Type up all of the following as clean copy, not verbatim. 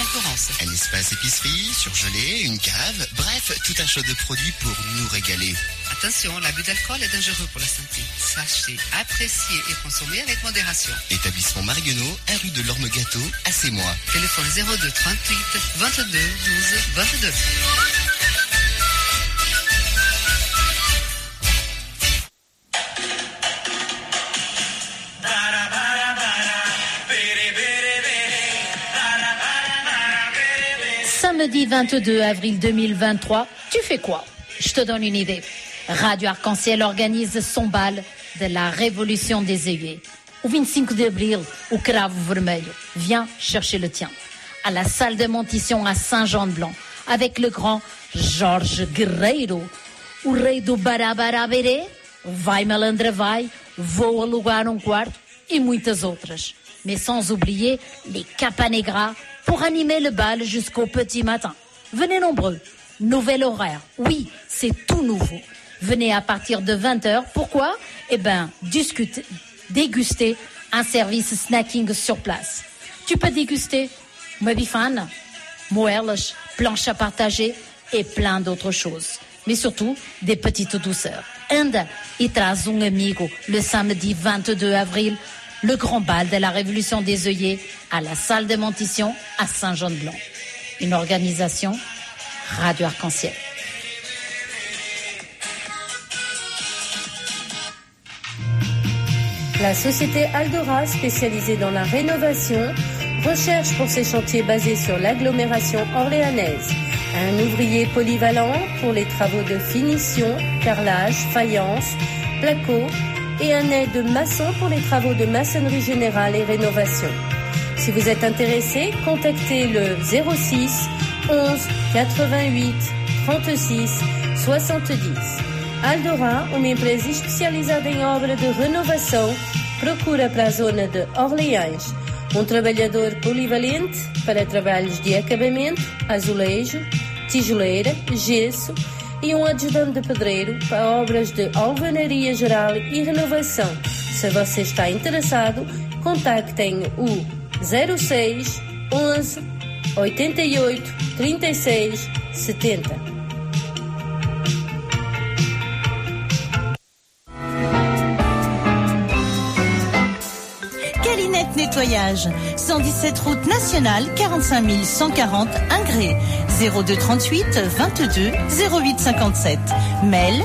concurrence. Un espace épicerie, surgelé, une cave, bref, tout un choix de produits pour nous régaler. Attention, l'abus d'alcool est dangereux pour la santé. Sachez apprécier et consommer avec modération. Établissement Marguenot, 1 rue de l'Orme-Gâteau, à Sémois. Téléphone 02 38 22 12 22. Samedi 22 avril 2023, tu fais quoi? Je te donne une idée. Radio Arc-en-Ciel organise son bal de la Révolution des œillets. Au 25 d'avril, au Cravo Vermelho. Viens chercher le tien. À la salle de Montition à Saint-Jean-de-Blanc, avec le grand Jorge Guerreiro, o rei do Barabaraberê, Vai Malandra Vai, Vou Alugar Quarto et muitas outras. Mais sans oublier les Capanegras pour animer le bal jusqu'au petit matin. Venez nombreux. Nouvel horaire. Oui, c'est tout nouveau. Venez à partir de 20h. Pourquoi? Déguster un service snacking sur place. Tu peux déguster mabifane, moelas, planches à partager et plein d'autres choses. Mais surtout, des petites douceurs. Anda e traz amigo le samedi 22 avril, le grand bal de la Révolution des œillets à la salle de Montition à Saint-Jean-de-Blanc. Une organisation Radio Arc-en-Ciel. La société Aldora, spécialisée dans la rénovation, recherche pour ses chantiers basés sur l'agglomération orléanaise un ouvrier polyvalent pour les travaux de finition, carrelage, faïence, placo et un aide de maçon pour les travaux de maçonnerie générale et rénovation. Si vous êtes intéressé, contactez le 06 11 88 36 70. Aldora, uma empresa especializada em obra de renovação, procura para a zona de Orleans trabalhador polivalente para trabalhos de acabamento, azulejo, tijoleira, gesso e ajudante de pedreiro para obras de alvenaria geral e renovação. Se você está interessado, contactem o 06 11 88 36 70. Calinette Nettoyage, 117 route nationale, 45 140 Ingré, 02 38 22 08 57. Mail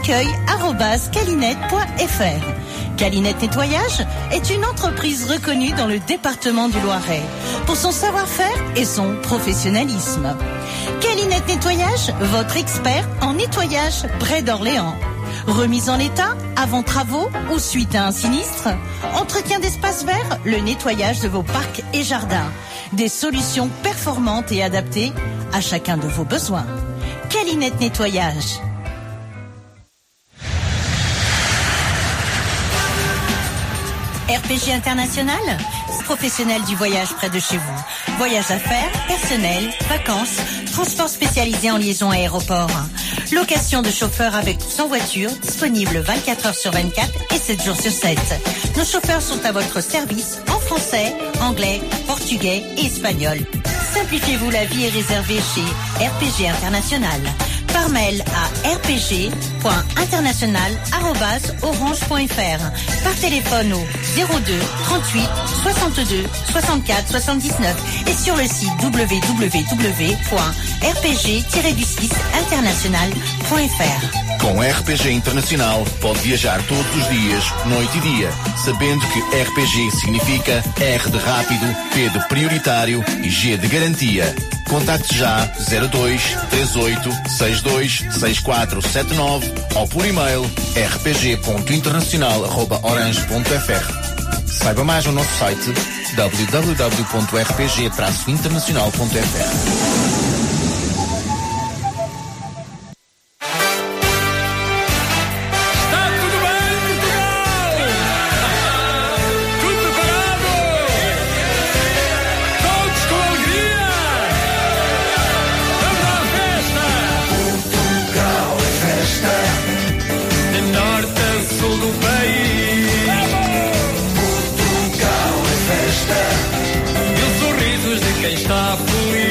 accueil@calinette.fr. Calinette Nettoyage est une entreprise reconnue dans le département du Loiret pour son savoir-faire et son professionnalisme. Calinette Nettoyage, votre expert en nettoyage près d'Orléans. Remise en état, avant travaux ou suite à un sinistre, entretien d'espaces verts, le nettoyage de vos parcs et jardins. Des solutions performantes et adaptées à chacun de vos besoins. Calinette Nettoyage. RPG International, professionnel du voyage près de chez vous. Voyage d'affaires, personnel, vacances, transport spécialisé en liaison aéroport. Location de chauffeurs avec ou sans voiture, disponible 24 heures sur 24 et 7 jours sur 7. Nos chauffeurs sont à votre service en français, anglais, portugais et espagnol. Simplifiez-vous la vie et réservez chez RPG International. Par mail à rpg.international@orange.fr. Par téléphone au 02 38 62 64 79 et sur le site www.rpg-international.fr. Com RPG Internacional pode viajar todos os dias, noite e dia, sabendo que RPG significa R de rápido, P de prioritário e G de garantia. Contacte já 02 38 62 6479 ou por e-mail rpg.internacional@orange.fr. Saiba mais no nosso site www.rpg-internacional.fr. Quem está feliz.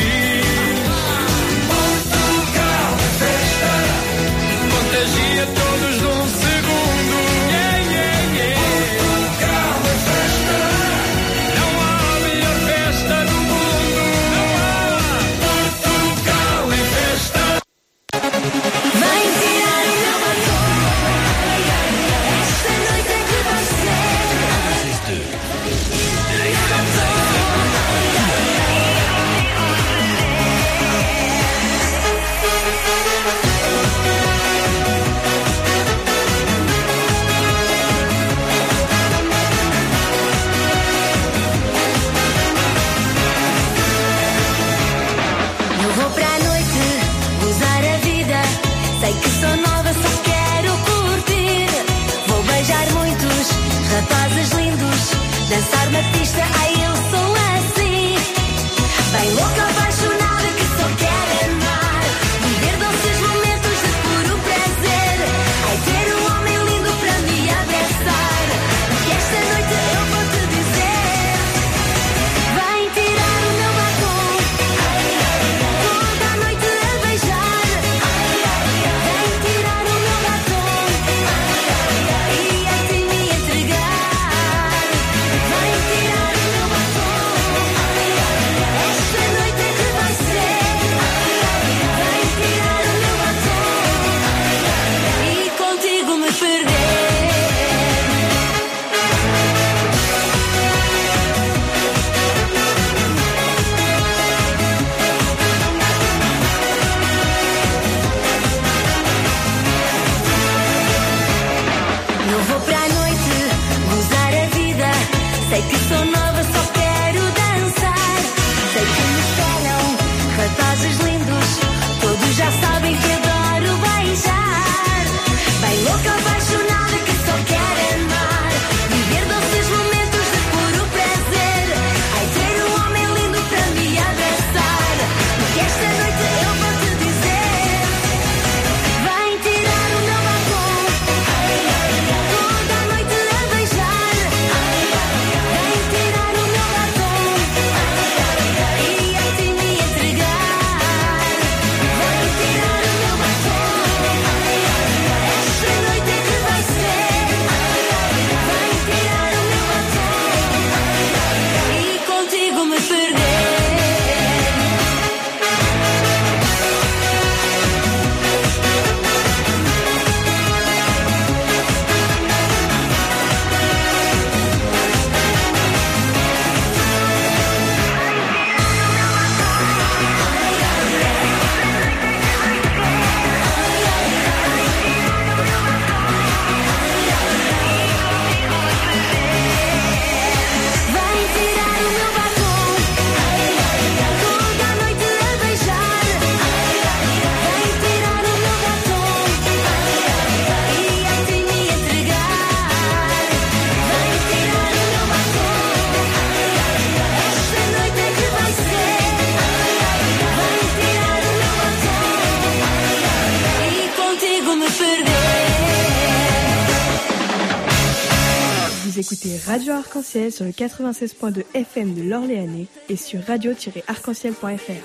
écoutez Radio Arc-en-Ciel sur le 96.2 FM de l'Orléanais et sur radio-arc-en-ciel.fr.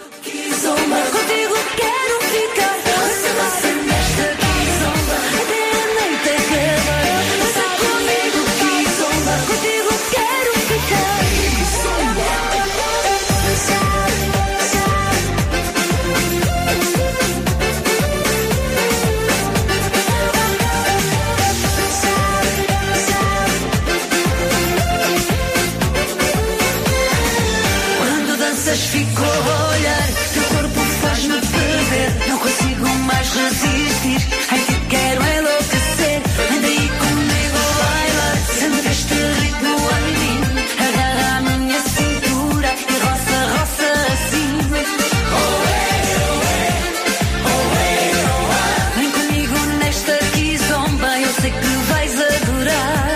Fico a olhar, teu corpo faz-me perder. Não consigo mais resistir. Ai, te quero enlouquecer. Anda aí comigo a bailar. Sente este ritmo em mim. Agarra a minha cintura e roça, roça assim. Oh, vem comigo nesta kizomba. Eu sei que vais adorar.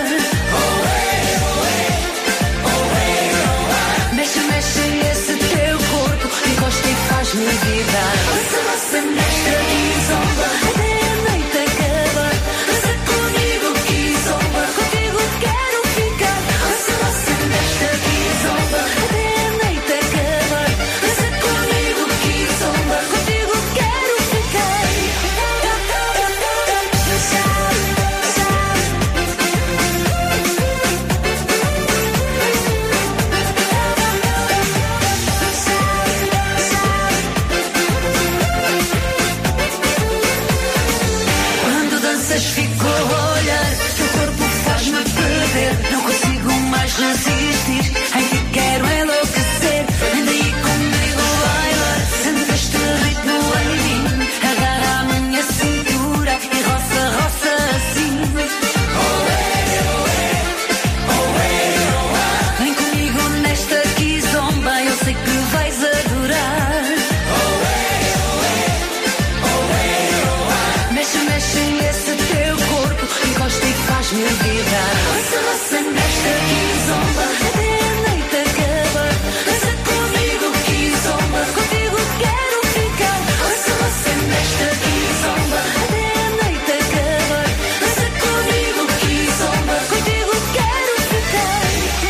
Mexe, mexe esse teu corpo. Encosta e faz-me vibrar. Roça nesta kizomba até a noite acabar. Roça comigo kizomba, contigo quero ficar. Roça nesta kizomba até a noite acabar. Roça comigo kizomba, contigo quero ficar. Quando danças fico a olhar, teu corpo faz-me perder. Não consigo mais resistir. Ai, te quero enlouquecer. Anda aí comigo a bailar. Sente este ritmo em mim. Agarra a minha cintura e roça, roça assim. Vem comigo nesta kizomba. Eu sei que vais adorar. Mexe, mexe esse teu corpo. Encosta e faz-me vibrar. Roça nesta kizomba até a noite acabar. Roça comigo kizomba, contigo quero ficar. Roça nesta kizomba até a noite acabar. Roça comigo kizomba, contigo quero ficar.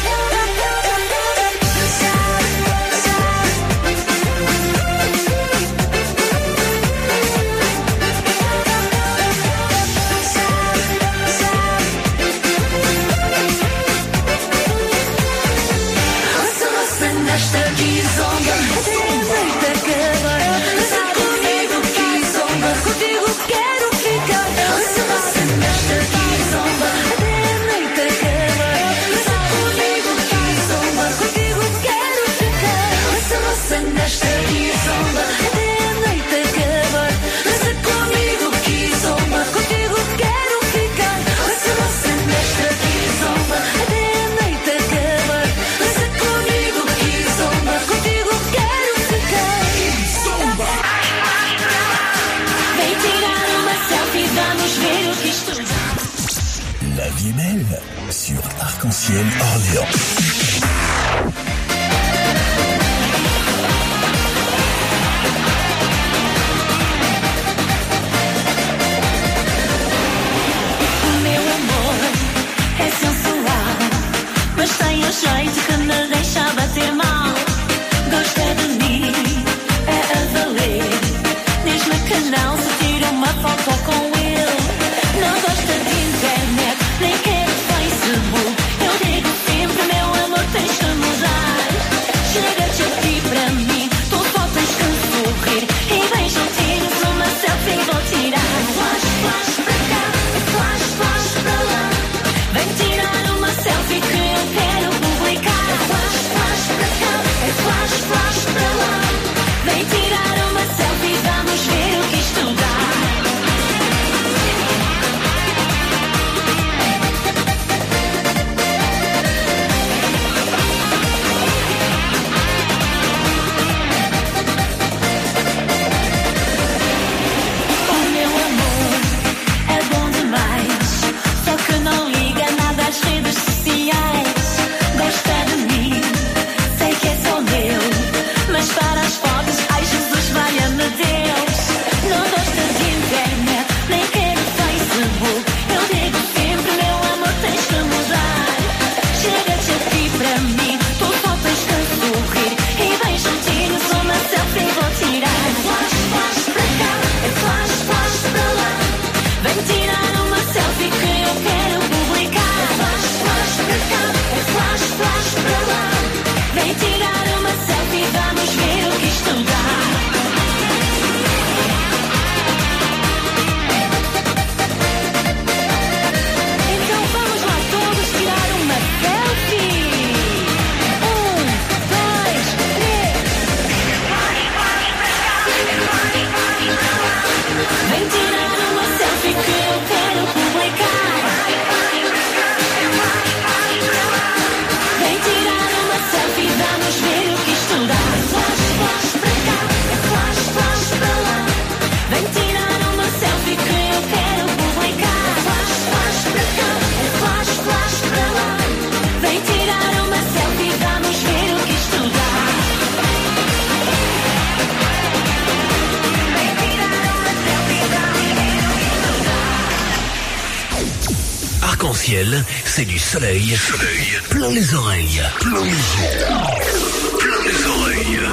Roça nesta kizomba até a noite acabar. Roça comigo kizomba, contigo quero ficar. Roça nesta kizomba até a noite acabar. Roça comigo kizomba, contigo quero ficar. Roça nesta kizomba até a noite acabar. Roça comigo kizomba, contigo quero ficar. Roça nesta kizomba até a noite acabar. Roça comigo kizomba, contigo quero ficar. Vem tirar uma selfie, vamos ver o que isto. La vie est belle sur Arc-en-Ciel Orléans. Meu amor é sensual, mas tem um jeito que me deixa bater mal. Gosta de mim, é a valer. Diz-me que não se tira uma foto com ele. Não gosta de internet, nem quer Facebook. Eu digo sempre, meu amor, tens que mudar. Arc-en-ciel, c'est du soleil. Plein les oreilles. Plein les oreilles.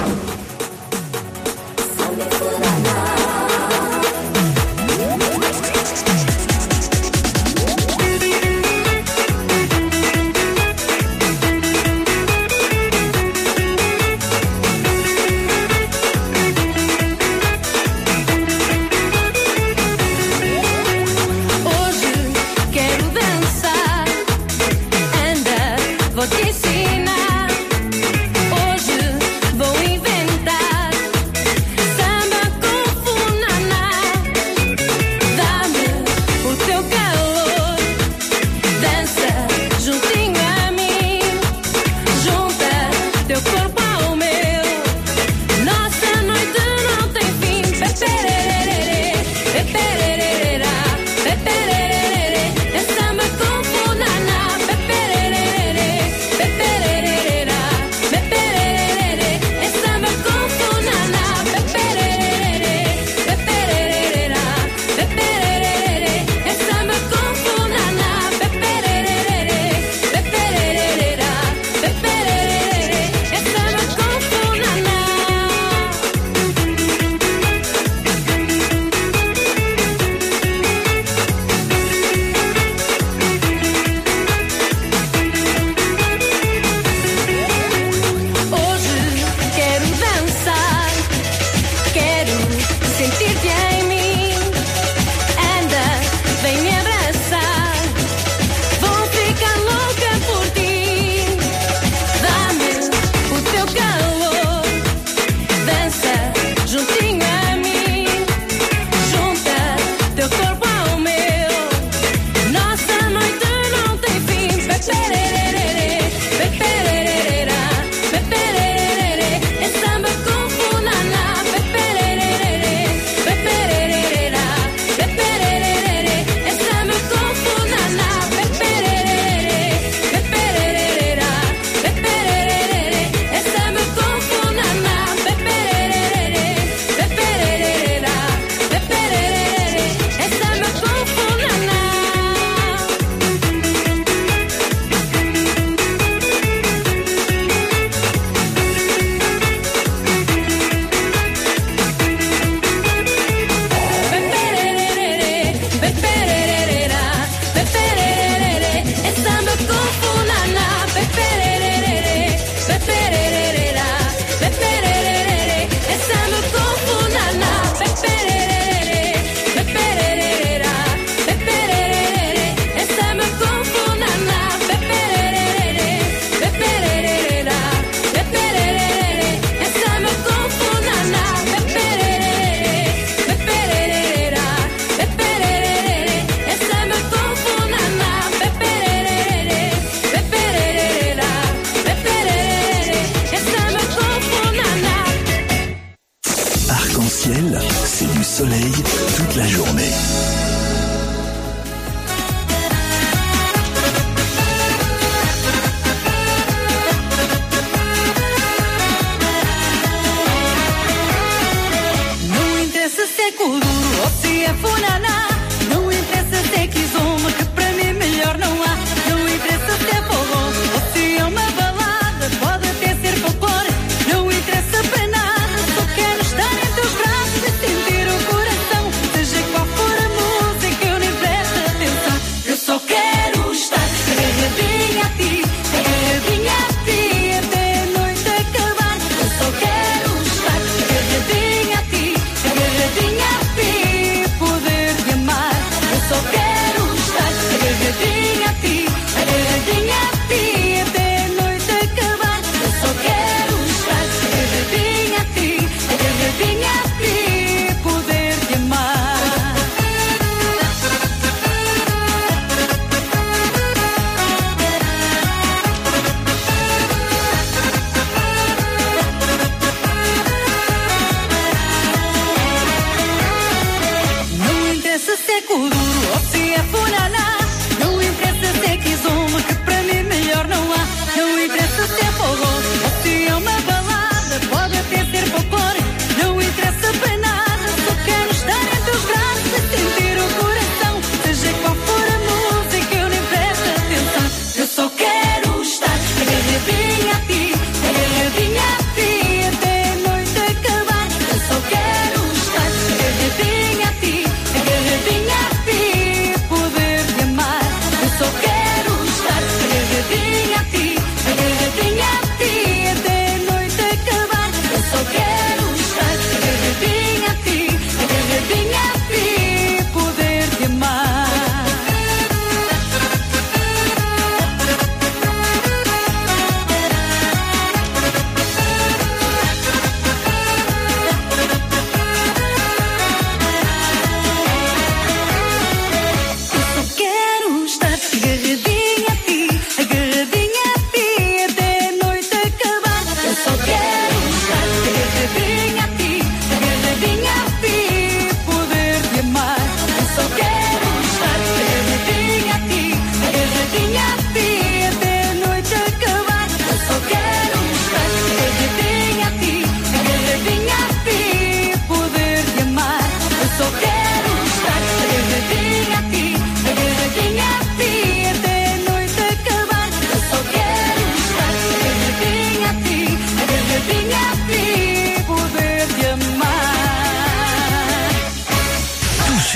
C'est du soleil toute la journée. Não interessa se é Kuduro ou se é Funaná. Não interessa se é Kizomba, que para mim melhor não há. Não interessa se é forró ou se é uma balada. Pode até ser folclore, não interessa para nada. Só quero estar em teus braços e sentir o coração. Seja qual for a música.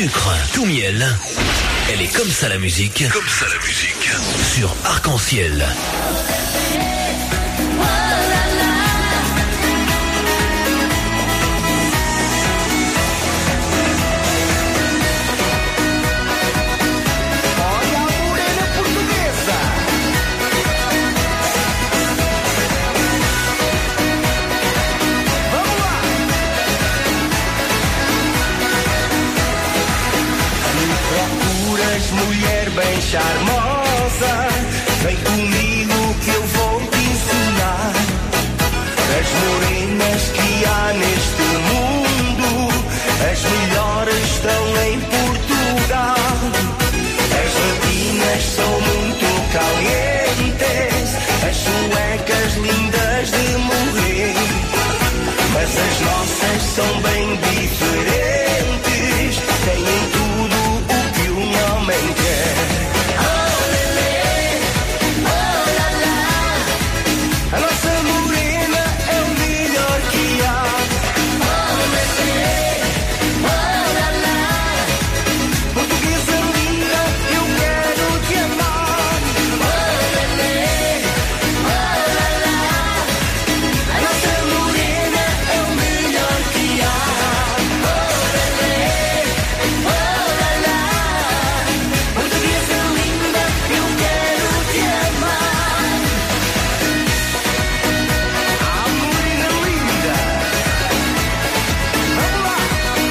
sucre, tout miel. Elle est comme ça la musique. Comme ça la musique. Sur Arc-en-Ciel. Mulher bem charmosa, vem comigo que eu vou te ensinar. As morenas que há neste mundo, as melhores estão em Portugal. As latinas são muito calientes, as suecas lindas de morrer. Mas as nossas são bem diferentes, têm tudo o que um homem quer. Oh, lelê, oh, lá, lá. A nossa morena é o melhor que há. Oh, lelê, oh, lá, lá. Portuguesa linda, eu quero te amar. Oh, lelê, oh, lá, lá. A nossa morena é o melhor que há. Oh, lelê, oh, lá, lá. Portuguesa linda, eu quero te amar. Ah, morena linda. Vamos lá.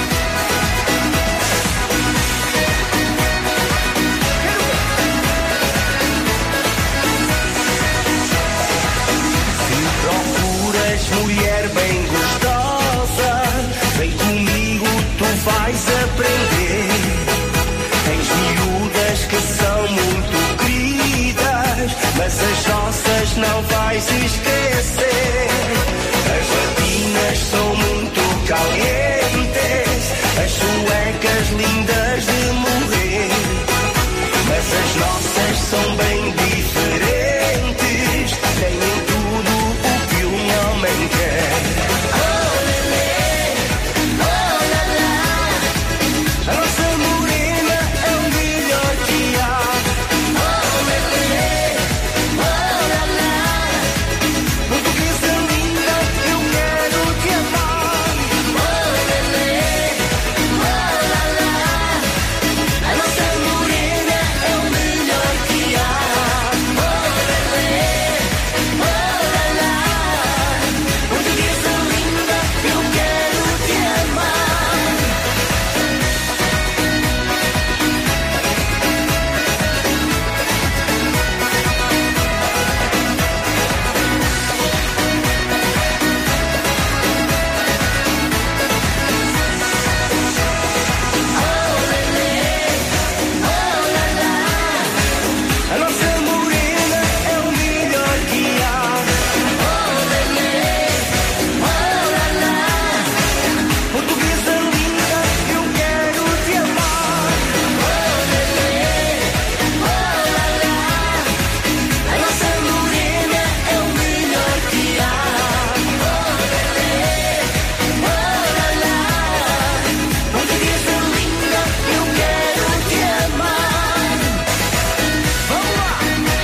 Se procuras mulher bem gostosa, vem comigo, tu vais aprender. Tens miúdas que são muito queridas, mas as nossas não vais esquecer. As latinas são muito calientes, as suecas lindas de morrer. Mas as nossas são bem diferentes, têm tudo o que um homem quer. Oh, lelê, oh, lá, lá. A nossa morena é o melhor que há. Oh, lelê, oh, lá, lá. Portuguesa linda, eu quero te amar. Oh, lelê, oh, lá, lá. A nossa morena é o melhor que há. Oh, lelê, oh, lá, lá. Portuguesa linda, eu quero te amar. Oh, lelê, oh, lá, lá. A nossa morena é o melhor que há. Oh, lelê, oh, lá, lá. Portuguesa linda, eu quero te amar. Oh, lelê, oh, lá, lá. A nossa morena é o melhor que há. Oh, lelê, oh, lá, lá. Portuguesa linda, eu quero te amar. Vamos lá!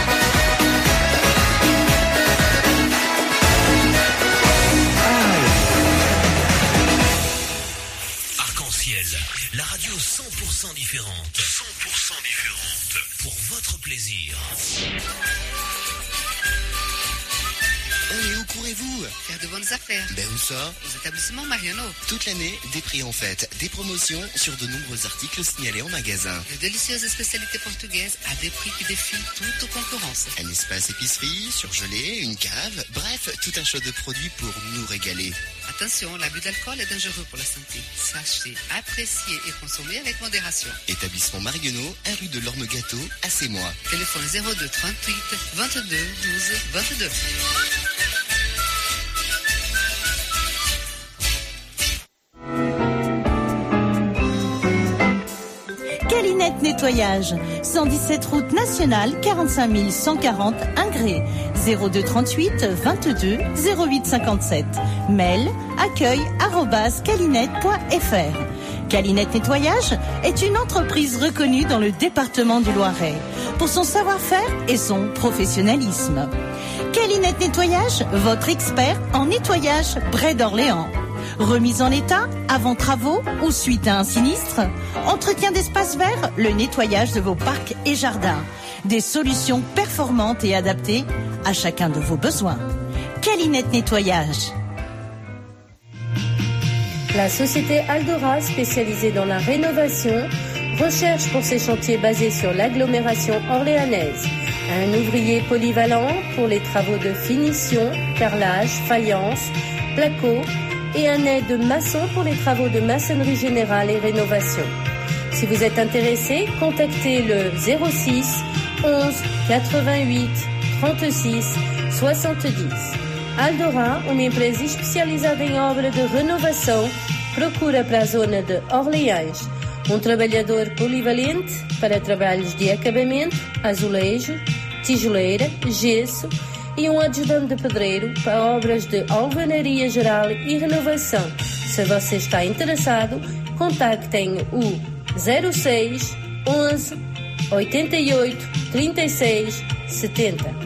Arc-en-Ciel, la radio 100% différente. 100% différente. Pour votre plaisir. On est où courez-vous? Faire de bonnes affaires. Ben où ça? Aux établissements Marionneau. Toute l'année, des prix en fête, des promotions sur de nombreux articles signalés en magasin. De délicieuses spécialités portugaises à des prix qui défient toute concurrence. Un espace épicerie, surgelé, une cave, bref, tout un choix de produits pour nous régaler. Attention, l'abus d'alcool est dangereux pour la santé. Sachez apprécier et consommer avec modération. Établissement Marionneau, 1 rue de l'Orme-Gâteau, à Sémois. Téléphone 02 38 22 12 22. Calinette Nettoyage, 117 route nationale, 45 140 Ingré, 02 38 22 08 57. Mail accueil@calinette.fr. Calinette Nettoyage est une entreprise reconnue dans le département du Loiret pour son savoir-faire et son professionnalisme. Calinette Nettoyage, votre expert en nettoyage près d'Orléans. Remise en état, avant travaux ou suite à un sinistre. Entretien d'espaces verts, le nettoyage de vos parcs et jardins. Des solutions performantes et adaptées à chacun de vos besoins. Calinette Nettoyage. La société Aldora, spécialisée dans la rénovation, recherche pour ses chantiers basés sur l'agglomération orléanaise un ouvrier polyvalent pour les travaux de finition, carrelage, faïence, placo et un aide maçon pour les travaux de maçonnerie générale et rénovation. Si vous êtes intéressé, contactez le 06 11 88 36 70. Aldora, uma empresa especializada em obra de renovação, procura para a zona de Orleans trabalhador polivalente para trabalhos de acabamento, azulejo, tijoleira, gesso e ajudante de pedreiro para obras de alvenaria geral e renovação. Se você está interessado, contactem o 06 11 88 36 70.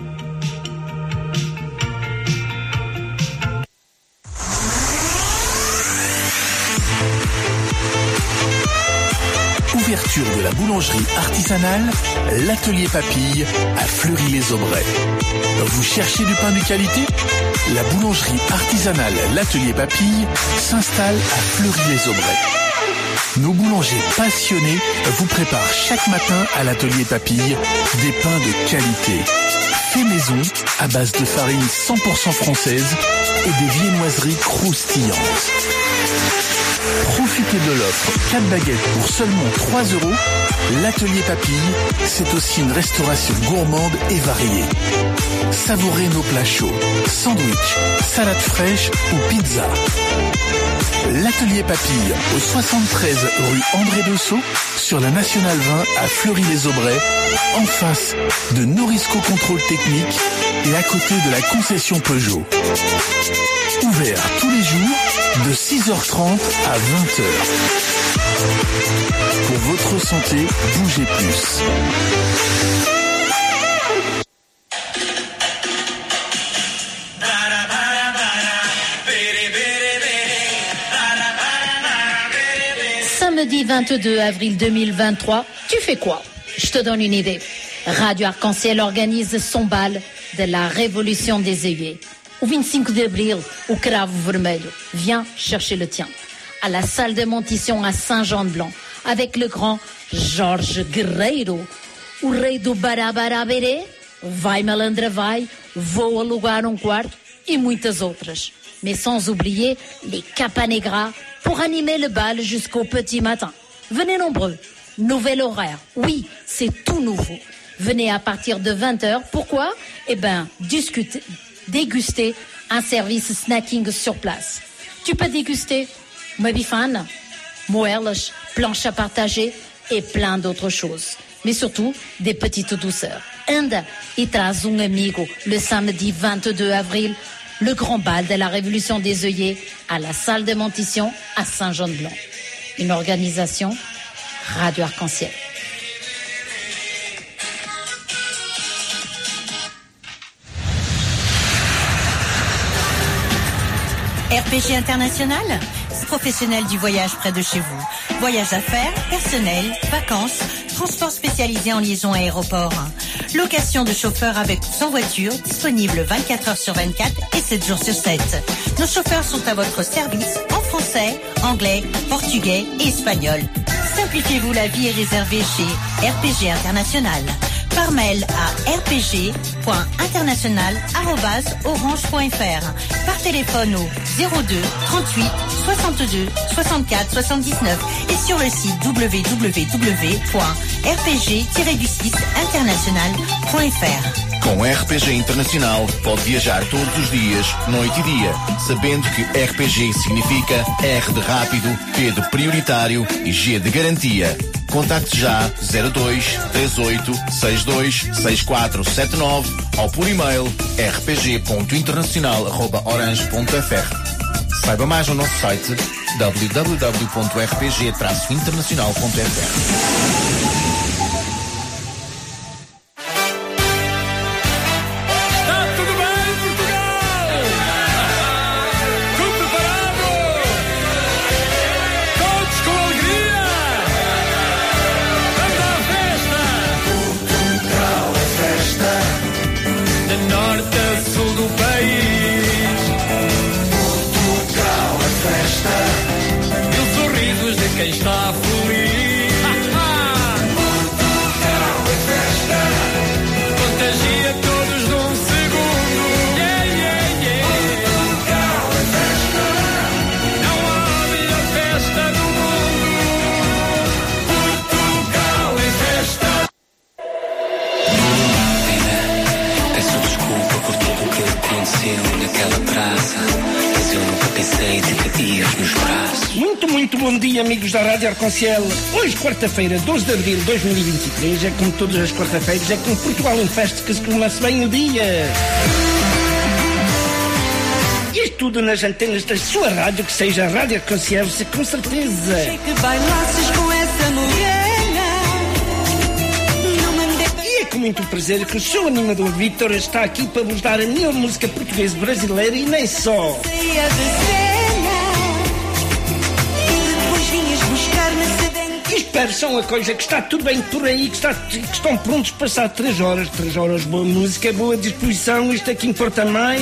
Ouverture de la boulangerie artisanale, l'atelier Papille à Fleury-les-Aubrais. Vous cherchez du pain de qualité? La boulangerie artisanale l'atelier Papille s'installe à Fleury-les-Aubrais. Nos boulangers passionnés vous préparent chaque matin à l'atelier Papille des pains de qualité. Fait maison à base de farine 100% française et des viennoiseries croustillantes. Profitez de l'offre 4 baguettes pour seulement 3 €. L'atelier Papille, c'est aussi une restauration gourmande et variée. Savourez nos plats chauds, sandwich, salade fraîche ou pizza. L'atelier Papille, au 73 rue André Dessau, sur la Nationale 20 à Fleury-les-Aubrais, en face de Norisco Contrôle Technique et à côté de la concession Peugeot. Ouvert tous les jours de 6h30 à 20h. Pour votre santé, bougez plus. Samedi 22 avril 2023, tu fais quoi? Je te donne une idée. Radio Arc-en-Ciel organise son bal de la Révolution des œillets. Au 25 d'avril, au Cravo Vermelho. Viens chercher le tien. À la salle de Montition à Saint-Jean-de-Blanc, avec le grand Jorge Guerreiro, o rei do Barabaraberê, Vai Malandra Vai, Vou Alugar um Quarto et muitas outras. Mais sans oublier les Capanegras pour animer le bal jusqu'au petit matin. Venez nombreux. Nouvel horaire. Oui, c'est tout nouveau. Venez à partir de 20h. Pourquoi? Déguster un service snacking sur place. Tu peux déguster mabifane, moelas, planches à partager et plein d'autres choses. Mais surtout, des petites douceurs. Anda e traz amigo le samedi 22 avril, le grand bal de la Révolution des œillets à la salle de Montition à Saint-Jean-de-Blanc. Une organisation Radio Arc-en-Ciel. RPG International, professionnel du voyage près de chez vous. Voyage d'affaires, personnel, vacances, transport spécialisé en liaison aéroport. Location de chauffeurs avec ou sans voiture, disponible 24 heures sur 24 et 7 jours sur 7. Nos chauffeurs sont à votre service en français, anglais, portugais et espagnol. Simplifiez-vous la vie et réservez chez RPG International. Par mail à rpg.international@orange.fr. Par téléphone au 02 38 62 64 79 et sur le site www.rpg-international.fr. Com RPG Internacional pode viajar todos os dias, noite e dia, sabendo que RPG significa R de rápido, P de prioritário e G de garantia. Contacte já 02 38 62 6479 ou por e-mail rpg.internacional@orange.fr. Saiba mais no nosso site www.rpg-internacional.fr. Quem está feliz, Portugal é festa, contagia todos num segundo. Portugal é festa, não há melhor festa do mundo. Portugal é festa. Peço desculpa por tudo o que aconteceu naquela praça, mas eu nunca pensei ter dias nos braços. Muito bom dia, amigos da Rádio Arconciel. Hoje, quarta-feira, 12 de abril de 2023, é como todas as quarta-feiras, é como Portugal em Festa que se começa bem o dia. Isto tudo nas antenas da sua rádio, que seja a Rádio Arconciel, com certeza. Sei que bailasses com essa morena. E é com muito prazer que o seu animador Vítor está aqui para vos dar a melhor música portuguesa brasileira e nem só. E espero só uma coisa, que está tudo bem por aí, que estão prontos para passar 3 horas, boa música, boa disposição, isto é que importa mais.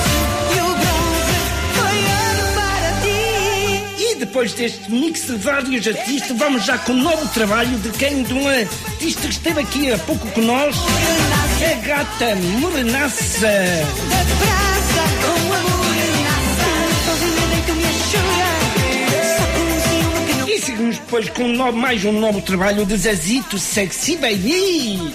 E depois deste mix de vários artistas, vamos já com um novo trabalho de um artista que esteve aqui há pouco com nós, é a Gata Morenaça. E seguimos depois com mais um novo trabalho de Zezito, Sexy Baby.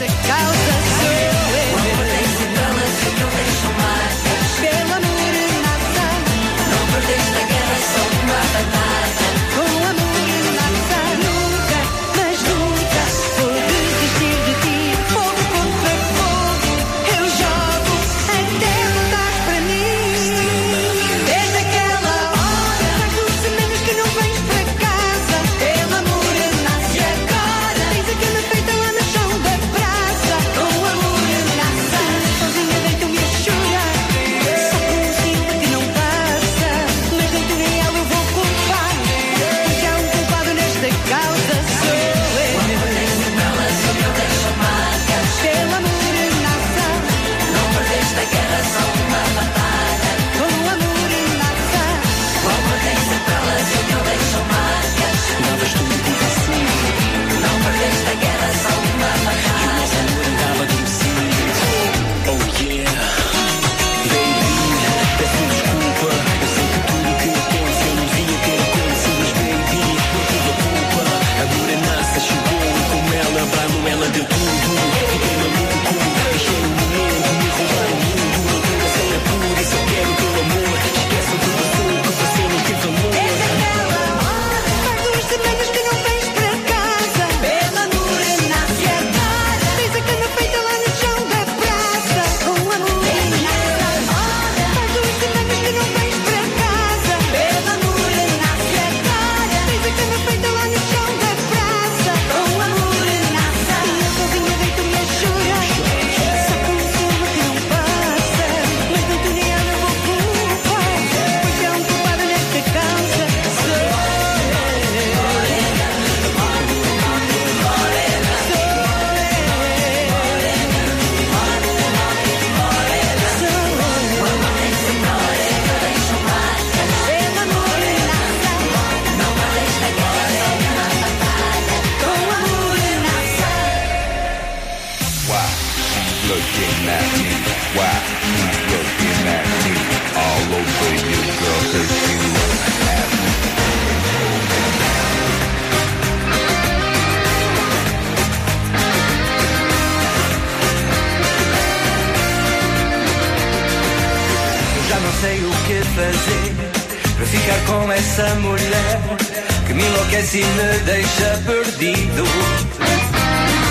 com essa mulher que me enlouquece e me deixa perdido.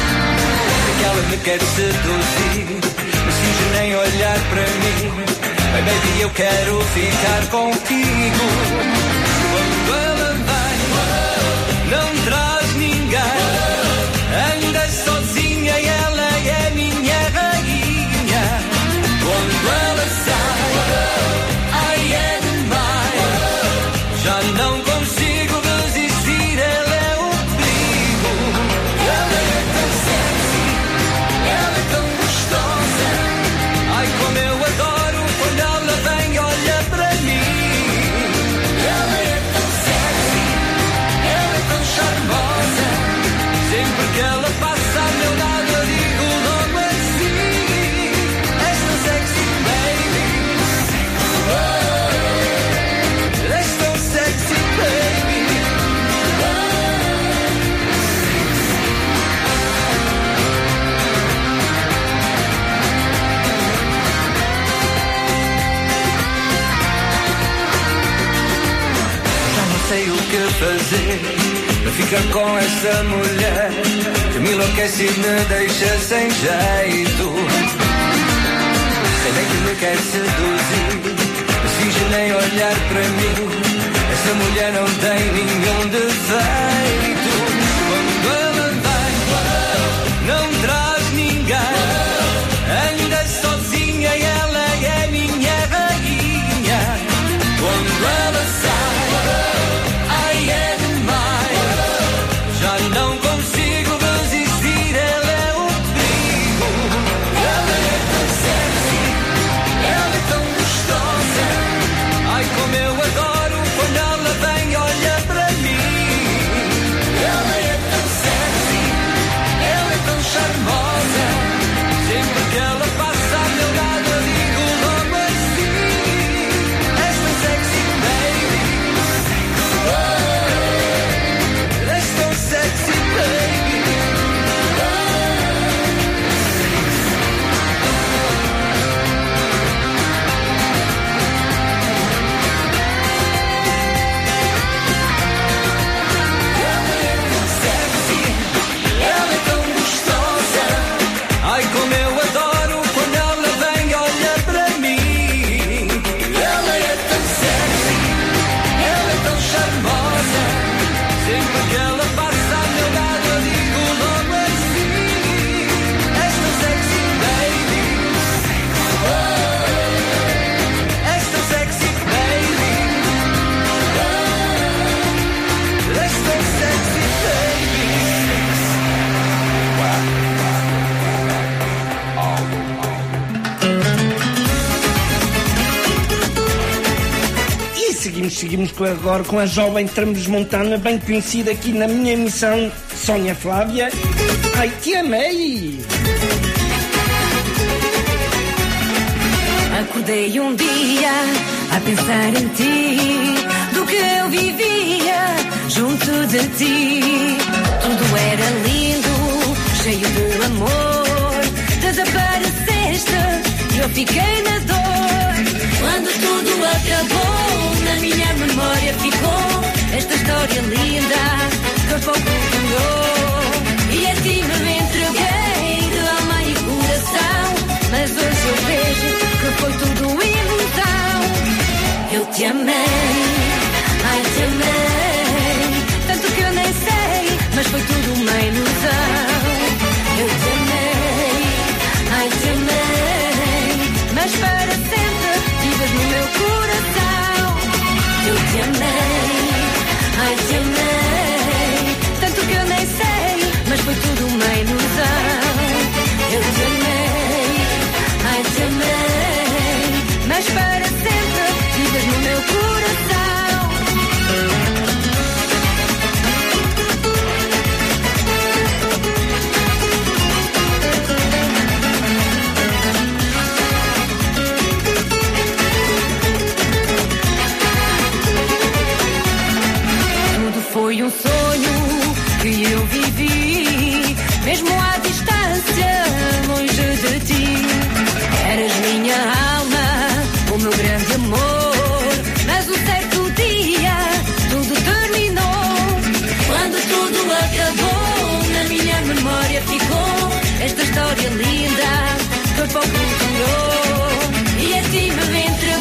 Que ela me quer seduzir, não finge nem olhar para mim. Baby, eu quero ficar contigo. Quando ela vem, não traz ninguém. Anda sozinha e ela é minha rainha. Quando ela sai, ai é demais. Já não consigo resistir, ela é um perigo. Ela é tão sexy, ela é tão gostosa. Ai, como eu adoro quando ela vem, olha para mim. Ela é tão sexy, ela é tão charmosa. Sempre que ela passa ao meu lado, eu digo logo assim: és tão sexy, baby. Oh, és tão sexy, baby. Já não sei o que fazer para ficar com essa mulher que me enlouquece e me deixa sem jeito. Sei bem que me quer seduzir, mas finge nem olhar para mim. Essa mulher não tem nenhum defeito. Quando ela vem, não traz ninguém. Anda sozinha e ela é minha rainha. Quando ela sai, ai é demais. Já não consigo resistir, ela é um perigo. Ela é tão sexy, ela é tão gostosa. Ai, como eu adoro quando ela vem, olha para mim. Ela é tão sexy, ela é tão charmosa. Sempre que ela passa ao meu lado, eu digo logo assim: és tão sexy, baby. Oh, és tão sexy, baby. Ela é tão sexy, ela é tão gostosa. Ai, como eu adoro quando ela vem, olha para mim. Ela é tão sexy, ela é tão charmosa. Sempre que ela passa ao meu lado, eu digo logo assim: és tão sexy, baby. Oh, és tão sexy, baby. Oh, és tão sexy, baby. E seguimos agora com a jovem transmontana, bem conhecida aqui na minha emissão, Sónia Flávia. Ai, te amei! Acordei um dia a pensar em ti, do que eu vivia junto de ti. Tudo era lindo, cheio de amor. Desapareceste e eu fiquei na dor. Quando tudo acabou, na minha memória ficou esta história linda que pouco durou. E a ti me entreguei de alma e coração, mas hoje eu vejo que foi tudo ilusão. Eu te amei, ai te amei, tanto que eu nem sei, mas foi tudo uma ilusão. Eu te amei, ai te amei, mas para sempre vives no meu coração. Eu te amei, ai te amei, tanto que eu nem sei, mas foi tudo uma ilusão. Eu te amei, ai te amei, mas para sempre vives no meu coração. Tudo foi um sonho que eu vivi, mesmo à distância, longe de ti. Eras minha alma, o meu grande amor, mas um certo dia tudo terminou. Quando tudo acabou, na minha memória ficou esta história linda que pouco durou. E a ti me entreguei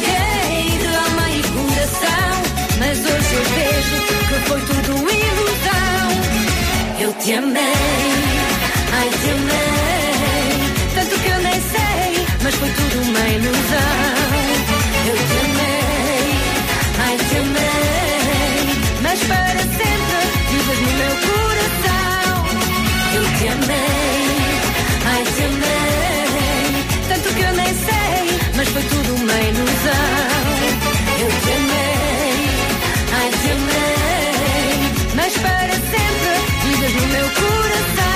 Mas hoje eu vejo que foi tudo ilusão. Eu te amei, ai te amei, tanto que eu nem sei, mas foi tudo uma ilusão. Eu te amei, ai te amei, mas para sempre vives no meu coração. Eu te amei, ai te amei, tanto que eu nem sei, mas foi tudo uma ilusão. Eu te amei, ai te amei, mas para sempre vives no meu coração.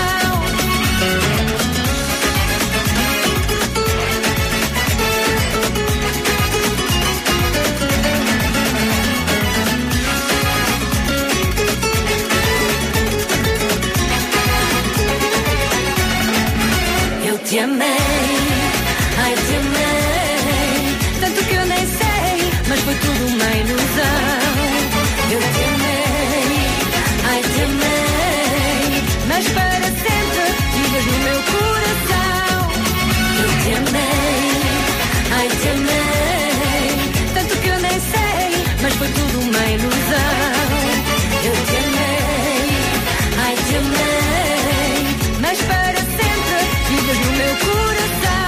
Eu te amei, ai te amei, tanto que eu nem sei, mas foi tudo uma ilusão. Eu te amei, ai te amei, mas para sempre vives no meu coração. Eu te amei, ai te amei, tanto que eu nem sei, mas foi tudo uma ilusão. Eu te amei, ai te amei, mas para sempre vives no meu coração.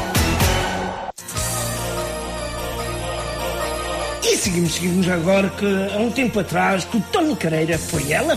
E seguimos agora que há um tempo atrás que o Tony Careira foi ela.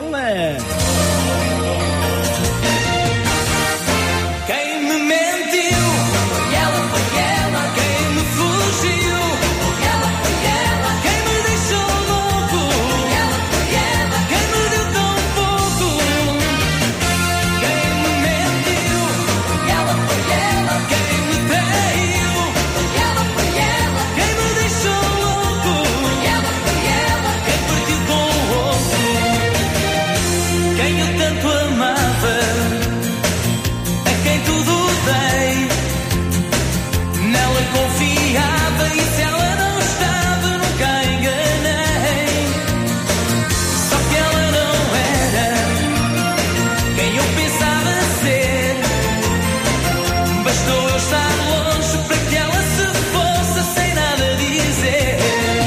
Quem me mentiu, foi ela, quem me fugiu, foi ela, quem me deixou louco, foi ela, quem me deu tão pouco. Quem me mentiu, foi ela, quem me traiu, foi ela, quem me deixou louco, foi ela, quem partiu com o outro, quem eu tanto amava, a quem tudo dei, nela confiava e se ela não estava nunca a enganei. Só que ela não era quem eu pensava ser. Bastou eu estar longe para que ela se fosse sem nada dizer.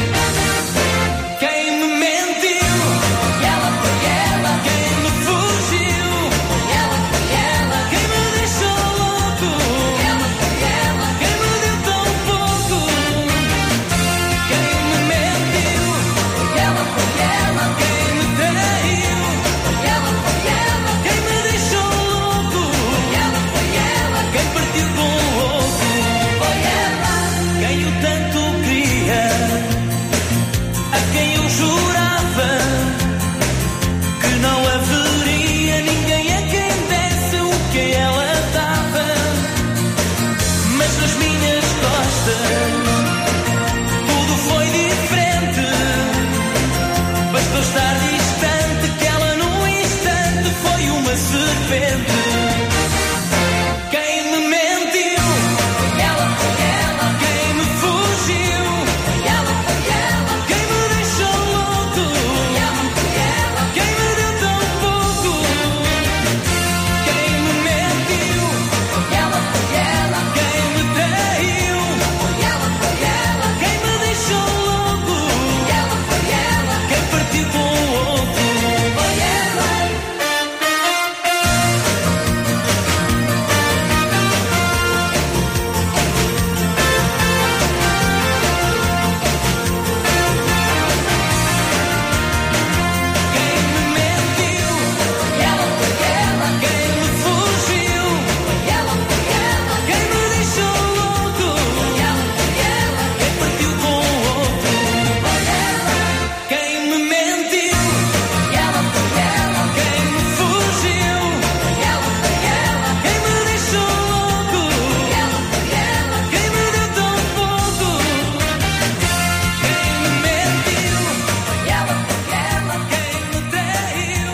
Quem me mentiu, foi ela, quem me fugiu, foi ela, quem me deixou louco, foi ela, quem me deu tão pouco. Quem me mentiu, foi ela, quem me traiu, foi ela, quem me deixou louco, foi ela, quem partiu com o outro, foi ela, quem eu tanto queria, a quem eu jurava que não haveria ninguém a quem desse o que ela dava. Mas nas minhas costas tudo foi diferente. Bastou estar distante que ela num instante foi uma serpente. Quem me mentiu, foi ela, quem me fugiu, foi ela, quem me deixou louco, foi ela, quem me deu tão pouco. Quem me mentiu, foi ela, quem me traiu, foi ela, quem me deixou louco, foi ela, quem partiu com o outro, foi ela. Quem me mentiu, foi ela, quem me fugiu, foi ela, quem me deixou louco, foi ela, quem partiu com o outro, foi ela. Quem me mentiu, foi ela, quem me fugiu, foi ela, quem me deixou louco, foi ela, quem me deu tão pouco. Quem me mentiu, foi ela, quem me traiu.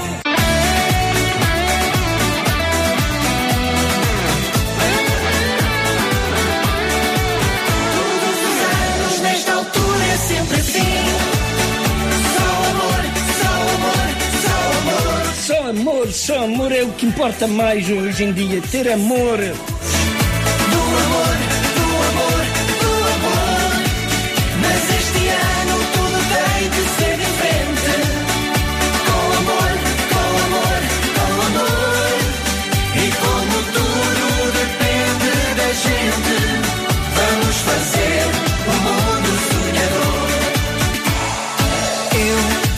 Todos os anos nesta altura é sempre assim. Só amor, só amor, só amor. Só amor é o que importa mais hoje em dia, ter amor. Do amor, do amor, do amor. Mas este ano tudo tem de ser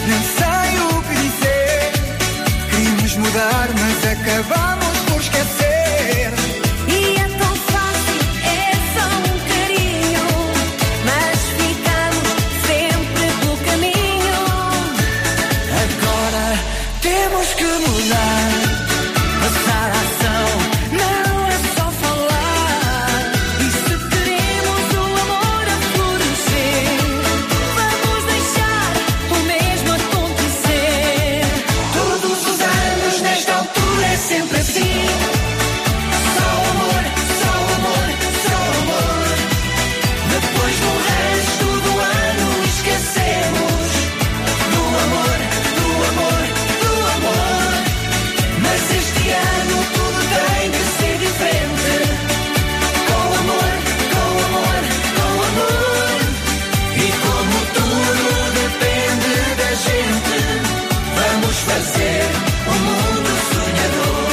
nem sei o que dizer. Queríamos mudar, mas acabamos por esquecer. E é tão fácil, é só um carinho, mas ficamos sempre pelo caminho. Agora temos que mudar, passar a ação, não é só falar. E se queremos o amor a florescer, vamos deixar o mesmo acontecer. Todos os anos, nesta altura, é sempre assim. Só amor, só amor, só amor. Depois do resto do ano esquecemos do amor, do amor, do amor. Mas este ano tudo tem de ser diferente. Com amor, com amor, com amor. E como tudo depende da gente, vamos fazer um mundo sonhador.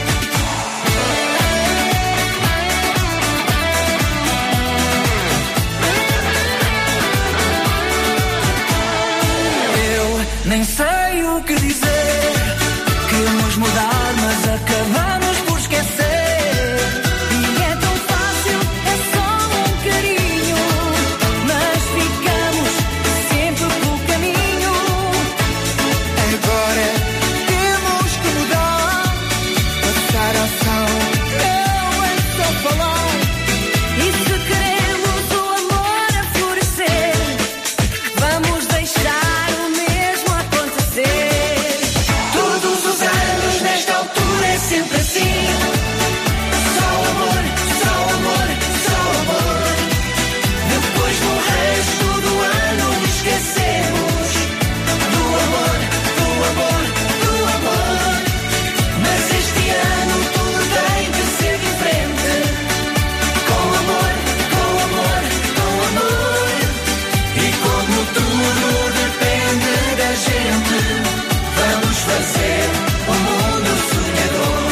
Eu nem sei o que dizer. Queremos mudar, mas acabamos por esquecer. E é tão fácil, é só um carinho, mas ficamos sempre pelo caminho. Agora temos que mudar, passar a ação, não é só falar. E se queremos o amor a florescer, vamos deixar o mesmo acontecer. Todos os anos, nesta altura, é sempre assim. Só amor, só amor, só amor. Depois do resto do ano esquecemos do amor, do amor, do amor. Mas este ano tudo tem de ser diferente. Com amor, com amor, com amor. E como tudo depende da gente, vamos fazer um mundo sonhador.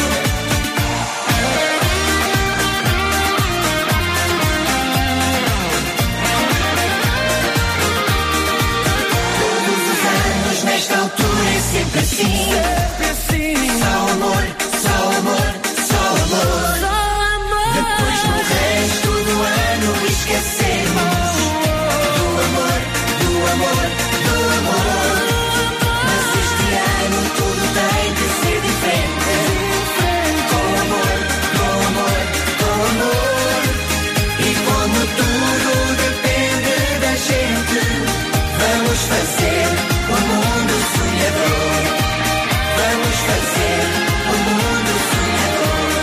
Todos os anos, nesta altura, é sempre assim. Sempre assim. Só amor, só amor, só amor. Só amor. Depois do resto do ano esquecemos do amor, do amor, do amor. Mas este ano tudo tem de ser diferente. Com amor, com amor, com amor. E como tudo depende da gente, vamos fazer um mundo sonhador. Vamos fazer um mundo sonhador.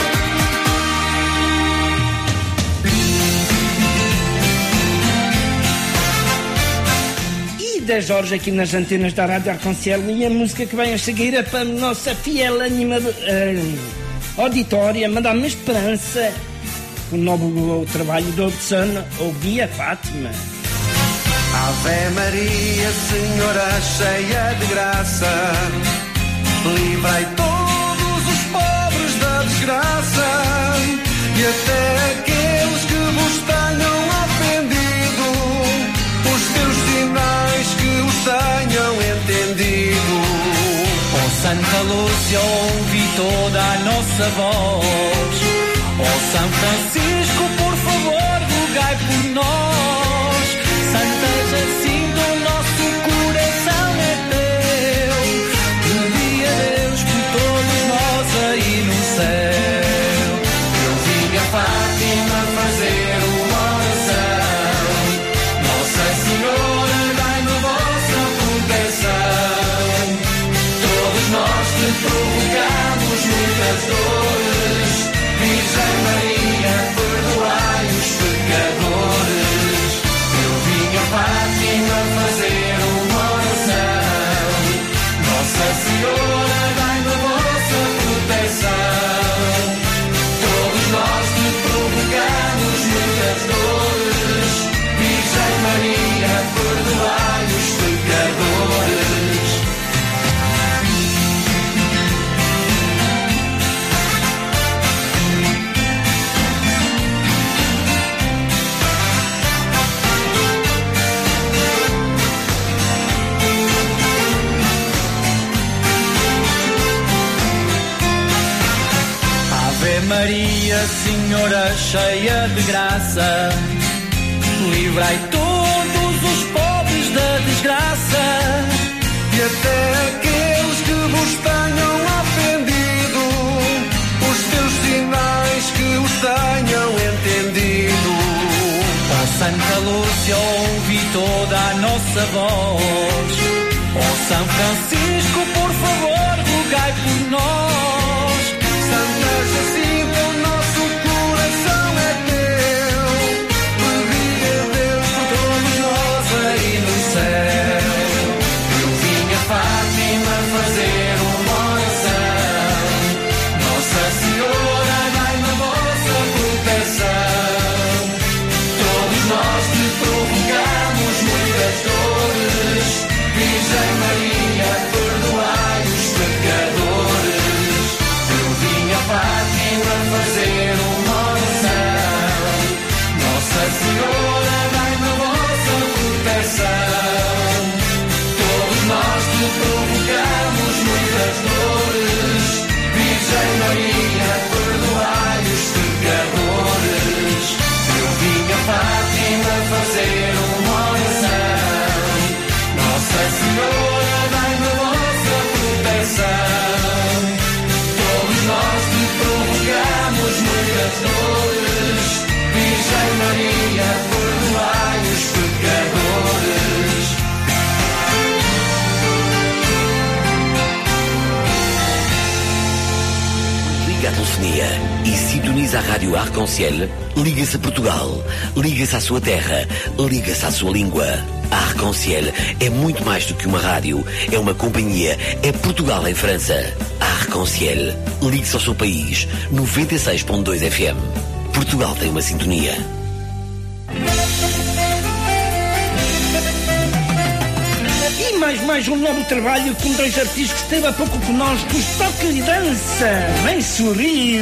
E da Jorge aqui nas antenas da Rádio Arconcel, e a música que vem a seguir é para a nossa fiel auditória, Madame Esperança, o novo trabalho do Hudson, o Guia Fátima. Ave Maria, Senhora cheia de graça, livrai todos os pobres da desgraça, e até aqueles que vos tenham ofendido, os teus sinais que os tenham entendido. Ó Santa Lúcia, ouvi toda a nossa voz. Ó São Francisco, por favor, rogai por nós. Santa Jacinta, o nosso coração é teu. Pedi a Deus por todos nós aí no céu. Eu vim a Fátima fazer uma oração. Nossa Senhora, dai-me a vossa proteção. Todos nós te provocamos muitas dores. Virgem Maria, perdoai os pecadores. Nossa Senhora cheia de graça, livrai todos os pobres da desgraça, e até aqueles que vos tenham ofendido, os teus sinais que os tenham entendido. Ó Santa Lúcia, ouvi toda a nossa voz. Ó São Francisco, por favor, rogai por nós. Santa Jacinta, o nosso coração é teu. Pedi a Deus por todos nós aí no céu. Eu vim a Fátima fazer uma oração. Nossa Senhora, dai-me a vossa proteção. Todos nós te provocamos muitas dores. Virgem Maria, perdoai os pecadores. Eu vim a Fátima fazer uma oração. Nossa Senhora, dai-me a vossa proteção. Todos nós te provocamos muitas dores. Virgem Maria, perdoai os pecadores. Eu vim a Fátima fazer uma oração. Nossa Senhora, dai-me a vossa proteção. Todos nós te provocamos muitas dores. Virgem Maria, perdoai os pecadores. Liga a telefonia e sintoniza a Rádio Arc-en-Ciel. Liga-se a Portugal, liga-se à sua terra, liga-se à sua língua. A Arc-en-Ciel é muito mais do que uma rádio, é uma companhia, é Portugal em França. A Arc-en-Ciel, ligue-se ao seu país, 96.2 FM. Portugal tem uma sintonia. E mais um novo trabalho com dois artistas que esteve há pouco conosco, os Toque e Dança. Vem sorrir.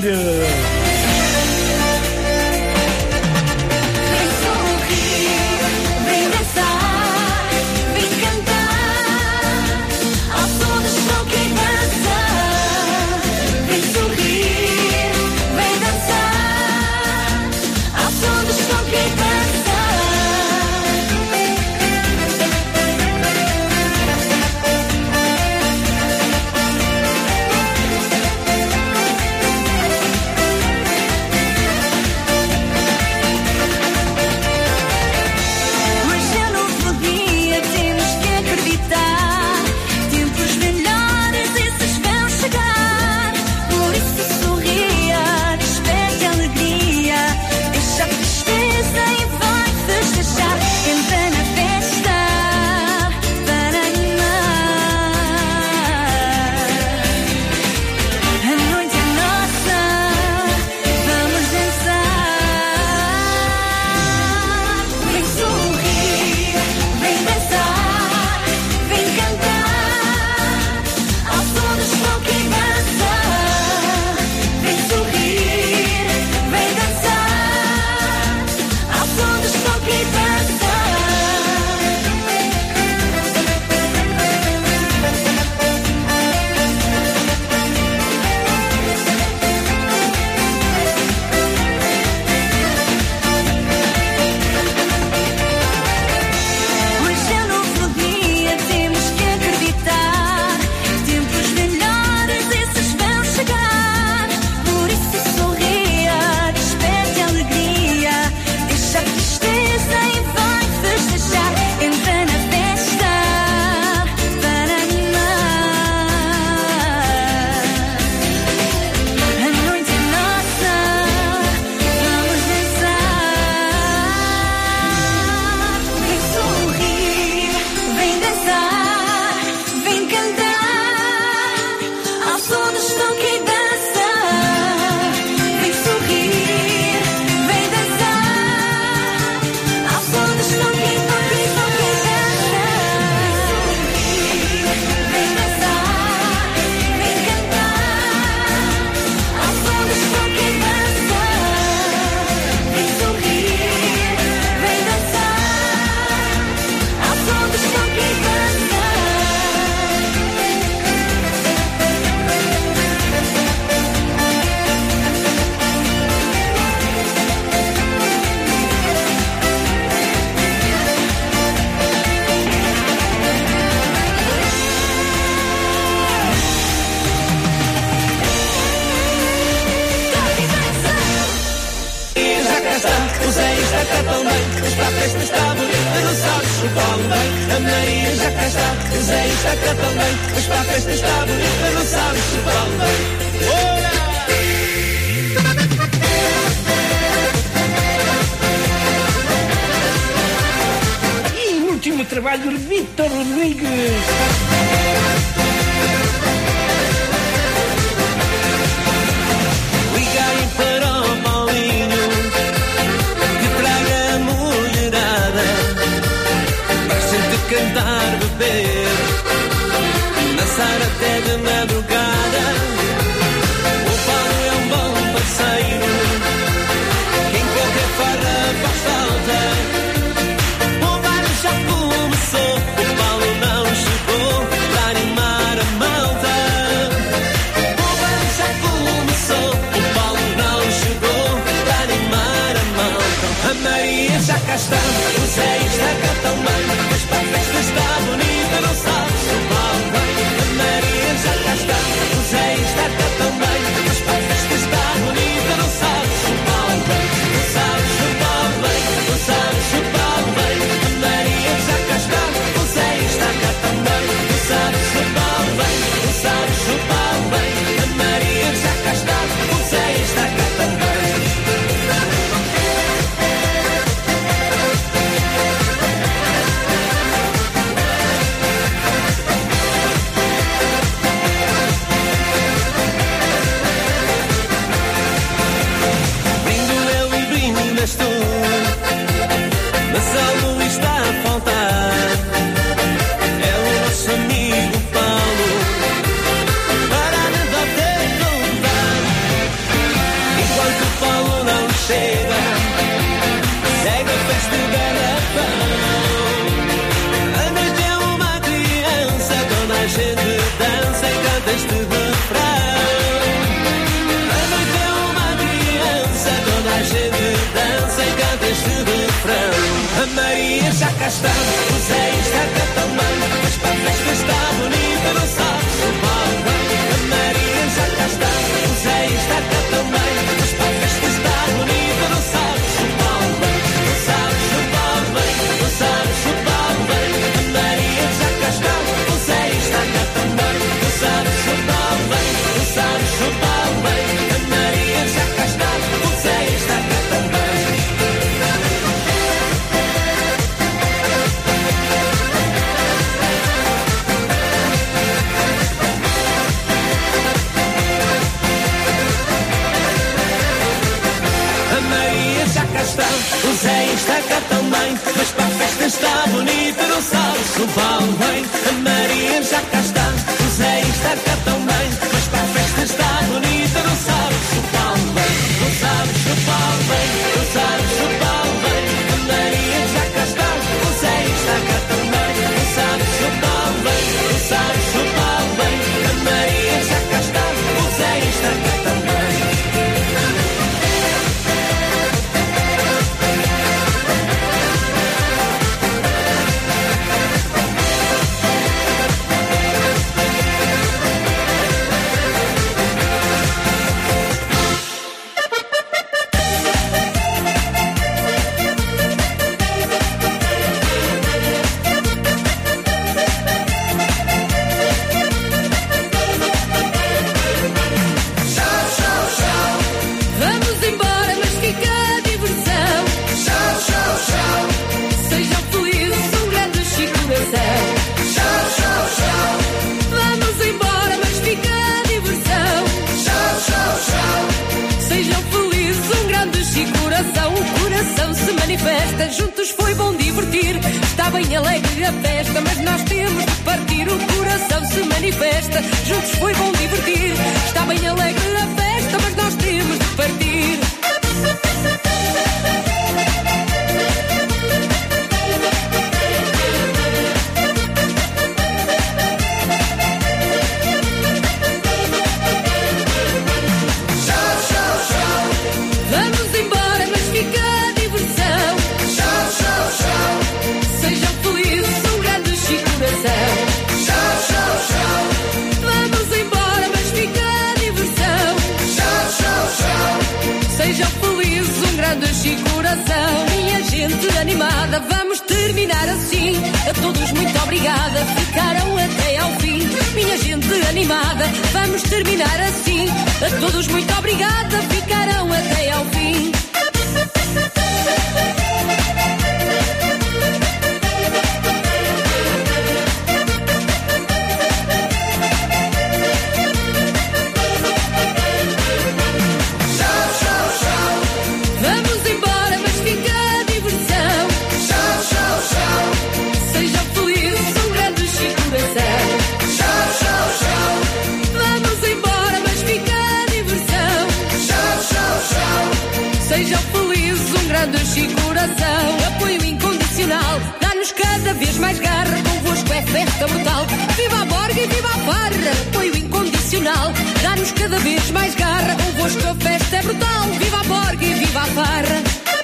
cá tão bem, mas para a festa está bonita, não sabes o Paulo bem. A Maria já cá está, o Zé está cá tão bem, mas para a festa está bonita, não sabes o Paulo bem. Ora! Último trabalho de Vítor Rodrigues. Liguei para o Paulinho que traga a mulherada para gente cantar, beber, dançar até de madrugada. O Paulo é um bom parceiro que em qualquer farra faz falta. Já começou, o Paulo não chegou para animar a malta. O baile já começou, o Paulo não chegou para animar a malta. A Maria já cá está, o Zé está cá também, mas para a festa está bonita, não sabes o Paulo vem. A Maria já cá está, o Zé está cá também, mas para a festa está bonita, não sabes o Paulo vem. Não sabes o Paulo vem, não sabes o Paulo vem. Já cá está, o Zé está cá também. Não sabes o Paulo bem, não sabes o Paulo bem. A Maria já cá está, o Zé está cá também. Brindo eu e brindas tu, mas algo está a faltar. É o nosso amigo Paulo, para nos até contar. Enquanto o Paulo não chega, segue a festa de Garrafão. A noite é uma criança, toda a gente dança e canta este refrão. A noite é uma criança, toda a gente dança e canta este refrão. A Maria já cá está, o Zé está cá também, mas para a festa está bonita, não sabes o Paulo bem. A Maria já cá está, o Zé está cá também, mas para a festa está bonita, não sabes o Paulo bem. Não sabes o Paulo bem, não sabes o Paulo bem. A Maria já cá está, o Zé está cá também, não sabes o Paulo bem, não sabes o Paulo bem. A Maria já cá está, o Zé está cá também. O Zé está cá também, mas para a festa está bonita, não sabes o Paulo bem. A Maria já cá está, o Zé está cá também, mas para a festa está bonita, não sabes o Paulo bem. Não sabes o Paulo bem, não sabes o Paulo bem. A Maria já cá está, o Zé está cá também, não sabes o Paulo bem, não sabes o Paulo bem. A Maria já cá está, o Zé está cá também. manifesta, juntos foi bom divertir. Está bem alegre a festa, mas nós temos de partir. O coração se manifesta, juntos foi bom divertir. Está bem alegre a festa, mas nós temos de partir. Sejam felizes, um grande Chico animada, vamos terminar assim. A todos muito obrigada, ficaram até ao fim. Minha gente animada, vamos terminar assim. A todos muito obrigada, ficaram até ao fim. Sejam felizes, um grande Chico coração. Apoio incondicional, dá-nos cada vez mais garra. Convosco é festa brutal. Viva a Borga e viva a farra. Apoio incondicional, dá-nos cada vez mais garra. Convosco a festa é brutal. Viva a Borga e viva a farra.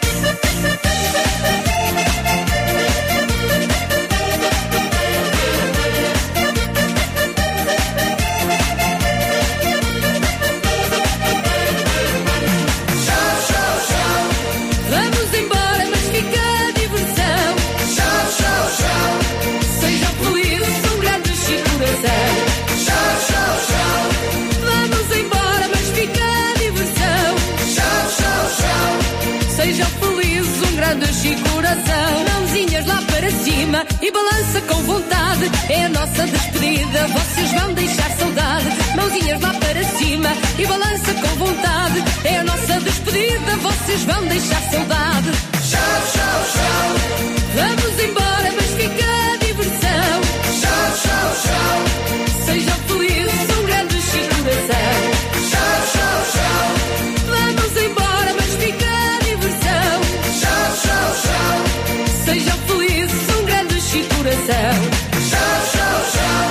Sejam felizes, um grande Chico coração. Mãozinhas lá para cima e balança com vontade. É a nossa despedida, vocês vão deixar saudade. Mãozinhas lá para cima e balança com vontade. É a nossa despedida, vocês vão deixar saudade. Tchau, tchau, tchau. Vamos embora, mas fica a diversão. Tchau, tchau, tchau. Sejam felizes, um grande Chico coração. Tchau, tchau, tchau. Vamos embora, mas fica a diversão. Tchau, tchau, tchau. Sejam felizes, um grande Chico coração. Tchau, tchau, tchau.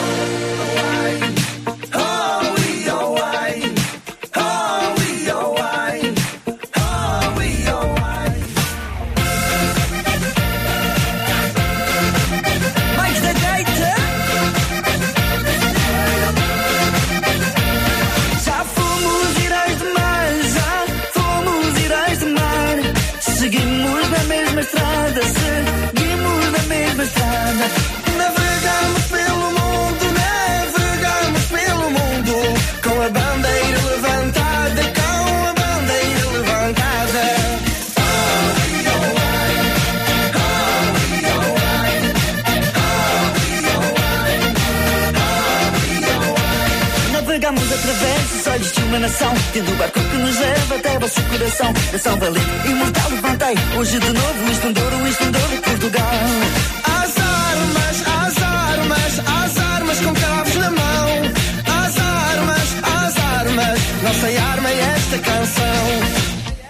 Seguimos na mesma estrada. Navegamos pelo mundo, com a bandeira levantada, com a bandeira levantada. Navegamos através dos olhos de uma nação, tendo o barco que nos leva até vosso coração. Nação valente, imortal, levantei, hoje de novo o esplendor de Portugal. Às armas, às armas, às armas com cravos na mão. Às armas, nossa arma é esta canção.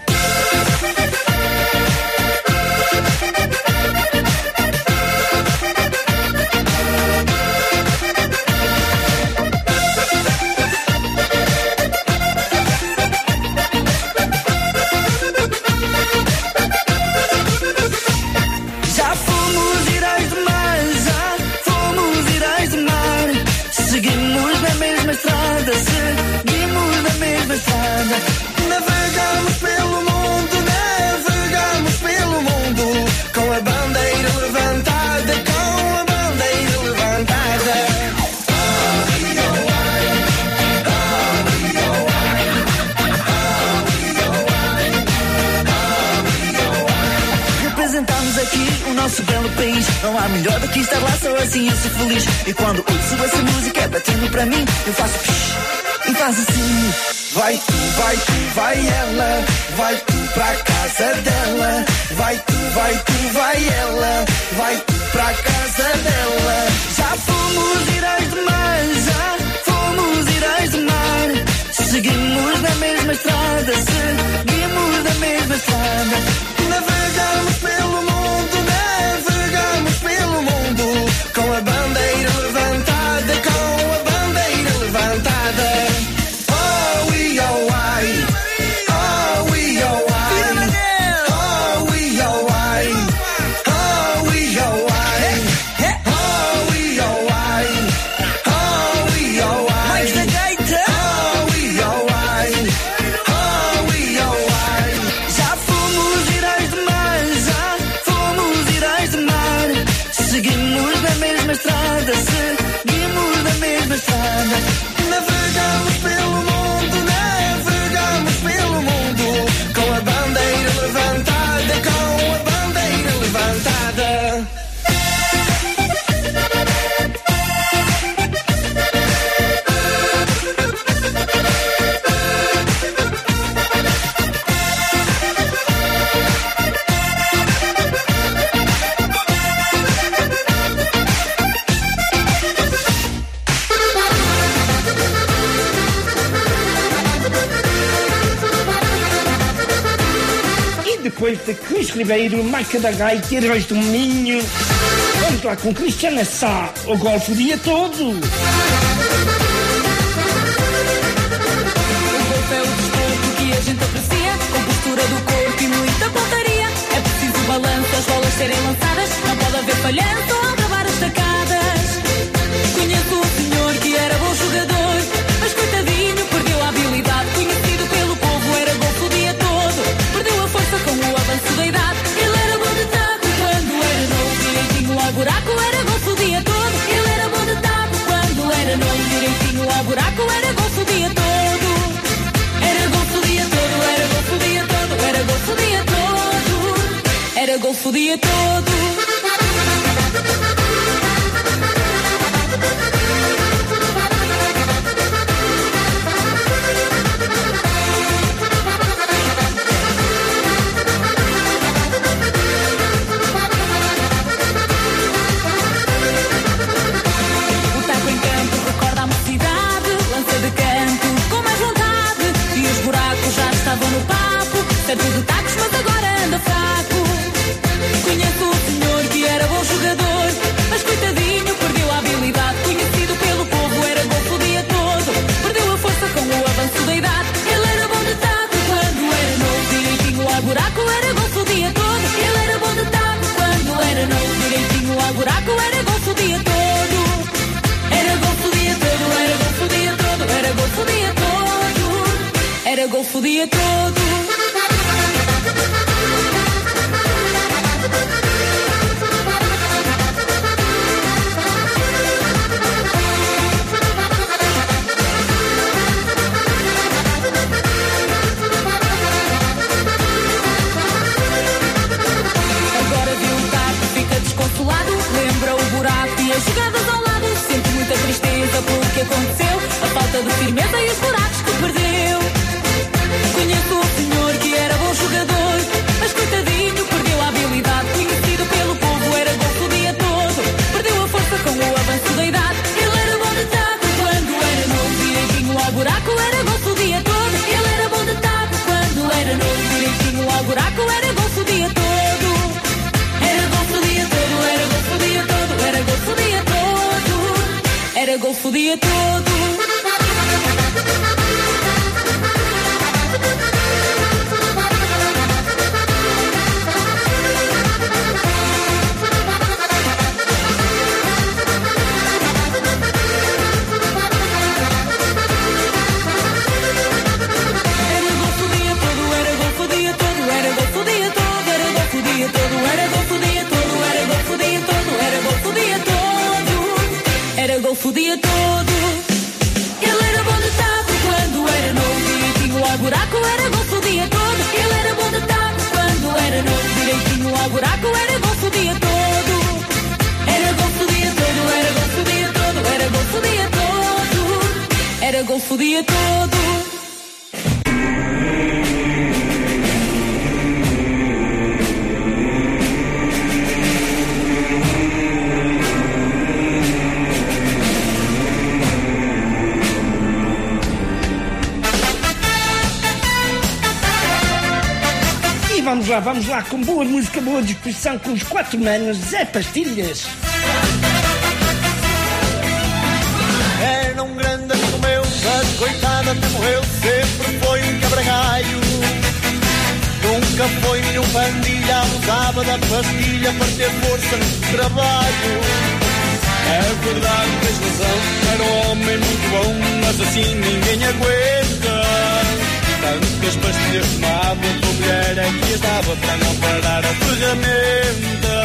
Seguimos na mesma estrada. Navegamos pelo mundo, com a bandeira levantada, com a bandeira levantada. Representamos aqui o nosso belo país. Não há melhor do que estar lá, só assim eu sou feliz. E quando ouço essa música é batendo para mim, eu faço psh, e faz assim. Vai tu, vai ela, vai tu pra casa dela. Vai tu, vai ela, vai tu pra casa dela. Já fomos heróis de mar, já fomos heróis de mar. Seguimos na mesma estrada, seguimos na mesma estrada. Navegamos pelo mundo, com a bandeira levantada, com a bandeira levantada. Oh, we, oh, I. Oh, we, oh, I. Oh, we, oh, I. Oh, we, oh, I. Oh, we, oh, I. Oh, depois de Cris Ribeiro, Maica da Gaita, Heróis do Minho. Vamos lá com Cristiana Sá, o golfe o dia todo. O golfe é o desporto que a gente aprecia, com postura do corpo e muita pontaria. É preciso balanço, as bolas serem lançadas, não pode haver falhanço ao travar as tacadas. Conheço um senhor que era bom jogador, mas coitadinho, perdeu a habilidade. Conhecido pelo povo, era golfe o dia todo, perdeu a força com o avanço da idade. Ele era bom de taco quando era novo, direitinho ao buraco, era golfe o dia todo. Ele era bom de taco quando era novo, direitinho ao buraco, era golfe o dia todo. Era golfe o dia todo, era golfe o dia todo, era golfe o dia todo, era golfe o dia todo. No papo, certo de tacos, mas agora anda fraco. Conheço um senhor que era bom jogador, mas coitadinho, perdeu a habilidade. Conhecido pelo povo, era golfe o dia todo, perdeu a força com o avanço da idade. Ele era bom de taco quando era novo, direitinho ao buraco, era golfe o dia todo. Ele era bom de taco quando era novo, direitinho ao buraco, era golfe o dia todo. Era golfe o dia todo, era golfe o dia todo, era golfe o dia todo. Era golfe o dia todo. Agora viu o taco, fica desconsolado, lembra o buraco e as jogadas ao lado. Sente muita tristeza pelo que aconteceu, a falta de firmeza e os buracos que perdeu. Conheço um senhor que era bom jogador, mas coitadinho, perdeu a habilidade. Conhecido pelo povo, era golfe o dia todo, perdeu a força com o avanço da idade. Ele era bom de taco quando era novo, direitinho ao buraco, era golfe o dia todo. Ele era bom de taco quando era novo, direitinho ao buraco, era golfe o dia todo. Era golfe o dia todo, era golfe o dia todo, era golfe o dia todo, era golfe o dia todo. Era golfe o dia todo. Ele era bom de taco quando era novo, direitinho ao buraco, era golfe o dia todo. Ele era bom de taco quando era novo, direitinho ao buraco, era golfe o dia todo. Era golfe o dia todo, era golfe o dia todo, era golfe o dia todo, era golfe o dia todo. Vamos lá, com boa música, boa disposição, com os 4 manos, Zé Pastilhas. Era um grande amigo meu, mas coitado até morreu, sempre foi um cabragalho. Nunca foi nenhum pandilha, usava da pastilha para ter força no trabalho. É verdade, tens razão, era um homem muito bom, mas assim ninguém aguenta. Tantas pastilhas tomava, tua mulher é que as dava para não parar a ferramenta.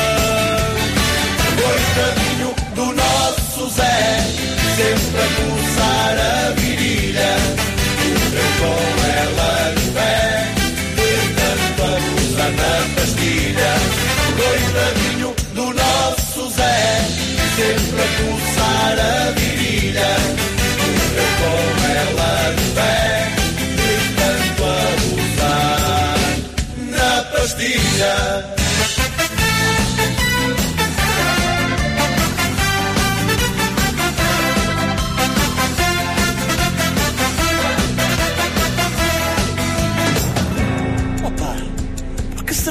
Coitadinho do nosso Zé, sempre a coçar a virilha, morreu com ela no pé, de tanto abusar na pastilha. Coitadinho do nosso Zé, sempre a coçar a virilha, morreu com ela no pé, de tanto abusar na pastilha.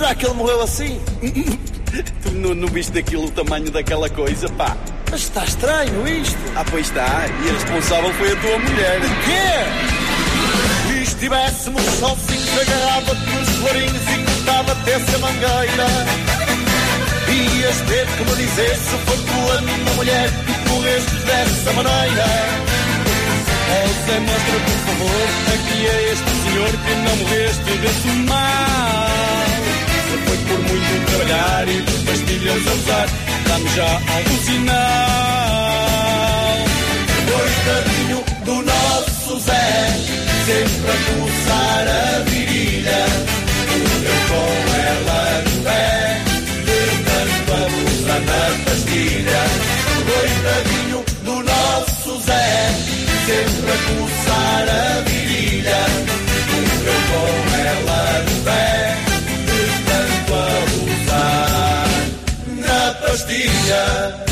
Será que ele morreu assim? Tu não viste o tamanho daquela coisa, pá? Mas está estranho isto. Ah, pois está. E a responsável foi a tua mulher. O quê? Se estivéssemos sozinhos, agarrava-te nos florinhos e cortava-te a mangueira. Ias ter que me dizer se foi tu a minha mulher que morreste dessa maneira. Oh Zé, mostra por favor, aqui é este senhor que não morreste desse mal. Se foi por muito trabalhar e por pastilhas a usar, dá-me já algum sinal. Coitadinho do nosso Zé, sempre a coçar a virilha, morreu com ela no pé, de tanto abusar na pastilha. Coitadinho do nosso Zé, sempre a coçar a virilha, morreu com ela no pé, de tanto abusar na pastilha.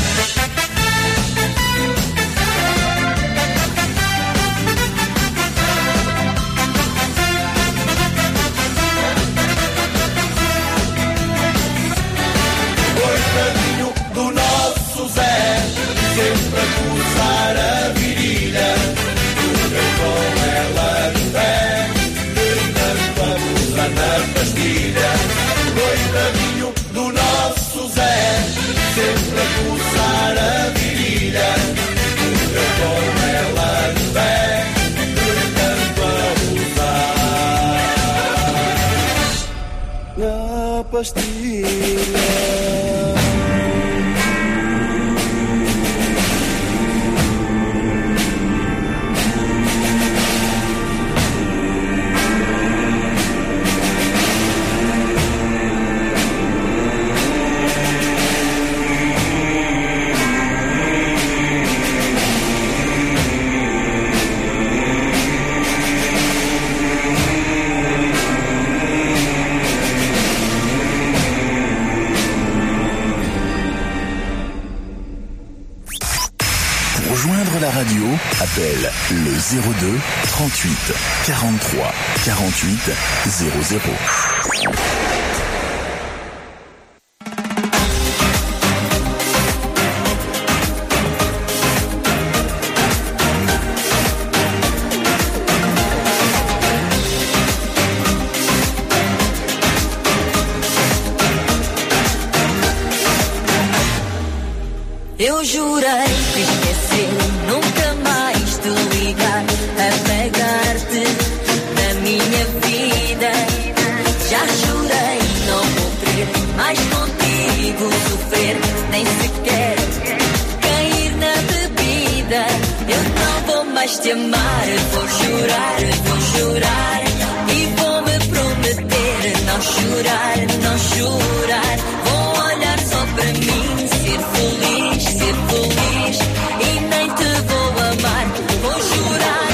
Coitadinho do nosso Zé, sempre a coçar a virilha, morreu com ela no pé, de tanto abusar na pastilha. Coitadinho do nosso Zé, sempre a coçar a virilha, morreu com ela no pé, de tanto abusar na pastilha. La radio, appelle le 02 38 43 48 00. Eu jurei que esquecer, nunca mais te ligar, apagar-te da minha vida. Já jurei não vou querer mais contigo sofrer, nem sequer cair na bebida. Eu não vou mais te amar, vou jurar e vou me prometer não chorar, não chorar. Vou olhar só para mim, ser feliz e nem te vou amar. Vou jurar,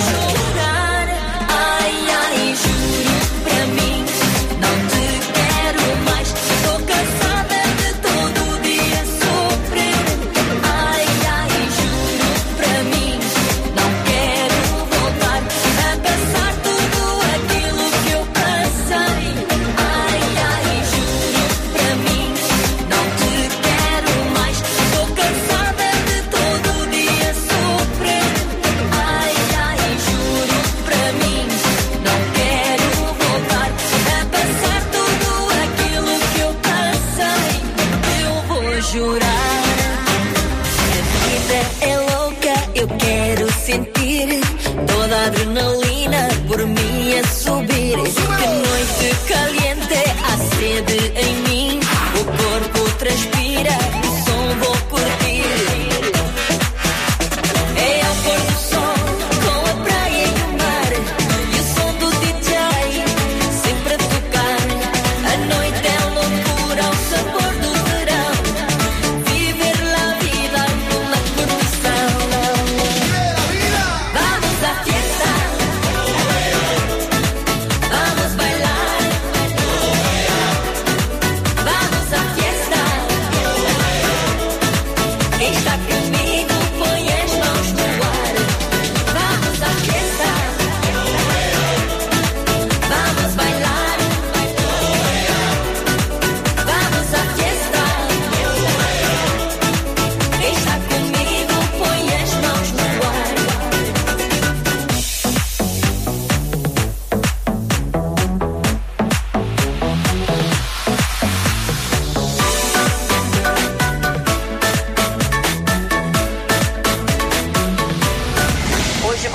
ai, ai, juro para mim, não te quero mais. Estou cansada de todo dia sofrer. Ai, ai, juro para mim, não quero voltar a passar tudo aquilo que eu passei. Ai, ai, juro para mim, não te quero mais. Estou cansada de todo dia sofrer. Ai, ai, juro para mim, não quero voltar a passar tudo aquilo que eu passei. Eu vou jurar. A vida é louca, eu quero sentir toda a adrenalina por mim a subir. Que noite caliente, há sede em mim, o corpo transpira, o som vou curtir. É ao pôr do sol, com a praia e o mar, e o som do DJ sempre a tocar. A noite é loucura, o sabor do verão, viver la vida numa curtição. Vamos à fiesta, vamos bailar. Vamos à fiesta,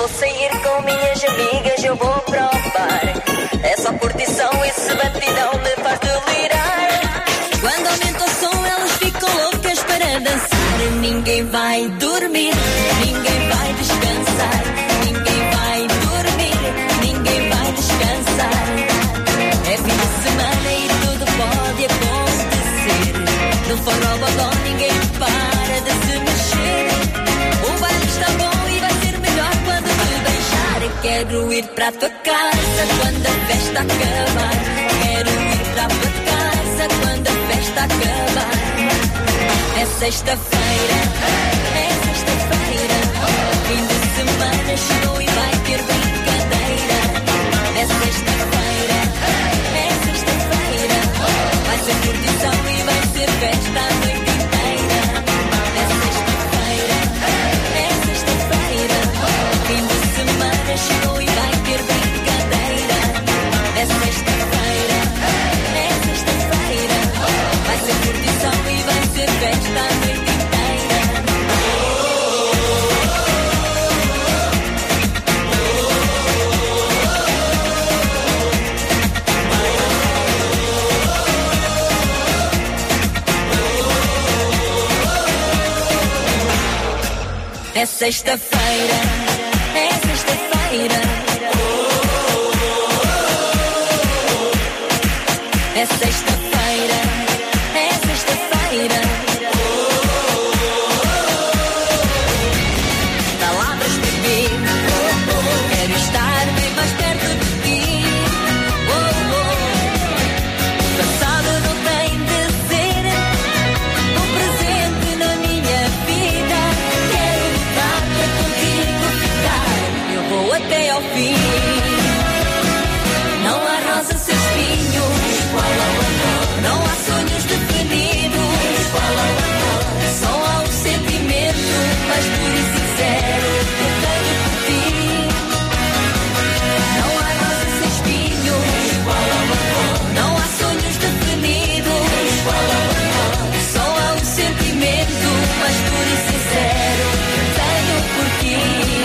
vou sair com minhas amigas, eu vou provar. É só curtição, esse batidão me faz delirar. Quando aumenta o som, elas ficam loucas para dançar. Ninguém vai dormir, ninguém vai descansar. Ninguém vai dormir, ninguém vai descansar. É fim de semana e tudo pode acontecer. No forró bodó ninguém para de se mexer. O baile está bom e vai ser melhor quando te deixar. Quero ir para a tua casa quando a festa acabar. Quero ir para a tua casa quando a festa acabar. É sexta-feira, é sexta-feira. Fim de semana chegou e vai ter brincadeira. É sexta-feira, é sexta-feira. Vai ser curtição e vai ser festa a noite inteira. É sexta-feira, é sexta-feira. Fim de semana chegou e vai ter brincadeira. É sexta-feira, é sexta-feira. Vai ser curtição e vai ser festa a noite inteira. É sexta-feira, é sexta-feira. É sexta-feira, é sexta-feira. Palavras de mim, quero estar bem mais perto de ti. O passado não tem de ser um presente na minha vida. Quero lutar para contigo ficar. Eu vou até ao fim. Não há rosa sem espinhos. Não há sonhos definidos. Só há um sentimento mais puro e sincero que eu tenho por ti. Não há rosa sem espinhos. Não há sonhos definidos. Só há um sentimento mais puro e sincero que eu tenho por ti.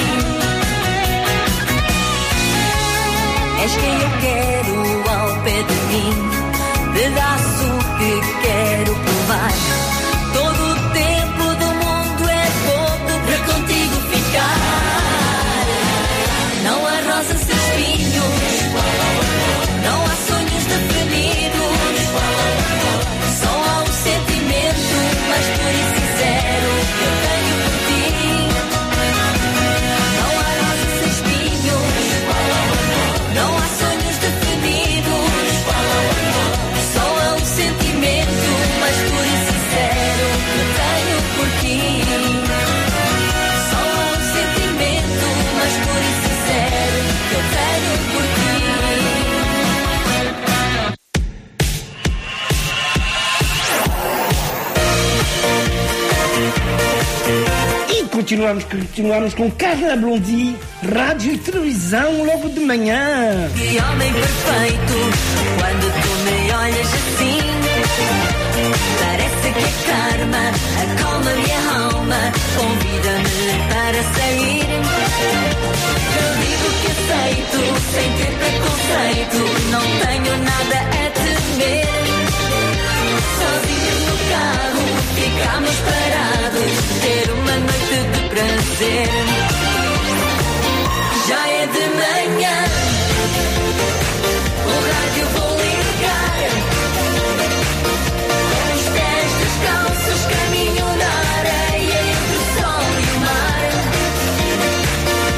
És quem eu quero ao pé de mim. Pedaço que quero provar. Todo o tempo do mundo é pouco para contigo ficar. Não há rosas sem espinhos. Não há sonhos definidos. Só há um sentimento mais puro e sincero que eu tenho por ti. Não há rosas sem espinhos. Não há sonhos definidos. Só há um sentimento mais puro e sincero que eu tenho por ti. Só há um sentimento mais puro e sincero que eu tenho por ti. E continuamos com Carla Blondie, rádio e televisão logo de manhã. Que homem perfeito, quando tu me olhas assim, parece que a karma acalma minha alma, convida-me para sair. Eu digo que aceito, sem ter preconceito, não tenho nada a temer. Sozinhos no carro, ficamos parados, ter uma noite de prazer. Já é de manhã, o rádio vou ligar. Os pés descalços, caminho na areia entre o sol e o mar.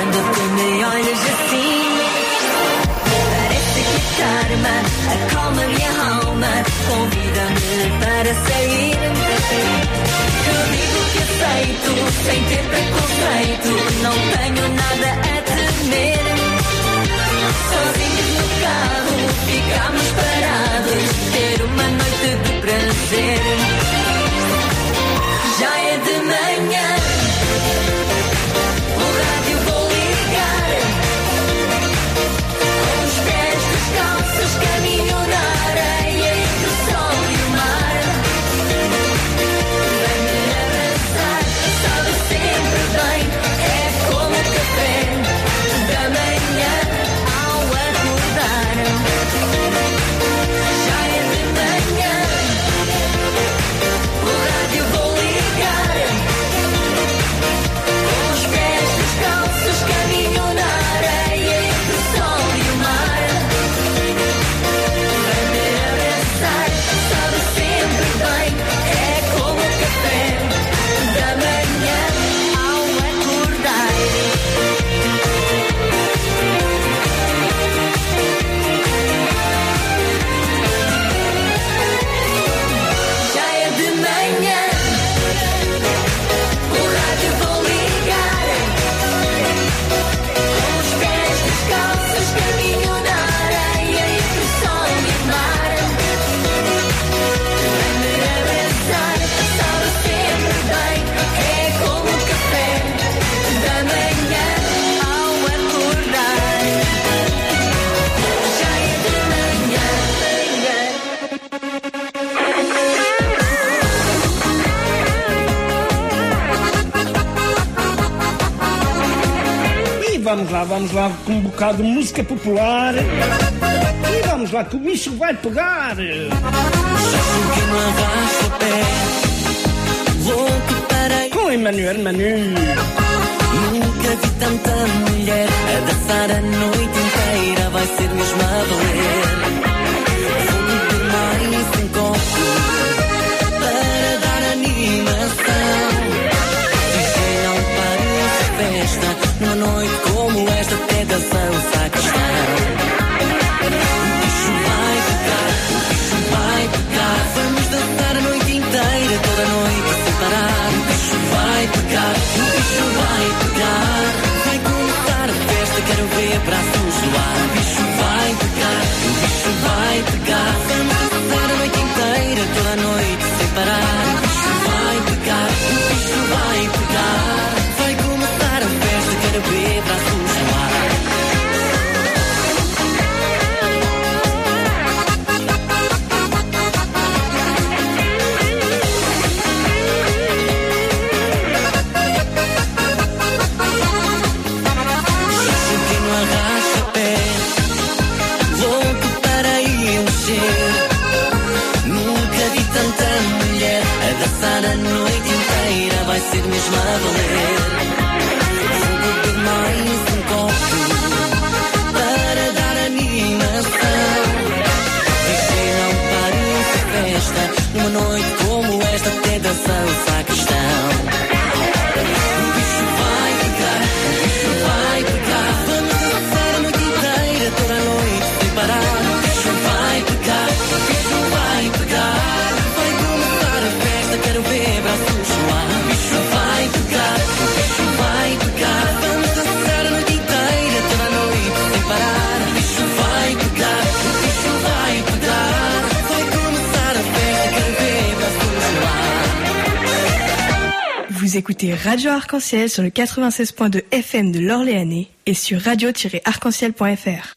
quando tu me olhas assim. Parece que karma acalma minha alma, convida-me para sair. Eu digo que aceito, sem ter preconceito, não tenho nada a temer. Sozinhos no carro, ficamos parados, ter uma noite de prazer. Já é de manhã, o rádio vou ligar. Com os pés descalços, caminho na areia entre o sol e o mar. Vem-me abraçar, sabe sempre bem, é como o café da manhã ao acordar. Já é de manhã, o rádio vou ligar. Com os pés descalços, caminho na areia entre o sol e o mar. Vem-me abraçar, sabe sempre bem, é como o café da manhã ao acordar. Já é de manhã, o rádio vou ligar. Com os pés descalços, caminho na areia entre o sol e o mar. Vem-me abraçar, sabe sempre bem, é como o café da manhã ao acordar. Já é de manhã. E vamos lá com um bocado de música popular. E vamos lá que o bicho vai pegar. Com Emanuel Manu. Nunca vi tanta mulher a dançar a noite inteira, vai ser mesmo a doer. Vou beber mais um copo para dar animação. DJ não para essa festa, numa noite como esta até dança o sacristão. O bicho vai pegar, vamos dançar a noite inteira, toda a noite sem parar. O bicho vai pegar, vai começar a festa, quero ver braços no ar. O bicho vai pegar, vamos dançar a noite inteira, toda a noite sem parar. O bicho vai pegar, vai começar a festa, quero ver braços no ar. Dançar a noite inteira vai ser mesmo a valer. Vou beber mais um copo para dar animação. DJ não pare essa festa, numa noite como esta até dança o sacristão. O bicho vai pegar, vamos dançar a noite inteira, toda a noite sem parar. O bicho vai pegar, vai começar a festa, quero ver braços no ar. O bicho vai pegar, vamos dançar a noite inteira, toda a noite sem parar. O bicho vai pegar, vai começar a festa, quero ver braços no ar. Vous écoutez Radio Arc-en-Ciel sur le 96.2 FM de l'Orléanais et sur radio-arc-en-ciel.fr.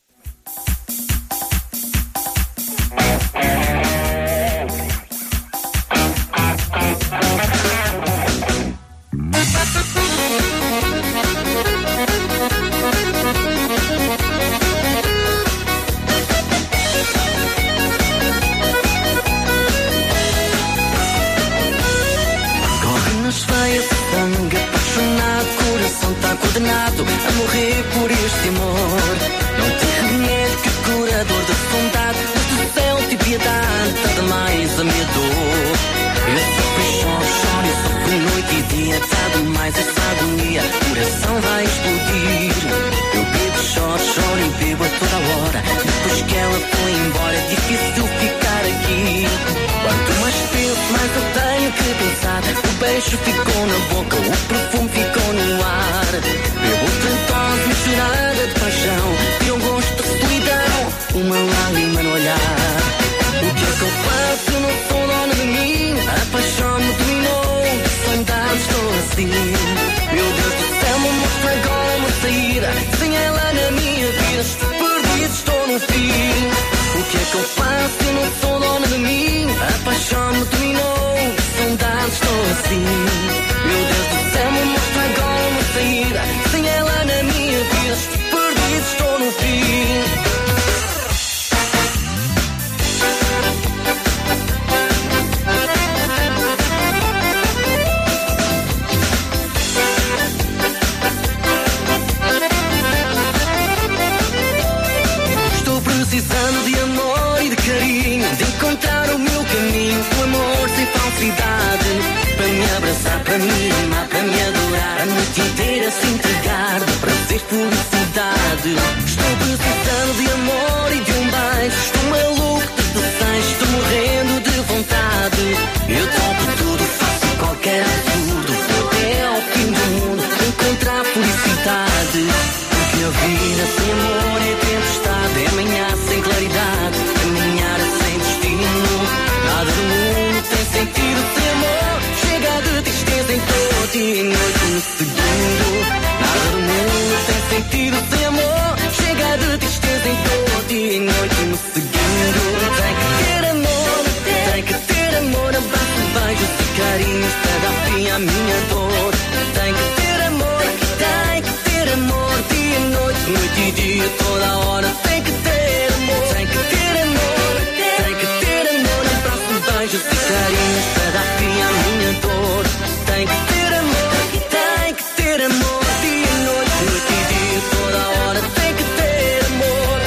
Condenado a morrer por este amor. Não tem remédio que cura a dor da saudade, mas do céu de piedade, nada mais a minha dor. Eu sofro e choro, eu sofro noite e dia. dado mais essa agonia, coração vai explodir. Eu bebo, choro e bebo a toda hora. Depois que ela foi embora, é difícil ficar aqui. Quanto mais penso, mais eu tenho que pensar. O beijo ficou na boca, o perfume ficou no ar. Bebo outra dose misturada de paixão, e um gosto de solidão, uma lágrima no olhar. O que é que eu faço? Eu não sou dona de mim. A paixão me dominou, de saudade estou assim. Meu Deus do céu, me mostra agora uma saída. Sem ela na minha vida, estou perdido, estou no fim. O que é que eu faço? Eu não sou dona de mim. A paixão me dominou, de saudade estou assim. Meu Deus do céu, me mostra agora uma saída. Sem ela na minha vida, estou perdido, estou no fim. Precisando de amor e de carinho, de encontrar o meu caminho, o amor sem falsidade, para me abraçar, para me amar, para me adorar, a noite inteira se entregar, de prazer, felicidade. Estou precisando de amor e de um beijo, estou maluco de desejo, estou morrendo de vontade. Eu topo tudo, faço qualquer absurdo, vou até ao fim do mundo, encontrar felicidade. Porque a vida sem amor é tempestade, é manhã sem claridade, caminhar sem destino. Nada do mundo tem sentido sem amor, chega de tristeza em todo dia e noite no segundo. Nada do mundo tem sentido sem amor, chega de tristeza em todo dia e noite no segundo. Tem que ter amor, tem que ter amor, abraço, beijos e carinhos para dar fim à minha dor. Tem que ter amor, tem que ter amor, dia e noite, noite e dia, toda hora. Tem que ter amor, tem que ter amor, tem que ter amor, abraço, beijos e carinhos para dar fim à minha dor. Tem que ter amor, tem que ter amor, dia e noite, noite e dia, toda hora. Tem que ter amor.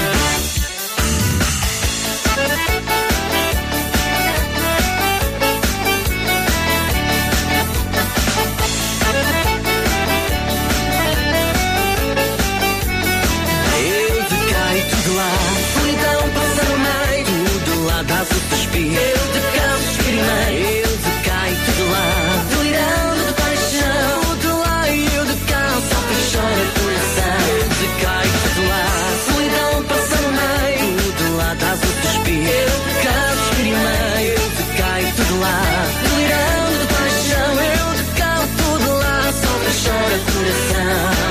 Eu te caio tudo lá, solidão passa no meio, tudo lá dá-se o suspiro. Eu te canso, experimentei, eu te caio tudo lá, delirando de paixão, tudo lá e eu te canso, só que chora o coração. Eu te caio tudo lá, solidão passa no meio, tudo lá dá-se o suspiro. Eu te canso, experimentei, eu te caio tudo lá, delirando de paixão, eu te canso tudo lá, só que chora o coração.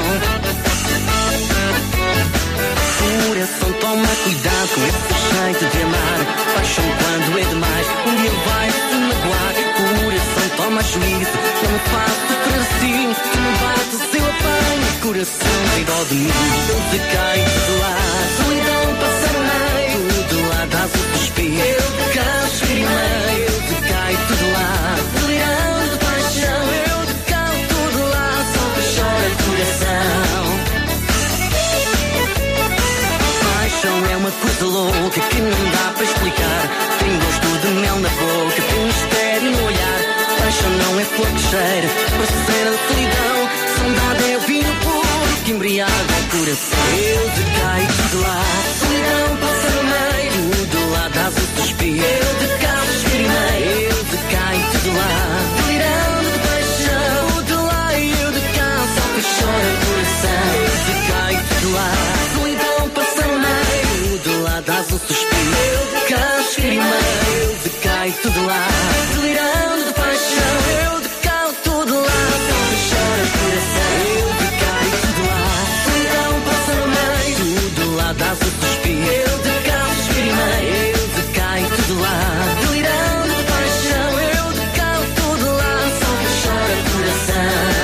Coração, toma cuidado com esse jeito de amar. Paixão quando é demais, um dia vai se magoar. Coração, toma juízo, não me faço sofrer assim. Tu me bates, eu apanho. Coração, tem dó de mim. Eu te caio tudo lá, solidão passa no meio, tudo lá dá-se o suspiro. Eu te canso, experimentei, eu te caio tudo lá, delirando de paixão. Eu te canso tudo lá, só que chora o coração. Paixão é uma coisa louca que não dá para explicar. Tem gosto de mel na boca, tem mistério no olhar. Paixão não é flor que cheira, parceira de solidão. Saudade é o vinho puro que embriaga o coração. Eu te caio tudo lá, solidão passa no meio, tudo lá dá-se o suspiro. Eu te canso, experimentei, eu te caio tudo lá, delirando de paixão, tudo lá e eu te canso, só que chora o coração. Eu te caio tudo lá, solidão passa no meio, tudo lá dá-se o suspiro. Eu te canso, experimentei, eu te caio tudo lá, delirando de paixão. Eu te canso tudo lá, só que chora o coração. Eu te caio tudo lá, solidão passa no meio, tudo lá dá-se o suspiro. Eu te canso, experimentei, eu te caio tudo lá, delirando de paixão. Eu te canso tudo lá, só que chora o coração.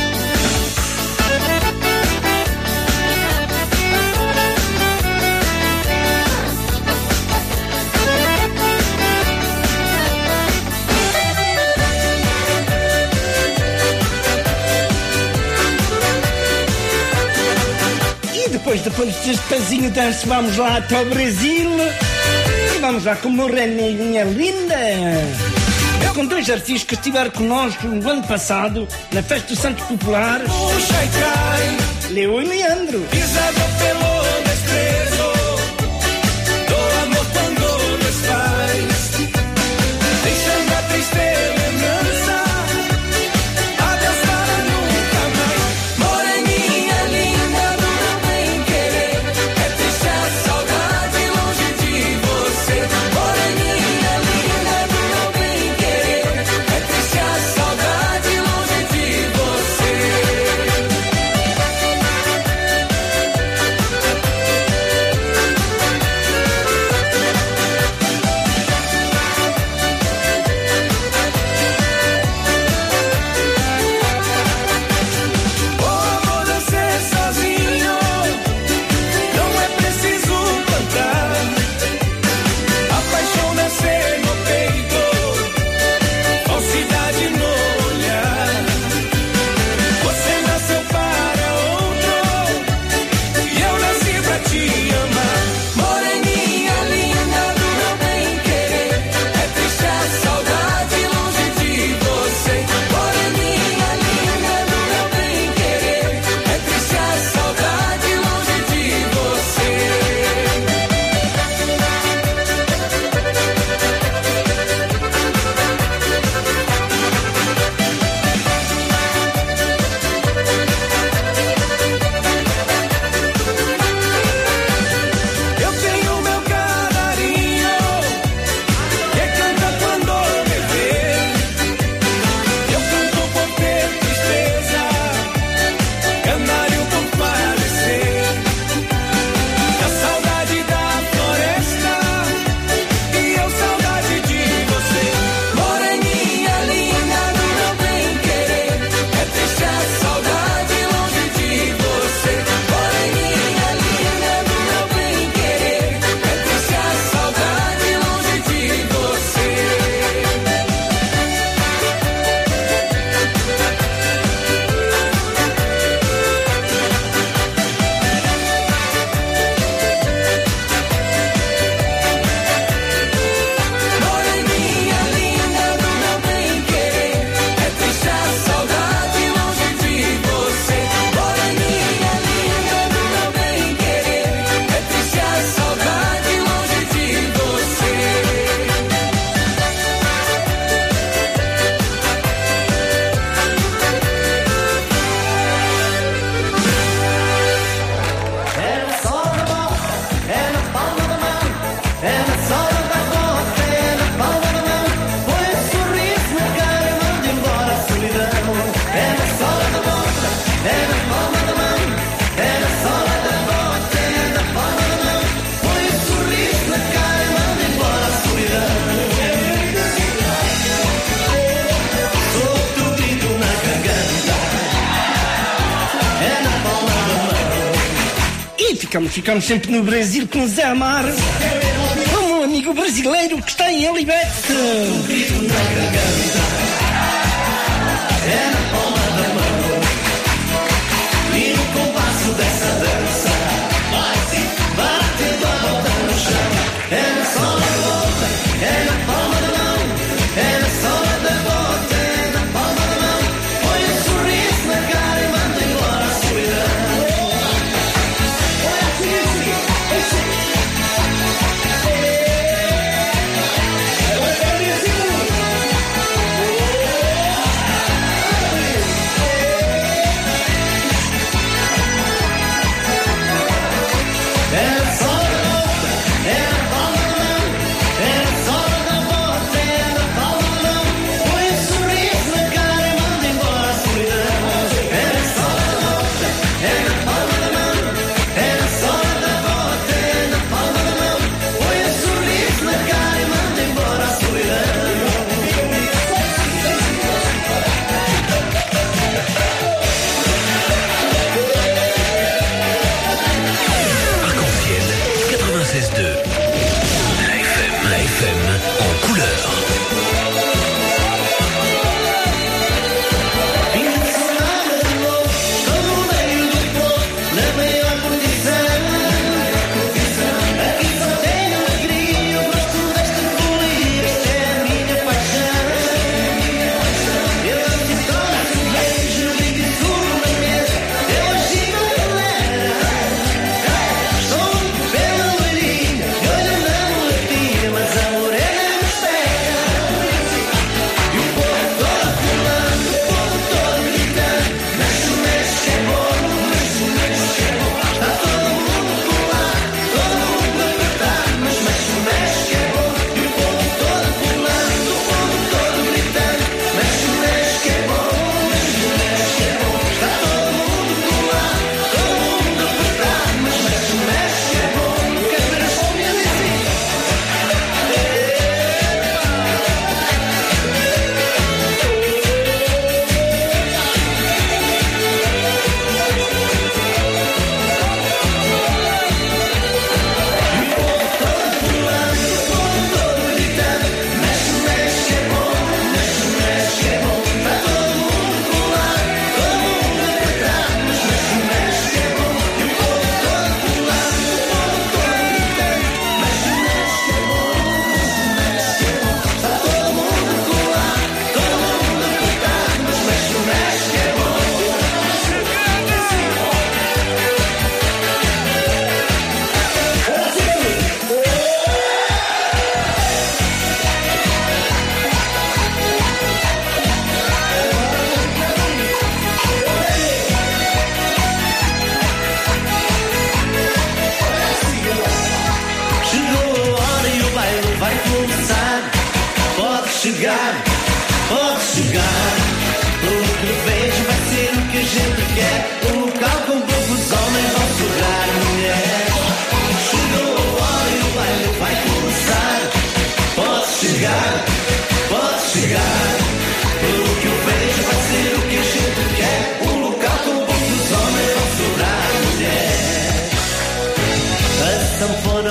Depois deste pezinho dance, vamos lá até o Brasil. E vamos lá com uma reninha linda. É com dois artistas que estiveram conosco no ano passado na Festa do Santo Popular, Leo e Leandro. Ficamos sempre no Brasil com Zé Amar, como um amigo brasileiro que está em Olivete. É na palma da mão e no compasso dessa dança batendo a volta no chão. É na sola da volta, é na palma da mão, é na sola da volta, é na palma da mão. Põe um sorriso na cara e manda embora a solidão.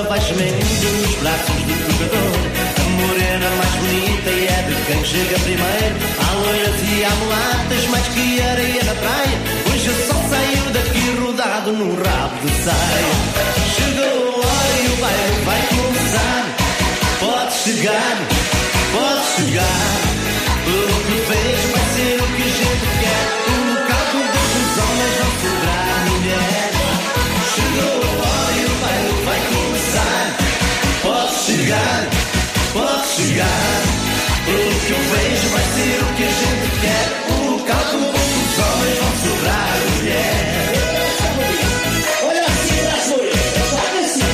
vai gemendo nos braços do jogador. A morena mais bonita e é de quem chega primeiro. Há loiras e há mulatas, mais que areia na praia. Hoje o sol saiu daqui rodado num rabo de saia. Chegou a hora e o baile vai começar. Pode chegar, pode chegar. O que fez vai ser o que a gente quer. O local com os homens vão sobrar mulheres. Chegou a hora e o baile vai começar. Pode chegar, pode chegar. O que eu vejo vai ser o que a gente quer. O local com os homens vão sobrar mulheres. Olha assim, braço, olha assim.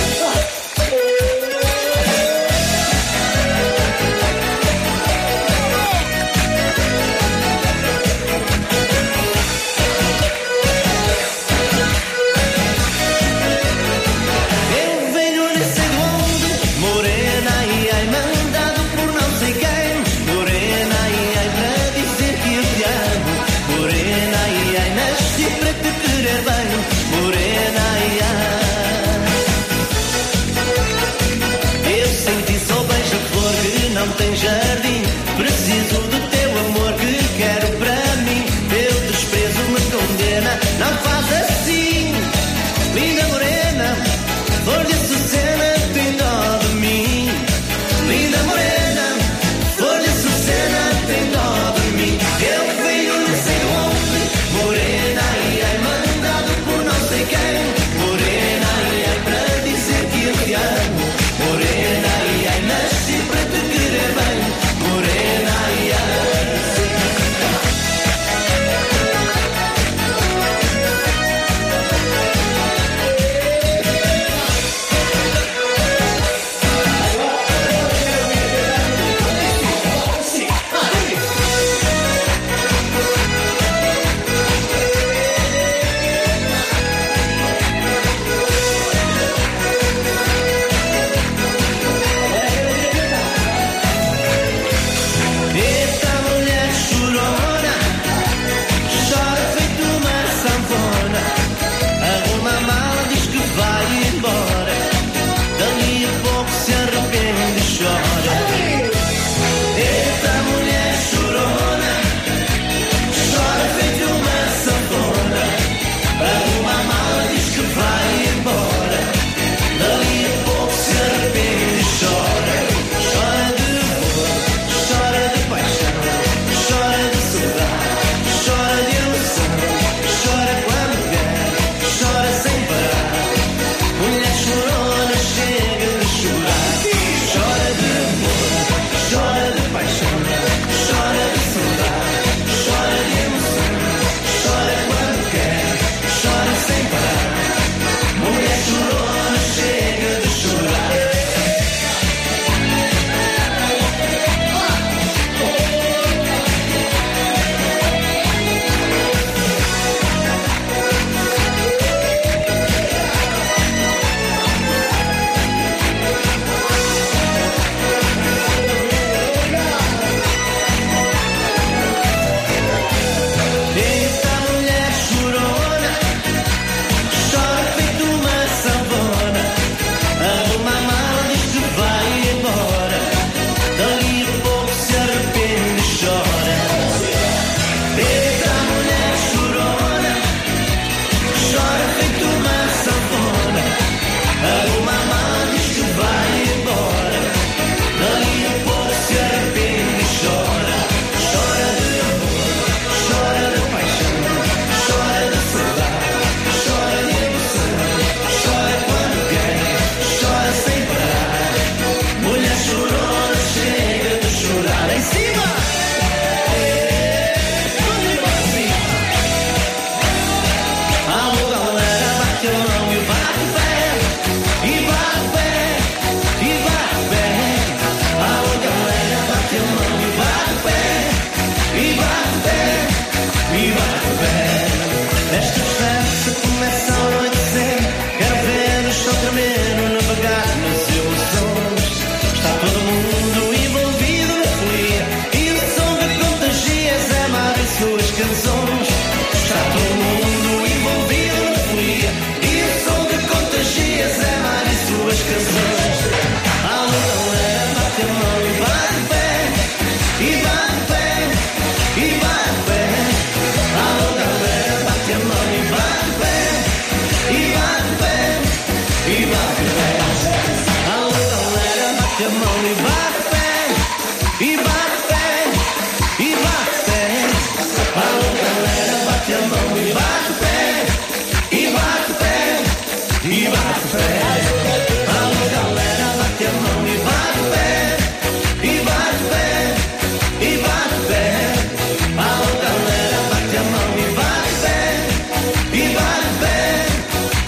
Não tem jardim, preciso do teu amor que quero para mim. Teu desprezo me condena, não faz assim. Linda morena, flor de açucena, tem dó de mim. Linda morena, flor de açucena, tem dó de mim. Eu venho não sei onde, morena, e é mandado por não sei quem.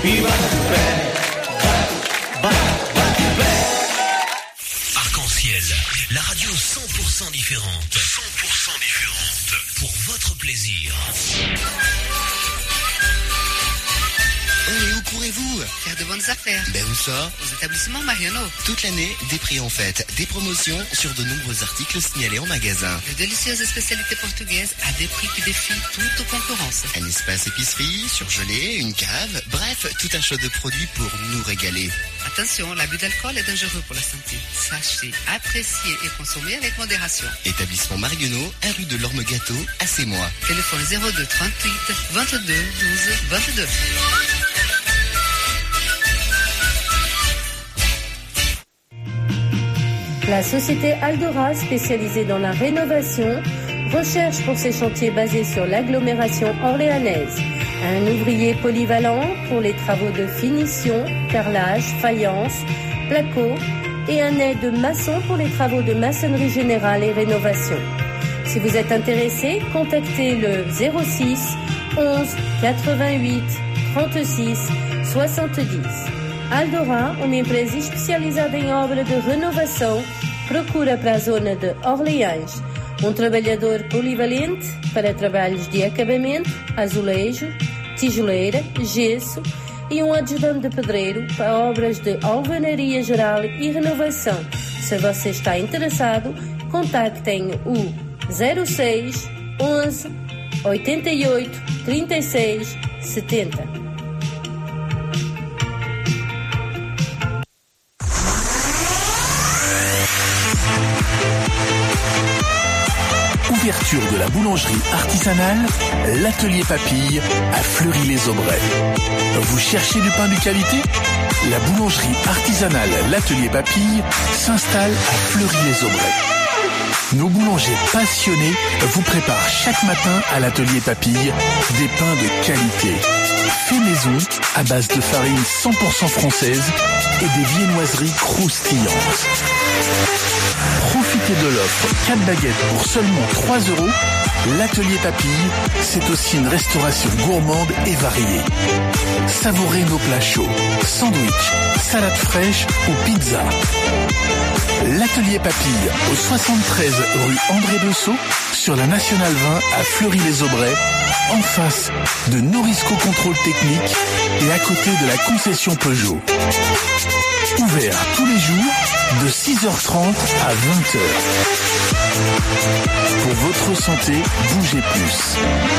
e bate o pé. Arc-en-ciel, la radio 100% différente. 100% différente. Pour votre plaisir. Et où courez-vous? Faire de bonnes affaires. Ben où ça? Aux établissements Mariano. Toute l'année, des prix en fête, des promotions sur de nombreux articles signalés en magasin. De délicieuses spécialités portugaises à des prix qui défient toute concurrence. Un espace épicerie, surgelé, une cave, bref, tout un choix de produits pour nous régaler. Attention, l'abus d'alcool est dangereux pour la santé. Sachez apprécier et consommer avec modération. Établissement Marionneau, 1 rue de l'Orme-Gâteau, à Sémois. Téléphone 02 38 22 12 22. La société Aldora, spécialisée dans la rénovation, recherche pour ses chantiers basés sur l'agglomération orléanaise un ouvrier polyvalent pour les travaux de finition, carrelage, faïence, placo et un aide de maçon pour les travaux de maçonnerie générale et rénovation. Si vous êtes intéressé, contactez le 06 11 88 36 70. Aldora, uma empresa especializada em obra de renovação, procura para a zona de Orleans trabalhador polivalente para trabalhos de acabamento, azulejo, tijoleira, gesso e ajudante de pedreiro para obras de alvenaria geral e renovação. Se você está interessado, contactem o 06 11 88 36 70. Ouverture de la boulangerie artisanale, l'atelier Papille à Fleury-les-Aubrais. Vous cherchez du pain de qualité? La boulangerie artisanale l'atelier Papille s'installe à Fleury-les-Aubrais. Nos boulangers passionnés vous préparent chaque matin à l'atelier Papille des pains de qualité. Fait maison à base de farine 100% française et des viennoiseries croustillantes. Profitez de l'offre 4 baguettes pour seulement 3 €. L'atelier Papille, c'est aussi une restauration gourmande et variée. Savourez nos plats chauds, sandwich, salade fraîche ou pizza. L'atelier Papille au 73 rue André Dessau sur la Nationale 20 à Fleury-les-Aubrais, en face de Norisco Contrôle Technique et à côté de la concession Peugeot. Ouvert tous les jours de 6h30 à 20h. Pour votre santé, bougez plus.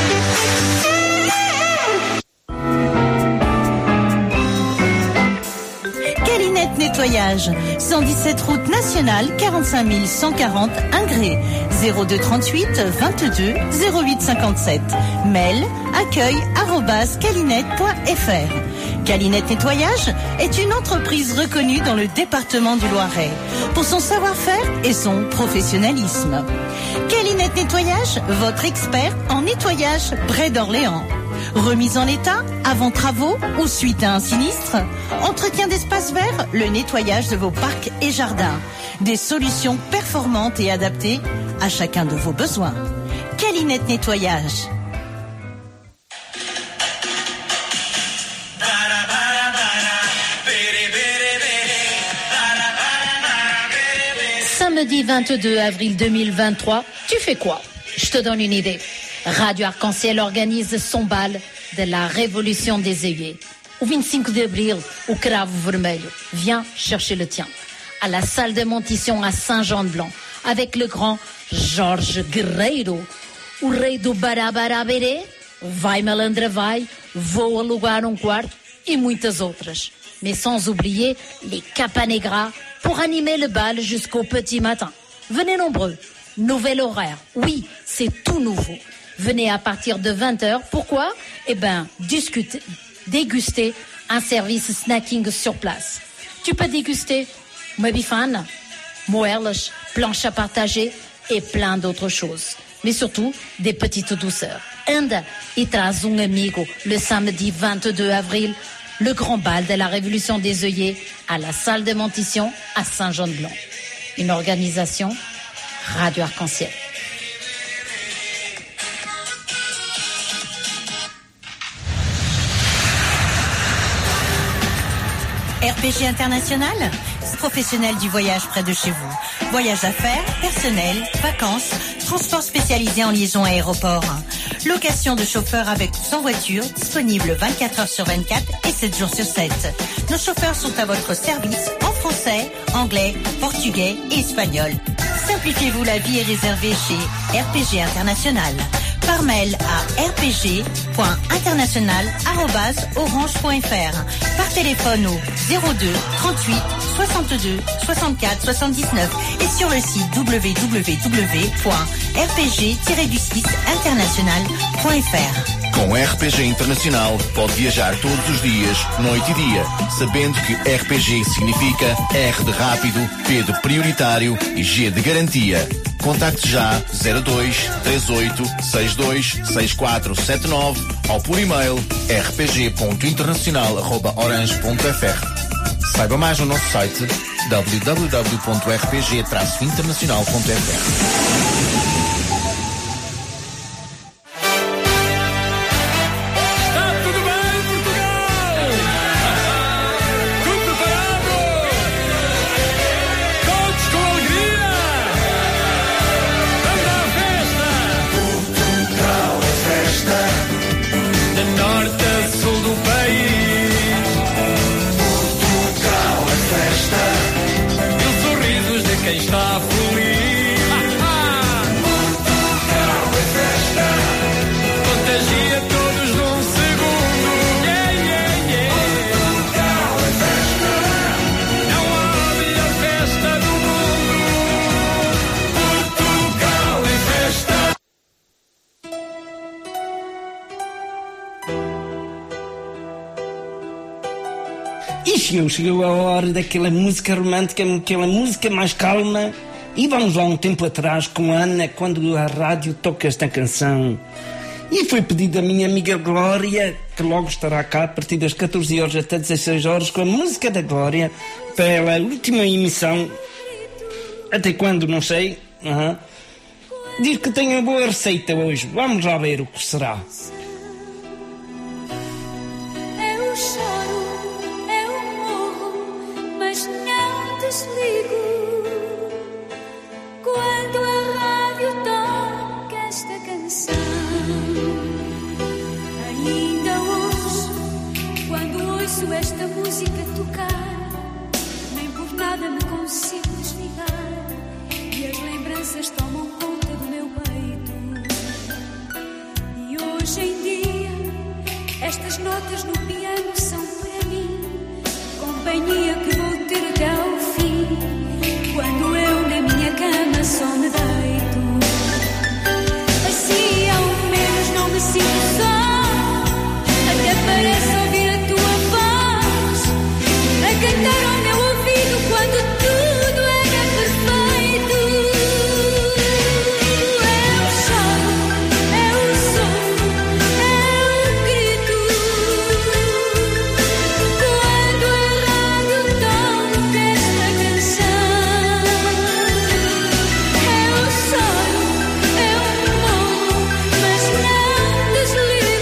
Calinette Nettoyage, 117 route nationale, 45 140 Ingré, 02 38 22 08 57. Mail accueil@calinette.fr. Calinette Nettoyage est une entreprise reconnue dans le département du Loiret pour son savoir-faire et son professionnalisme. Calinette Nettoyage, votre expert en nettoyage près d'Orléans. Remise en état, avant travaux ou suite à un sinistre, entretien d'espaces verts, le nettoyage de vos parcs et jardins. Des solutions performantes et adaptées à chacun de vos besoins. Calinette Nettoyage. Samedi 22 avril 2023, tu fais quoi? Je te donne une idée. Radio Arc-en-Ciel organise son bal de la Révolution des œillets. Au 25 d'avril, au Cravo Vermelho. Viens chercher le tien. À la salle de Montição à Saint-Jean-de-Blanc. Avec le grand Jorge Guerreiro. O rei do Barabaraberê. Vai Malandra Vai. Vou alugar quarto. Et muitas outras. Mais sans oublier les Capanegras pour animer le bal jusqu'au petit matin. Venez nombreux. Nouvel horaire. Oui, c'est tout nouveau. Venez à partir de 20h. Pourquoi? Déguster un service snacking sur place. Tu peux déguster uma bifana, moelas, planches à partager et plein d'autres choses. Mais surtout, des petites douceurs. Anda e traz amigo le samedi 22 avril, le grand bal de la Révolution des œillets à la salle de Montição à Saint-Jean-de-Blanc. Une organisation Radio Arc-en-Ciel. RPG International, professionnel du voyage près de chez vous. Voyage d'affaires, personnel, vacances, transport spécialisé en liaison aéroport. Location de chauffeurs avec ou sans voiture, disponible 24 heures sur 24 et 7 jours sur 7. Nos chauffeurs sont à votre service en français, anglais, portugais et espagnol. Simplifiez-vous la vie et réservez chez RPG International. Par mail à rpg.international@orange.fr. Par téléphone au 02 38 62 64 79 et sur le site www.rpg-international.fr. Com RPG Internacional pode viajar todos os dias, noite e dia, sabendo que RPG significa R de rápido, P de prioritário e G de garantia. Contacte já 02 38 62 6479 ou por e-mail rpg.internacional@orange.fr. Saiba mais no nosso site www.rpg-internacional.fr. Quem está feliz. Portugal é festa. Contagia todos num segundo. Yeah, yeah, yeah. Portugal é festa. Não há melhor festa do mundo. Portugal é festa. E chegou a hora daquela música romântica, aquela música mais calma. E vamos lá um tempo atrás com a Ana, quando a rádio toca esta canção. E foi pedido a minha amiga Glória, que logo estará cá a partir das 14 horas até 16 horas, com a música da Glória, pela última emissão. Até quando, não sei. Diz que tem uma boa receita hoje. Vamos lá ver o que será. Eu choro, eu morro, mas não desligo. Quando a rádio toca esta canção, ainda hoje, quando ouço esta música tocar, nem por nada me consigo desligar, e as lembranças tomam conta do meu peito. E hoje em dia, estas notas no piano são para mim companhia que vou ter até ao fim, quando eu na minha cama só me deito. Assim ao menos não me sinto só, até parece ouvir a tua voz a cantar ao meu ouvido quando tudo era perfeito. Eu choro, eu sofro, eu grito quando a rádio toca esta canção. Eu choro, eu morro, mas não desligo.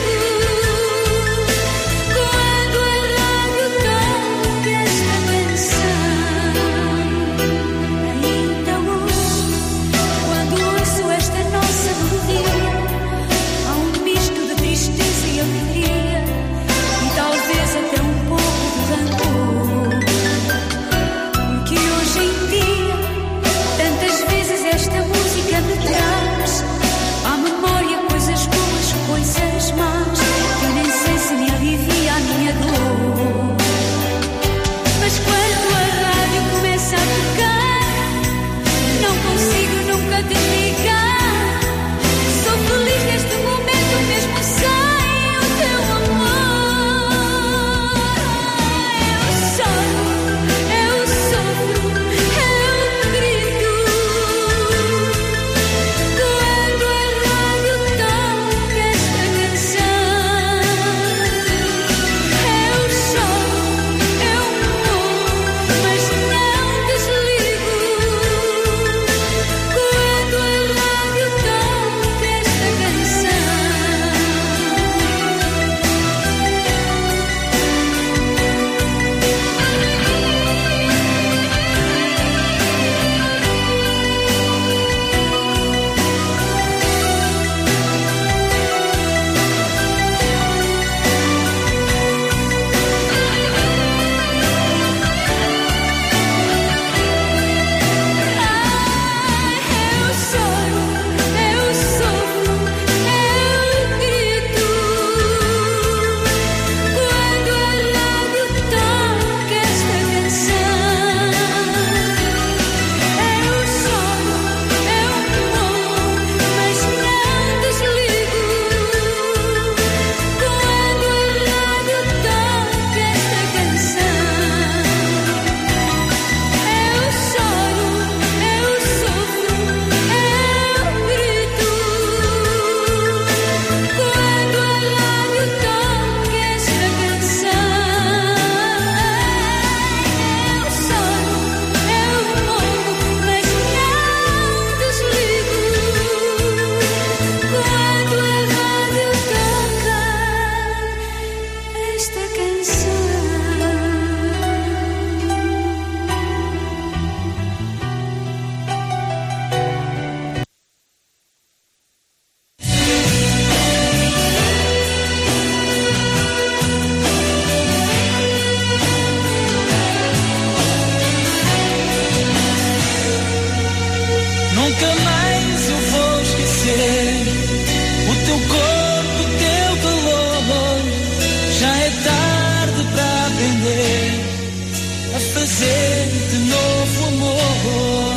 trazer de novo amor.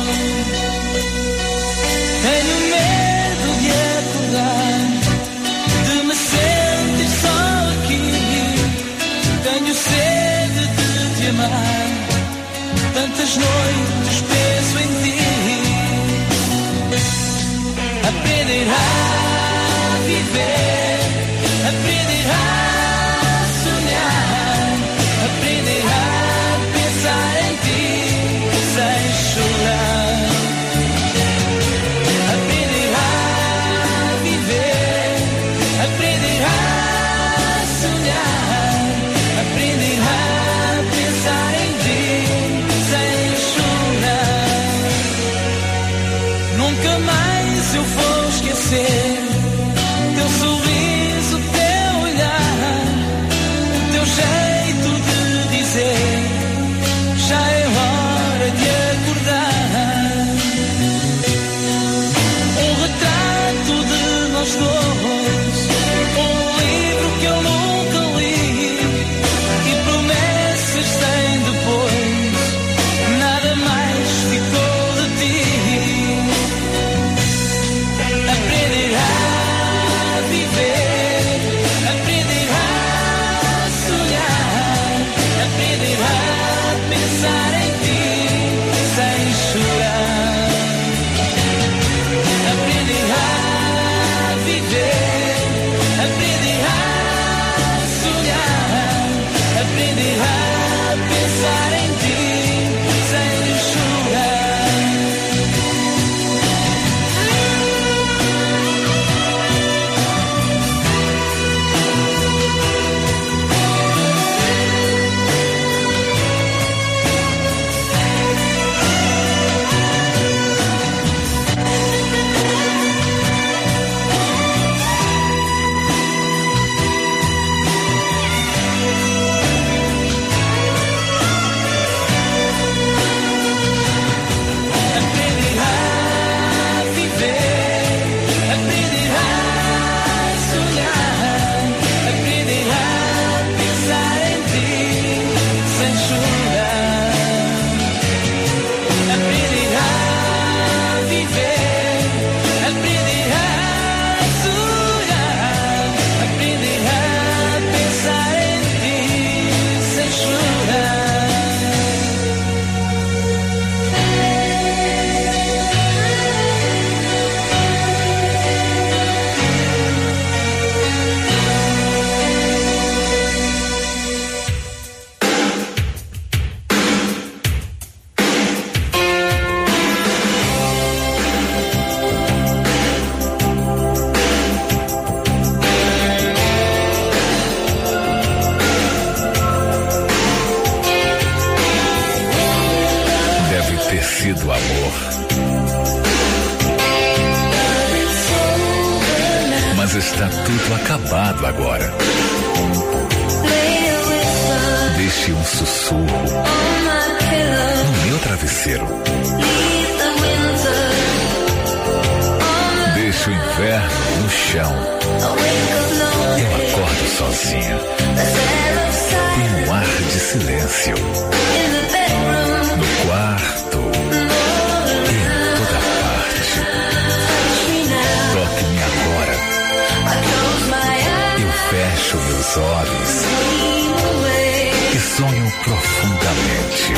Tenho medo de acordar, de me sentir só aqui. Tenho sede de te amar, tantas noites penso em ti. Aprender a viver, aprender a sonhar, aprender a pensar em ti sem chorar. Aprender a viver, aprender a sonhar, aprender a pensar em ti sem chorar. Nunca mais eu vou esquecer teu sorriso, teu olhar, o teu jeito de dizer já é hora de acordar. Um retrato de nós dois, um livro que eu nunca li, e promessas sem depois, nada mais ficou de ti. Aprender a viver, aprender a sonhar, aprender a pensar em ti sem chorar. Aprender a viver, aprender a sonhar, aprender a pensar em ti sem chorar. Aprender a viver, aprender a sonhar, aprender a pensar em ti sem chorar. Aprender a viver, aprender a sonhar, aprender a pensar em ti sem chorar. Deve ter sido amor. Mas está tudo acabado agora. Deixe um sussurro no meu travesseiro. Deixe o inverno no chão. Eu acordo sozinha. Tem um ar de silêncio. No quarto, em toda parte. Toque-me agora. Eu fecho meus olhos e sonho profundamente.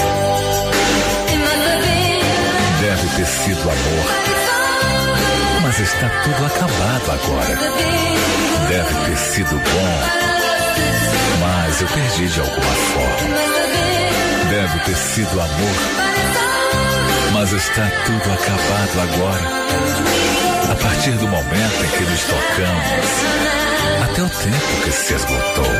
Deve ter sido amor, mas está tudo acabado agora. Deve ter sido bom, mas eu perdi de alguma forma. Deve ter sido amor, mas está tudo acabado agora. A partir do momento em que nos tocamos, até o tempo que se esgotou.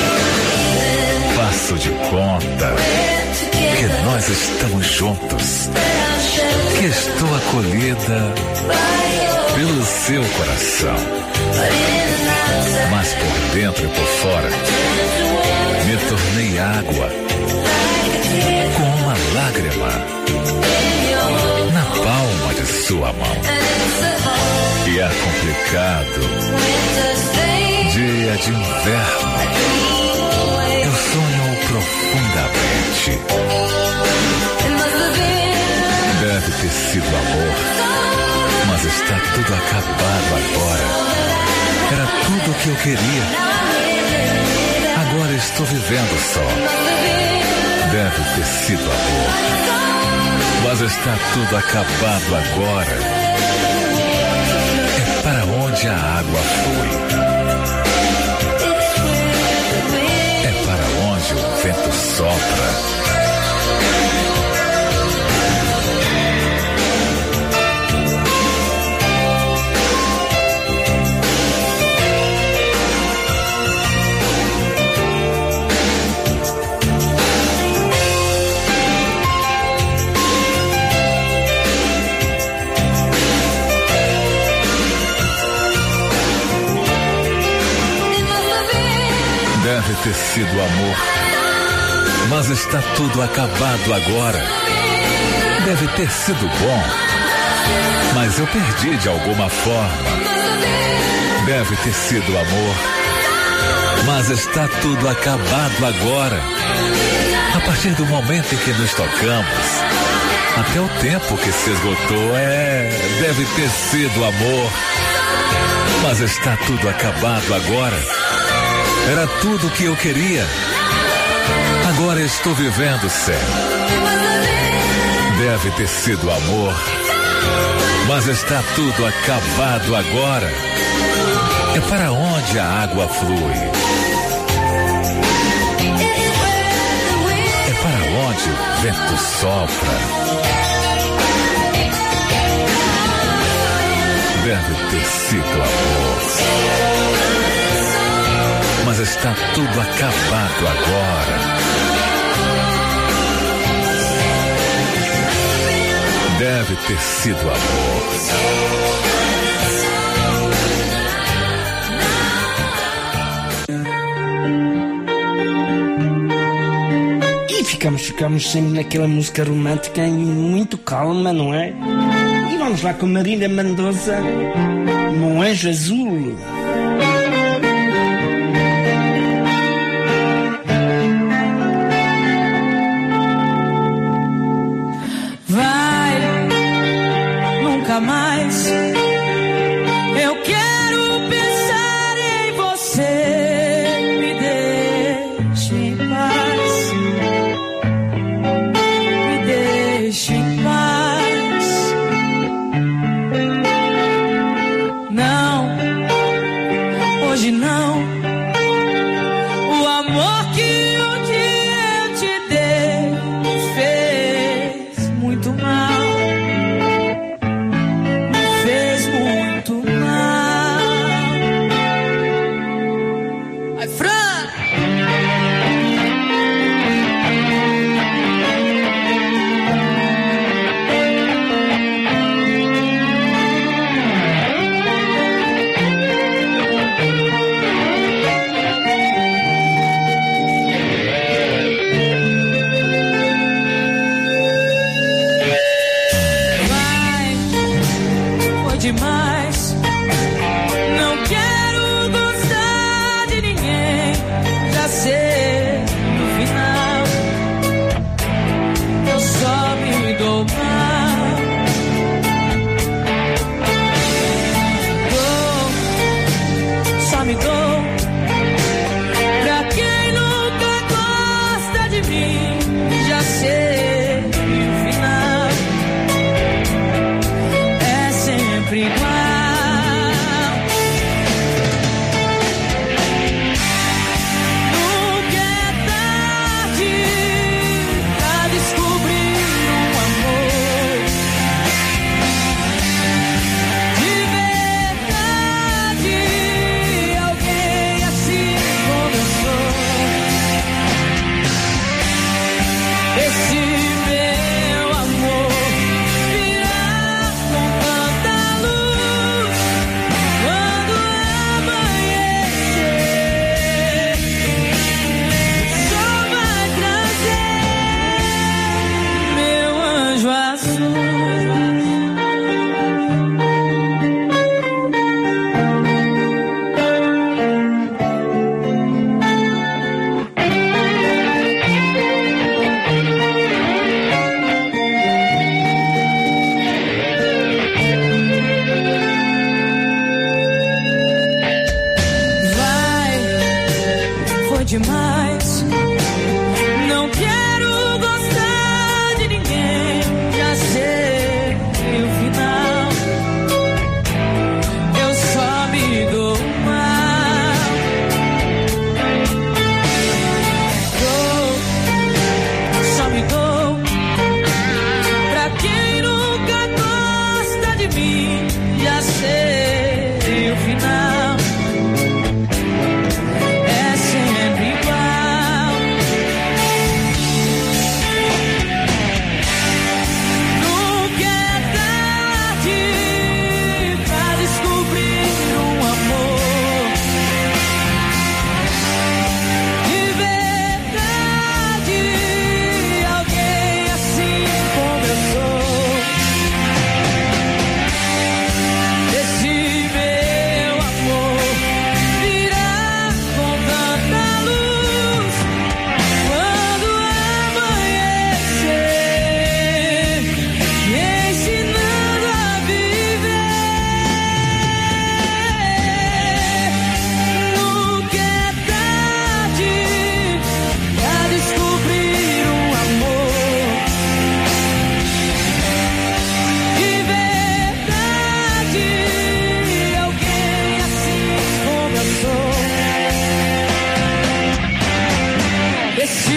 Faço de conta que nós estamos juntos, que estou acolhida pelo seu coração. Mas por dentro e por fora, me tornei água, com uma lágrima na palma de sua mão. E é complicado, dia de inverno, eu sonho profundamente. sido amor, mas está tudo acabado agora. Era tudo o que eu queria. Agora estou vivendo só. Deve ter sido amor, mas está tudo acabado agora. É para onde a água flui. É para onde o vento sopra. Deve ter sido amor, mas está tudo acabado agora. Deve ter sido bom, mas eu perdi de alguma forma. Deve ter sido amor, mas está tudo acabado agora. A partir do momento em que nos tocamos, até o tempo que se esgotou, deve ter sido amor, mas está tudo acabado agora. Era tudo o que eu queria. Agora estou vivendo sério. Deve ter sido amor, mas está tudo acabado agora. É para onde a água flui. É para onde o vento sopra. Deve ter sido amor, mas está tudo acabado agora. Deve ter sido amor. E ficamos sempre naquela música romântica e muito calma, não é? E vamos lá com Marília Mendonça, Meu Anjo Azul. Mais eu quero pensar em você, me deixe em paz, me deixe em paz. Não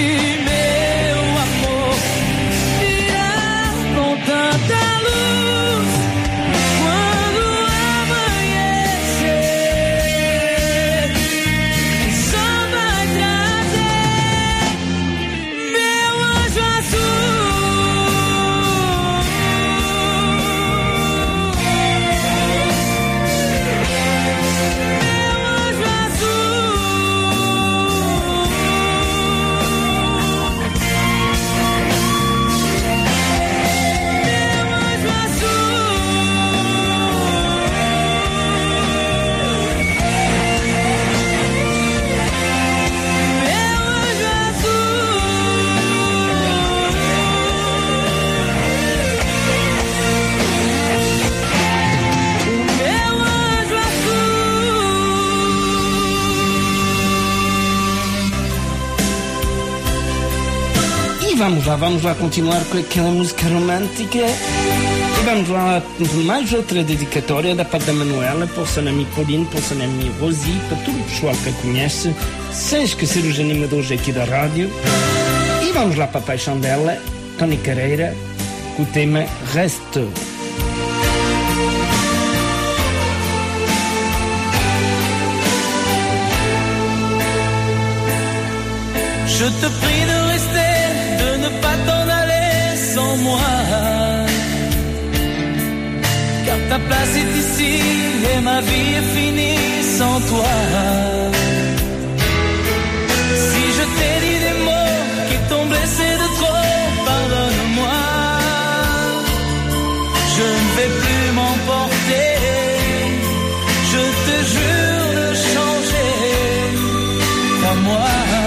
meu amor, irá com tanta luz quando amanhecer. Só vai trazer meu anjo Vamos lá continuar com aquela música romântica. E vamos lá mais outra dedicatória da parte da Manuela, para o Sanami Paulino, para o Sanami Rosi, para todo o pessoal que a conhece, sem esquecer os animadores aqui da rádio. E vamos lá para a paixão dela, Tony Carreira, com o tema Reste. Je te prie de rester, de ne pas t'en aller sans moi, car ta place est ici et ma vie est finie sans toi. Si je t'ai dit des mots qui t'ont blessé de trop, pardonne-moi. Je ne vais plus m'emporter, je te jure de changer, crois-moi.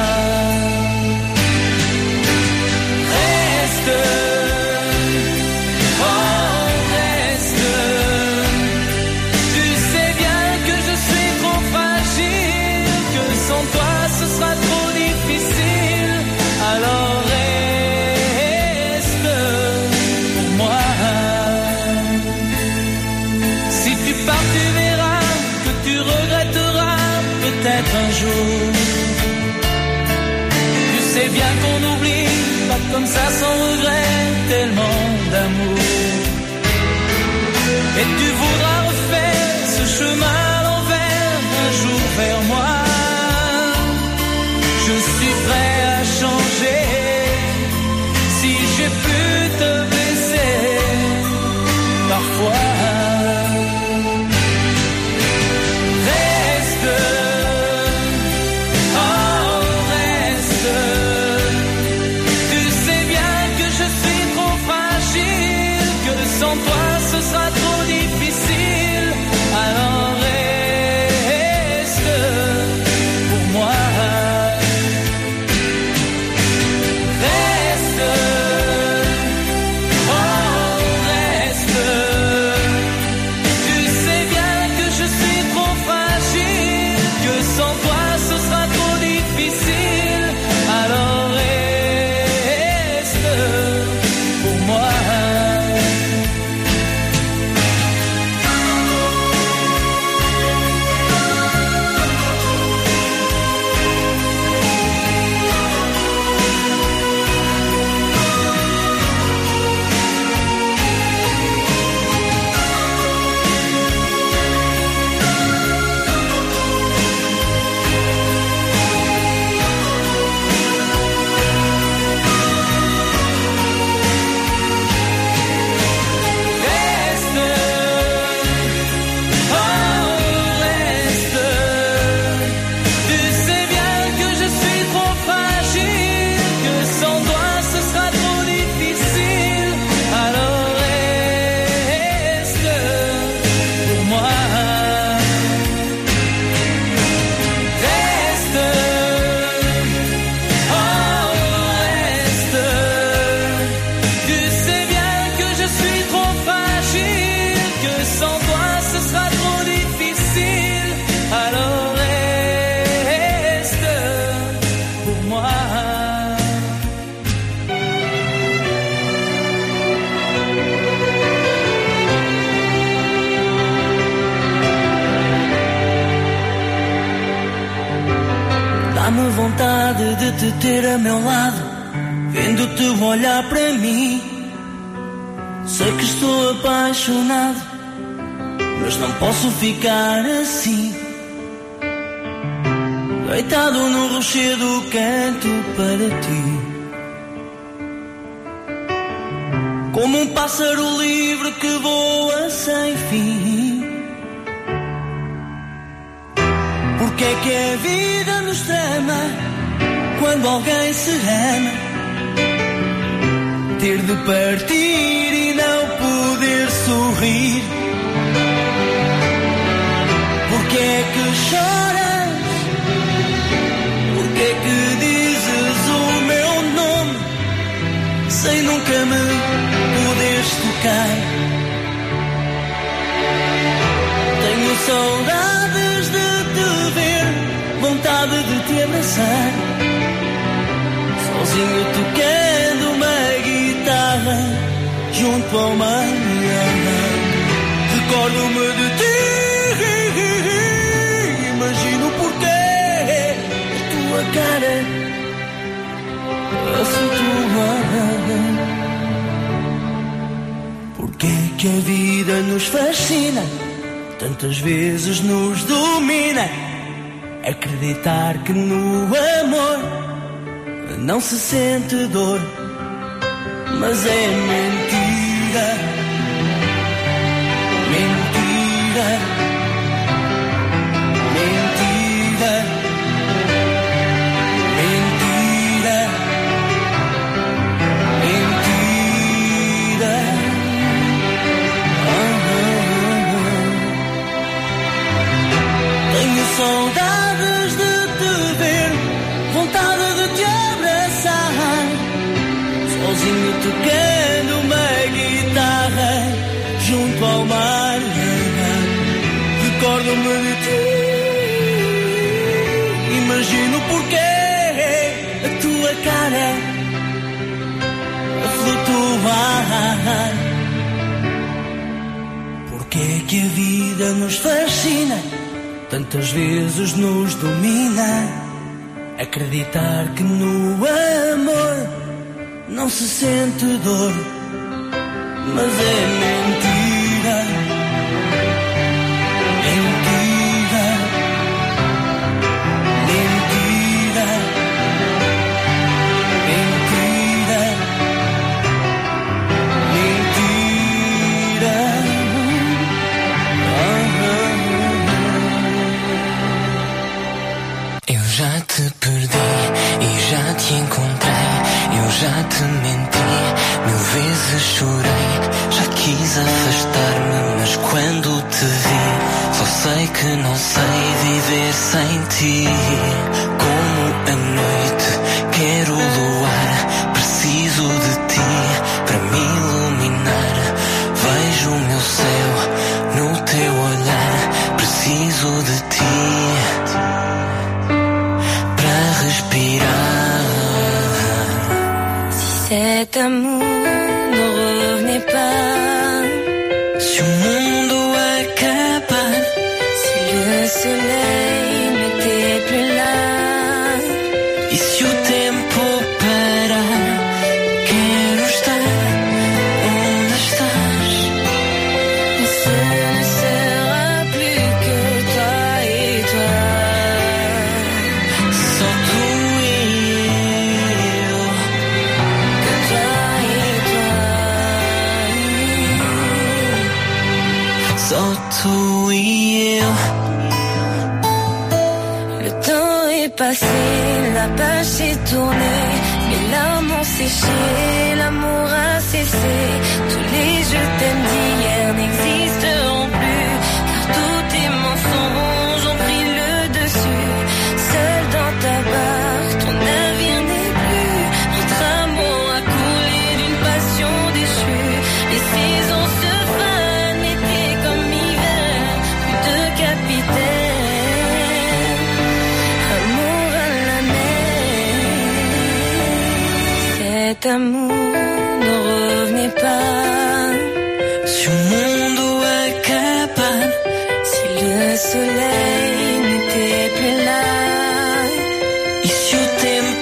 Un jour, tu sais bien qu'on n'oublie pas comme ça sans regret, tellement d'amour. Et tu voudras refaire ce chemin à l'envers un jour vers moi. Je suis prêt à changer si j'ai pu te blesser parfois. saudade de te ter a meu lado, vendo-te olhar para mim. Sei que estou apaixonado, mas não posso ficar assim. Deitado no rochedo canto para ti, como um pássaro livre que voa sem fim. Porque é que a vida nos trama quando alguém se ama? Ter de partir e não poder sorrir. Porque é que choras? Porque é que dizes o meu nome sem nunca me poderes tocar? Tenho saudades de te ver, vontade de te abraçar, sozinho tocando uma guitarra junto ao mar. Recordo-me de ti, imagino porquê a tua cara a flutuar. Porque é que a vida nos fascina, tantas vezes nos domina. Acreditar que no amor não se sente dor, mas é mentira, mentira, mentira, mentira, mentira. Tenho saudades de te ver, vontade de te abraçar, sozinho tocando uma guitarra junto ao mar. Recordo-me de ti, imagino porquê a tua cara a flutuar. Porque é que a vida nos fascina, tantas vezes nos domina. Acreditar que no amor não se sente dor, mas é mentira, mentira, mentira, mentira, mentira. Eu já te perdi e já te encontrei. Eu já te menti, 1000 vezes chorei. Já quis afastar-me, mas quando te vi, só sei que não sei viver sem ti. Como a noite, quero o luar, preciso de ti para me iluminar. Vejo o meu céu no teu olhar, preciso de ti para respirar. Cet amour ne revenait pas. Si o mundo acabar, si le soleil n'était plus là, e se o tempo parar, quero estar onde estás. et ce ne sera plus que toi et toi. Só tu e eu, Que toi et toi. só tu e eu. Le temps est passé, la page s'est tournée, mes larmes ont séché, l'amour a cessé. Tous les je t'aime d'hier n'existeront plus, car tous tes mensonges ont pris le dessus. Seul dans ta barre, ton navire n'est plus. Notre amour a coulé d'une passion déchue. Les saisons se fanent, été comme hiver, plus de capitaine. Amour à la mer, cet amour ne revenait pas. Si o mundo acabar, Si le soleil n'était plus là, e se o tempo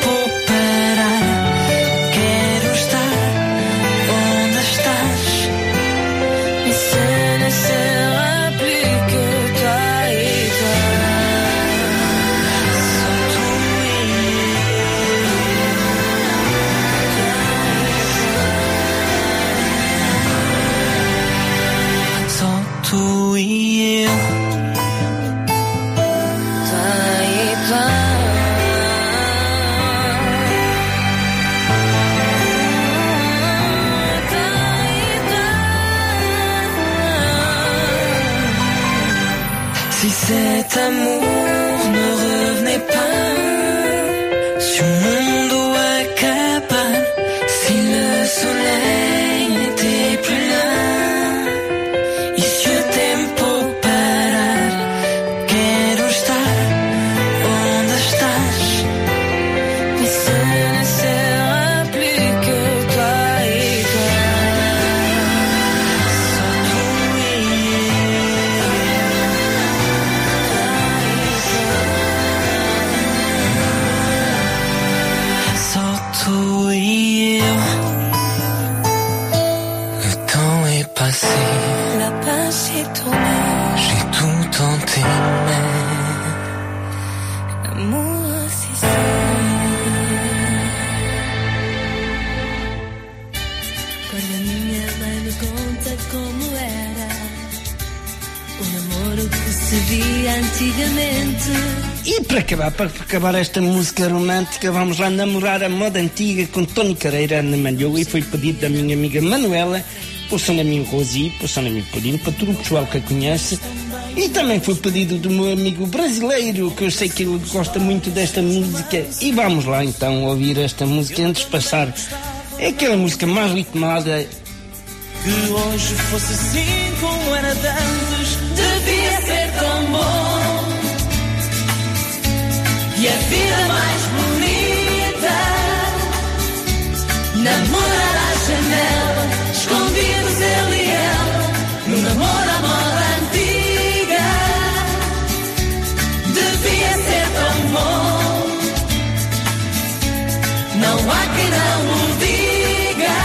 se via antigamente. E para acabar esta música romântica, vamos lá namorar a moda antiga com Tony Carreira, Ana Malhou, e foi pedido da minha amiga Manuela, por seu amigo Rosi, por seu amigo Paulino, para todo o pessoal que a conhece. E também foi pedido do meu amigo brasileiro, que eu sei que ele gosta muito desta música. E vamos lá então ouvir esta música antes de passar. É aquela música mais ritmada. Que hoje fosse assim como era de antes, devia ser tão bom. E a vida mais bonita, namorar à janela, escondidos ele e ela, no namoro à moda antiga, devia ser tão bom. Não há quem não o diga,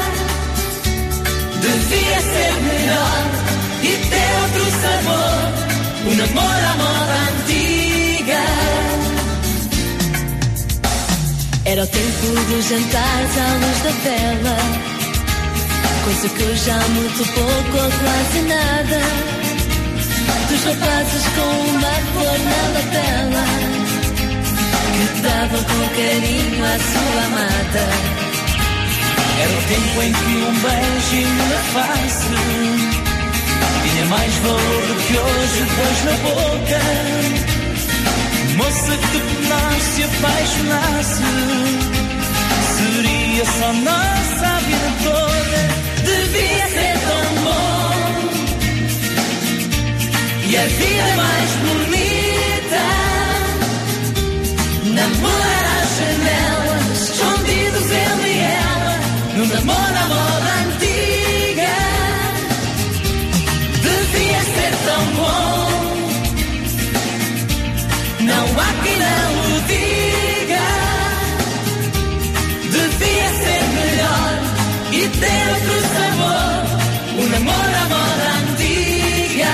devia ser melhor e ter outro sabor, o namoro à moda antiga. Era o tempo dos jantares à luz da vela, coisa que hoje há muito pouco ou quase nada. Dos rapazes com uma flor na lapela, que davam com carinho à sua amada. Era o tempo em que um beijinho na face tinha mais valor do que hoje dois na boca. Moça que nasce e apaixonasse, seria só nossa a vida toda. Devia ser tão bom, e a vida mais bonita, namorar à janela, escondidos ele e ela, no namoro à moda antiga. Devia ser tão bom, não há quem não o diga. Devia ser melhor e ter outro sabor, o namoro à moda antiga.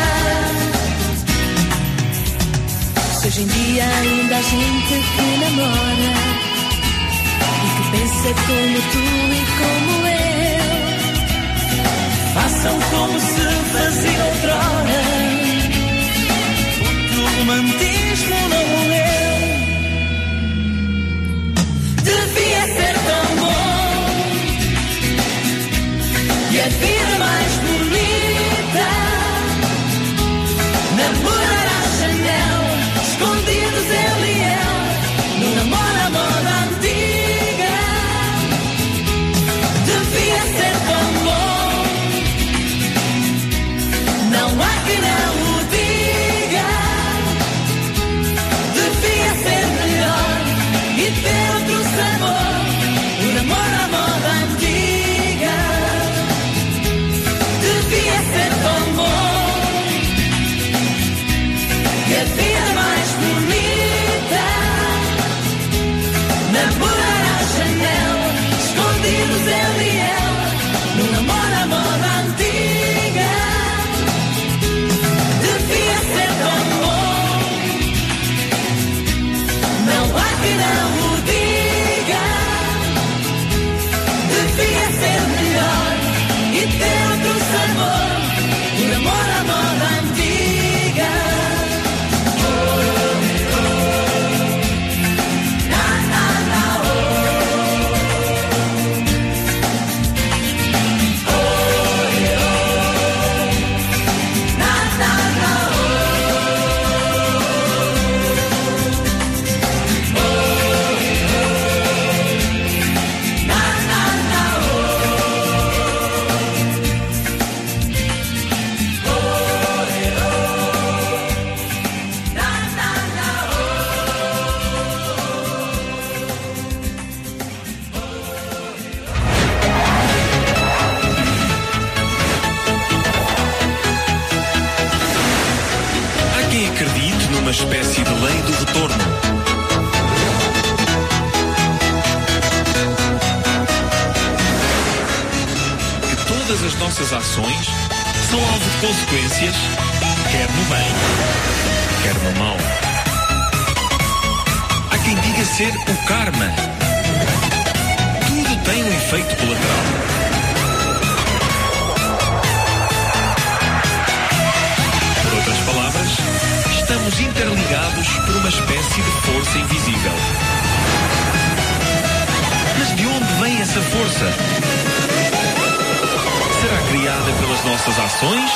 Se hoje em dia ainda há gente que namora e que pensa como tu e como eu, façam como se fazia outrora, o romantismo não morreu. Devia ser tão bom, e a vida mais bonita, namorar à janela, escondidos ele e ela, no namoro à moda antiga. Devia ser tão bom, não há quem não o diga. Devia ser melhor e ter outro sabor, o namoro à moda antiga. Devia ser tão bom, e a vida mais bonita, namorar à janela, escondidos ele e ela, no namoro à moda antiga. Devia ser tão bom, não há quem não o diga. Devia ser melhor e ter outro sabor, o namoro à moda antiga. Na, na, na, na, na, na, Há quem acredite numa espécie de lei do retorno. Que todas as nossas ações são alvo de consequências, quer no bem, quer no mal. Há quem diga ser o karma. Tudo tem um efeito colateral. Por outras palavras, força invisível. Mas de onde vem essa força? Será criada pelas nossas ações?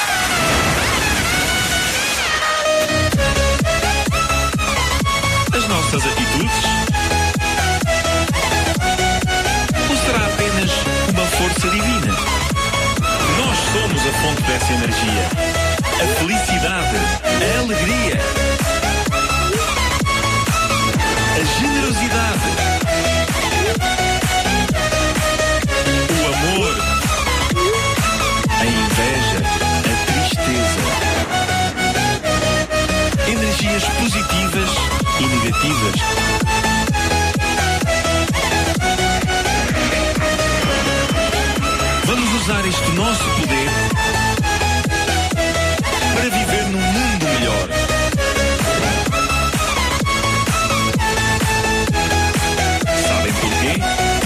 As nossas atitudes? Ou será apenas uma força divina? Nós somos a fonte dessa energia. A felicidade, a alegria, a generosidade, o amor, a inveja, a tristeza. Energias positivas e negativas. Vamos usar este nosso poder para viver num mundo melhor. Sabem porquê?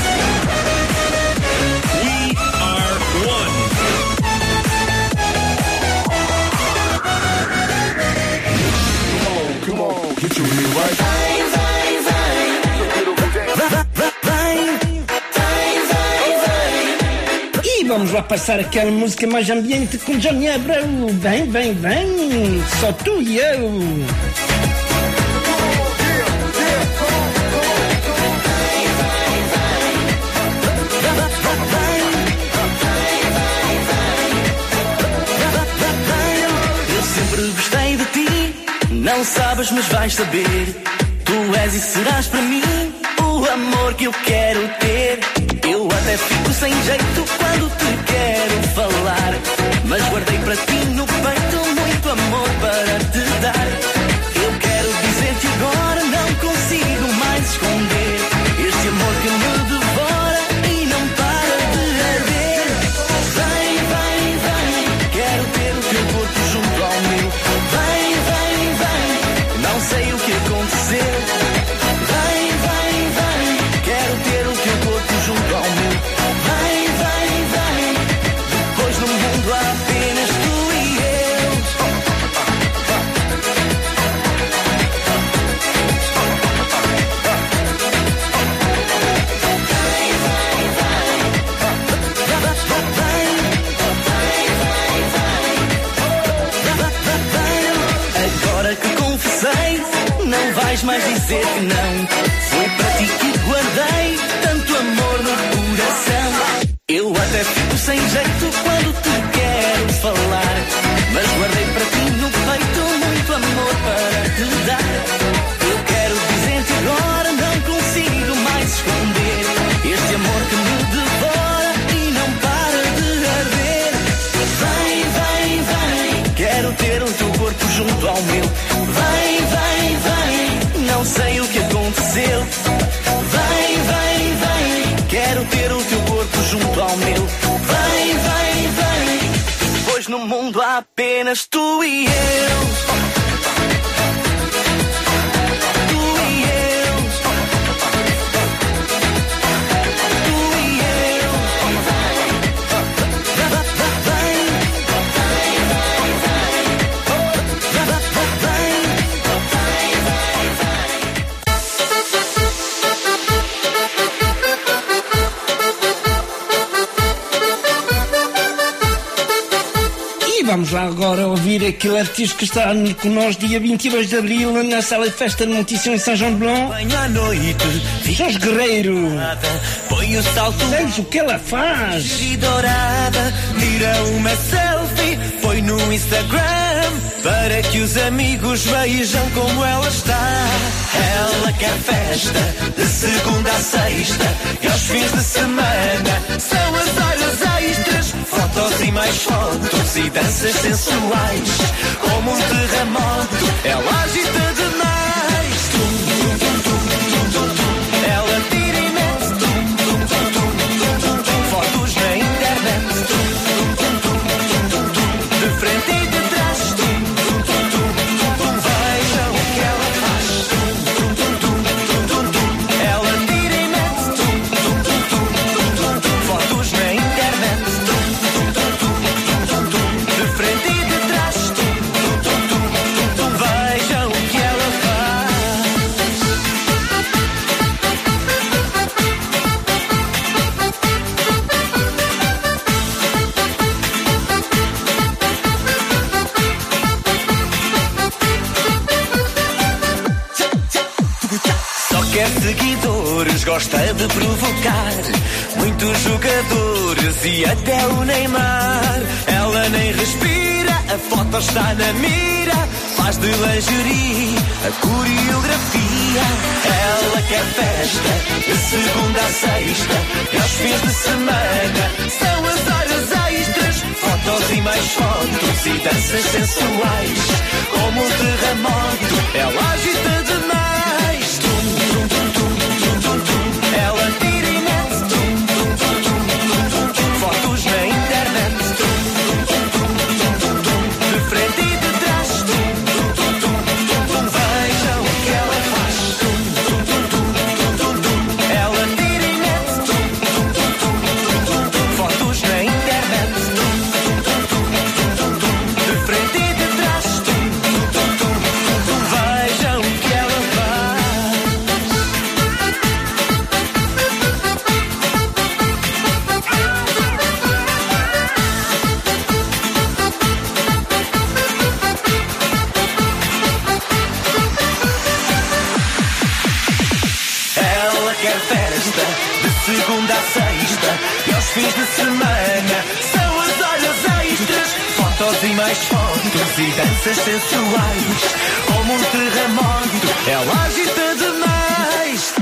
We are one. Come on, get your real right. E vamos lá passar aquela música mais ambiente com Johnny Abreu. Vem, vem, vem, só tu e eu. Eu sempre gostei de ti, não sabes, mas vais saber. Tu és e serás para mim o amor que eu quero ter. Eu até fico sem jeito quando te quero falar, mas guardei para ti no peito muito amor para te dar. Eu quero dizer-te agora, não consigo mais esconder este amor que me devora e não para de arder. Vem, vem, vem, quero ter o teu corpo junto ao meu. Vem, vem, vem, não sei o que aconteceu. Vem, vem, vem, quero ter o teu corpo junto ao meu. Vem, vem, vem, pois no mundo há apenas tu e eu. Agora que confessei, não vais mais dizer que não. Foi para ti que guardei tanto amor no coração. Eu até fico sem jeito quando te quero falar, mas guardei para ti no peito muito amor para te dar. Eu quero dizer-te agora, não consigo mais esconder este amor que me devora e não para de arder. Vem, vem, vem, quero ter o teu corpo junto ao meu. Vem, vem, vem, não sei o que aconteceu. Vem, vem, vem, quero ter o teu corpo junto ao meu. Vem, vem, vem, pois no mundo há apenas tu e eu. Vamos lá agora ouvir aquele artista que está com nós dia 22 de Abril na sala de festa de Montição em São João de Blanc. À noite, Jorge Guerreiro. põe o salto. Sabes o que ela faz? E dourada, tira uma selfie, põe no Instagram, para que os amigos vejam como ela está. Ela quer festa, de segunda a sexta, e aos fins de semana são as horas extras. Fotos e mais fotos e danças sensuais, como um terremoto, ela agita demais. Tum, tum, tum, tum, tum, tum, tum. Ela tira e mete tum, tum, tum, tum, tum, tum, tum. Fotos na internet, tum, tum, tum, tum, tum, tum. De frente e de trás, tum, tum, tum, tum, tum, tum. Vejam o que ela faz, tum, tum, tum, tum, tum, tum, tum. Ela tira e mete tum, tum, tum, tum, tum, tum, tum. Fotos na internet, tum, tum, tum, tum, tum, tum, tum. De frente e de trás, tum, tum, tum, tum, tum, tum. Vejam o que ela mas gosta de provocar muitos jogadores e até o Neymar. Ela nem respira, a foto está na mira, faz de lingerie a coreografia. Ela quer festa de segunda a sexta e aos fins de semana são as horas extras, fotos e mais fotos e danças sensuais. Como um terremoto, ela agita demais. Tum, tum, tum, tum, tum, tum, tum. Ela tira e mete tum, tum, tum, tum, tum, tum, tum. Fotos na internet tum, tum, tum, tum, tum, tum. De frente e de trás tum, tum, tum, tum, tum, tum. Vejam o que ela faz tum, tum, tum, tum, tum, tum, tum. Ela tira e mete tum, tum, tum, tum, tum, tum, tum. Fotos na internet tum, tum, tum, tum, tum, tum. De frente e de trás tum, tum, tum, tum, tum, tum. Vejam o que ela faz. Ela quer festa de segunda a sexta e aos fins de semana são as horas extras, fotos e mais fotos e danças sensuais. Como um terremoto, ela agita demais.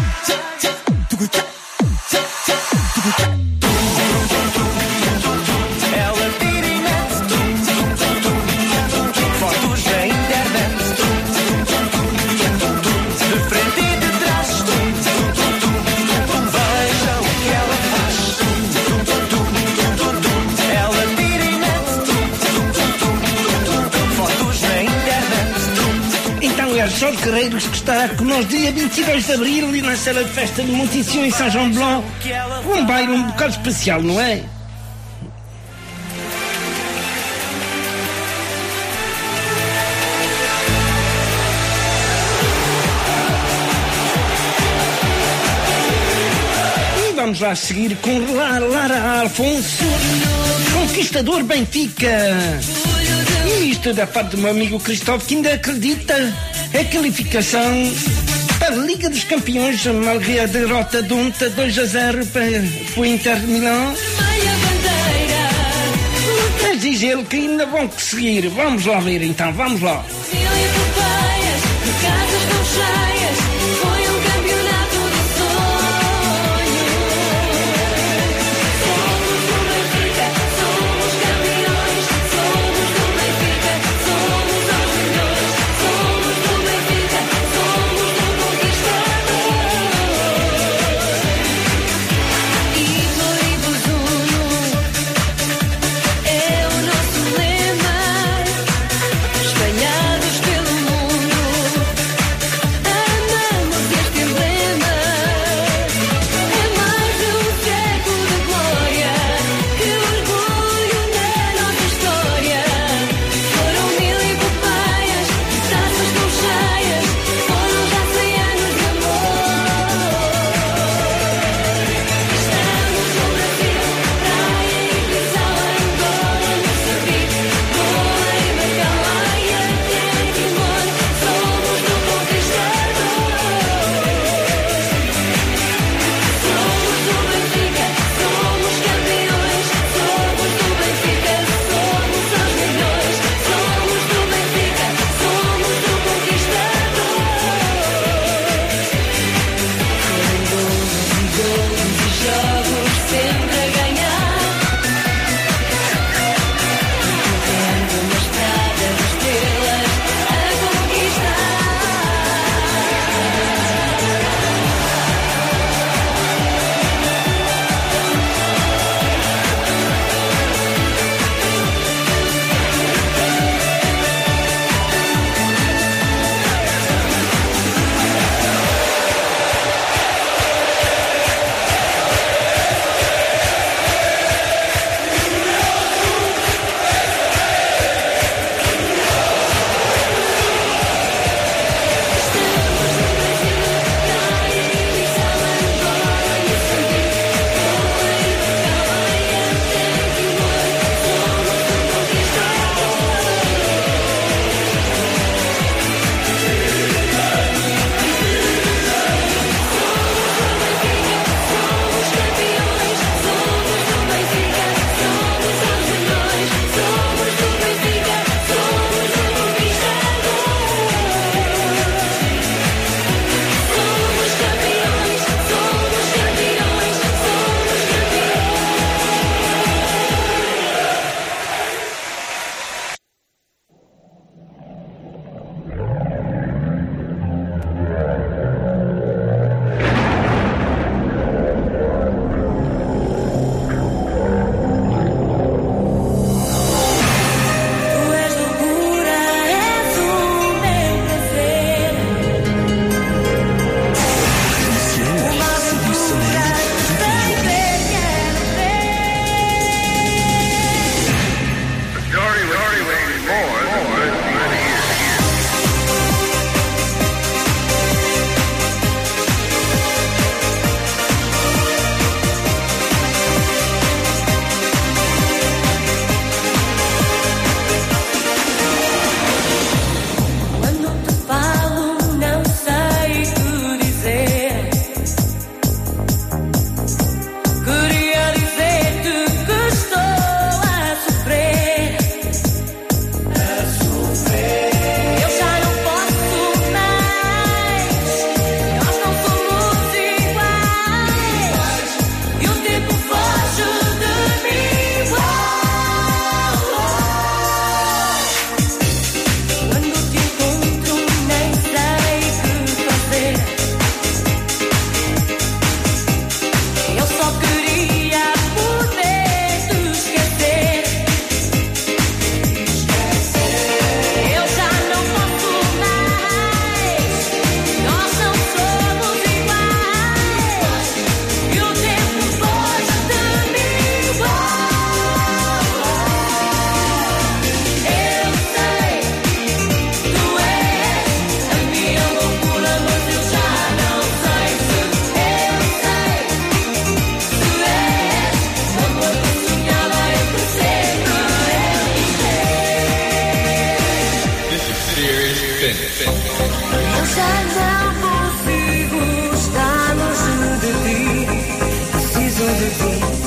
Ela tira e mete tum, tum, tum, tum, tum, tum. Fotos na internet tum, tum, tum, tum, tum, tum. De frente e de trás tum, tum, tum, tum, tum, tum. Vejam o que ela faz tum, tum, tum, tum, tum, tum, tum. Ela tira e mete tum, tum, tum, tum, tum, tum. Fotos na internet tum. Então é Jorge Carreiros que estará conosco dia 22 de Abril e na sala de festa de Montição em São João de Blanc. Um baile um bocado especial, não é? E vamos lá seguir com Lara Alfonso, Conquistador Benfica. E isto da parte do meu amigo Cristóvão, que ainda acredita a qualificação para a Liga dos Campeões, malgré a derrota de ontem 2-0 para o Inter de Milão. Mas diz ele que ainda vão conseguir. Vamos lá ver então, vamos lá. Espalhados pelo mundo,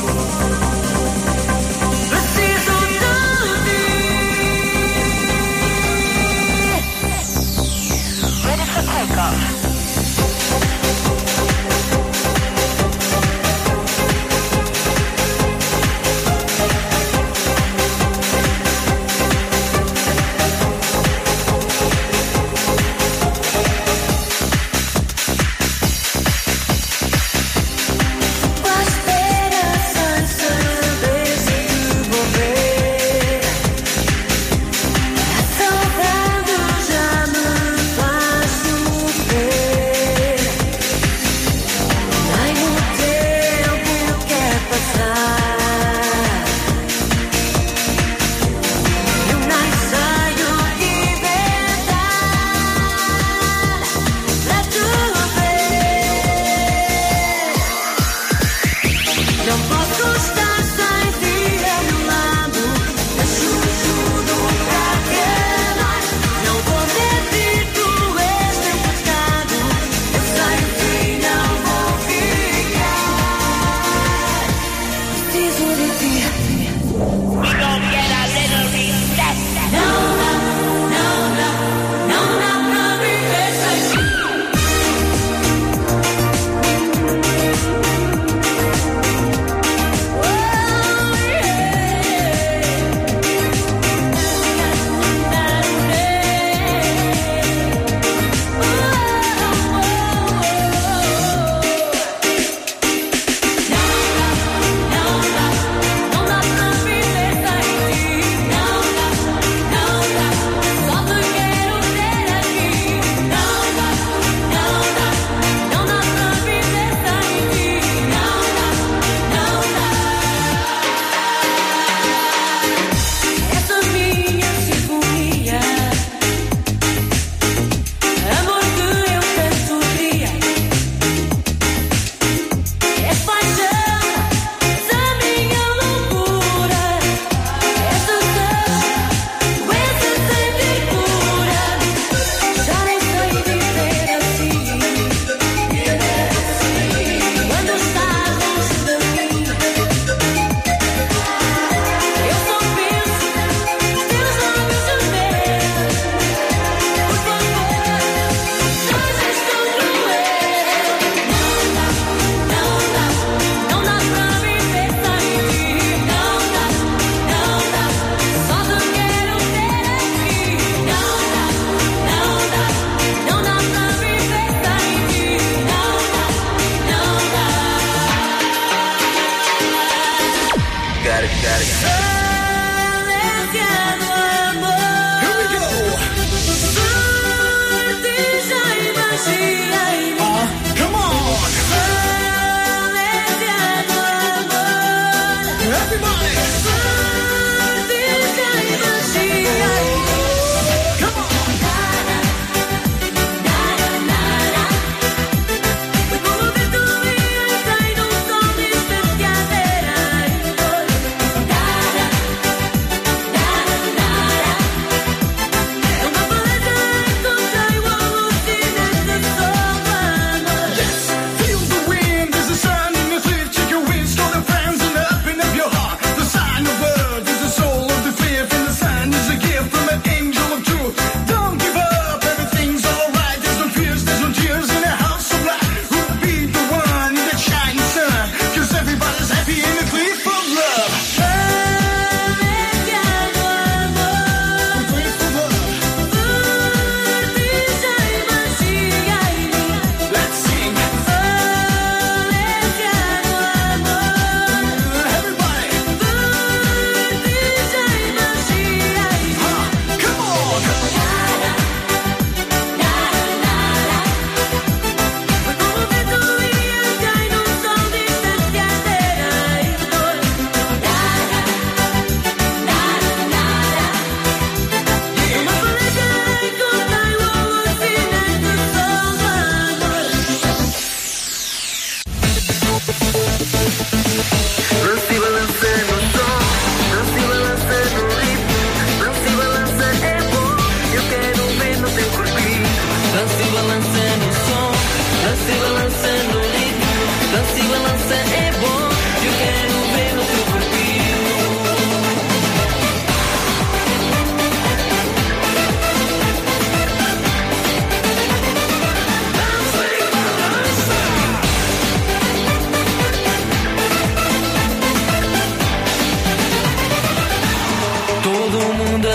Preciso de ti. Ready for takeoff.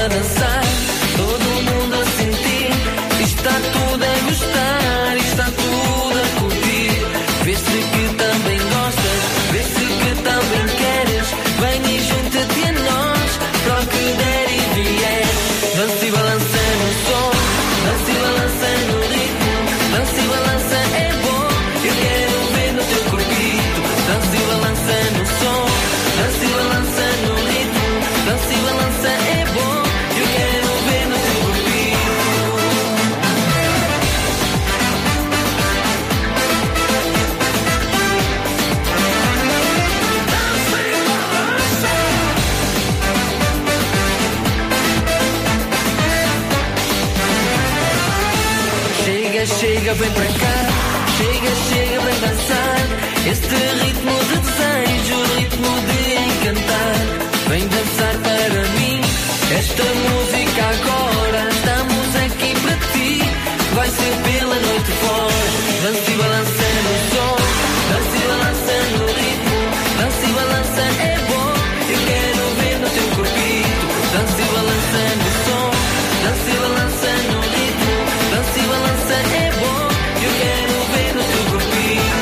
a dançar, todo mundo a sentir. Está tudo a gostar, está tudo a curtir. Vê-se que também gostas, vê-se que também queres. Vem e junta-te a nós, para o que der e vier. Dança e balança no som, dança e balança no ritmo. Dança e balança é bom, eu quero ver no teu corpito. Dança e balança no som, dança e balança no ritmo. Dança e balança é bom, eu quero ver no teu corpito. Chega, chega, vem para cá. Chega, chega, vem dançar. Este ritmo de desejo, ritmo de encantar. Vem dançar para mim. Esta música agora, estamos aqui para ti. Vai ser pela noite fora. Dança e balança no som, dança e balança no ritmo. Dança e balança é bom, eu quero ver no teu corpito. Dança e balança no som, dança e balança no ritmo. Dança e balança é bom, eu quero ver no teu corpito.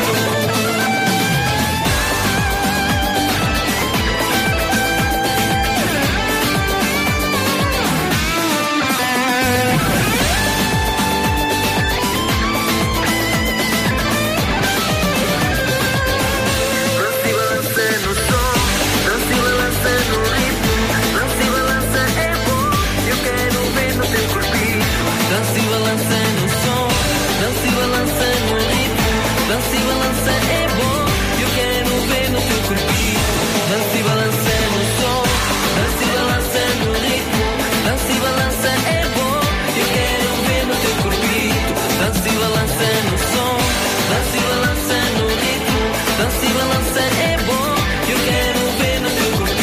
Dança e balança no som, dança e balança no ritmo. Dança e balança é bom, eu quero ver no teu corpito. Dança e balança no som, dança e balança no ritmo. Dança e balança é bom, eu quero ver no teu corpito. Dança e balança no som, dança e balança no ritmo. Dança e balança é bom, eu quero ver no teu corpito.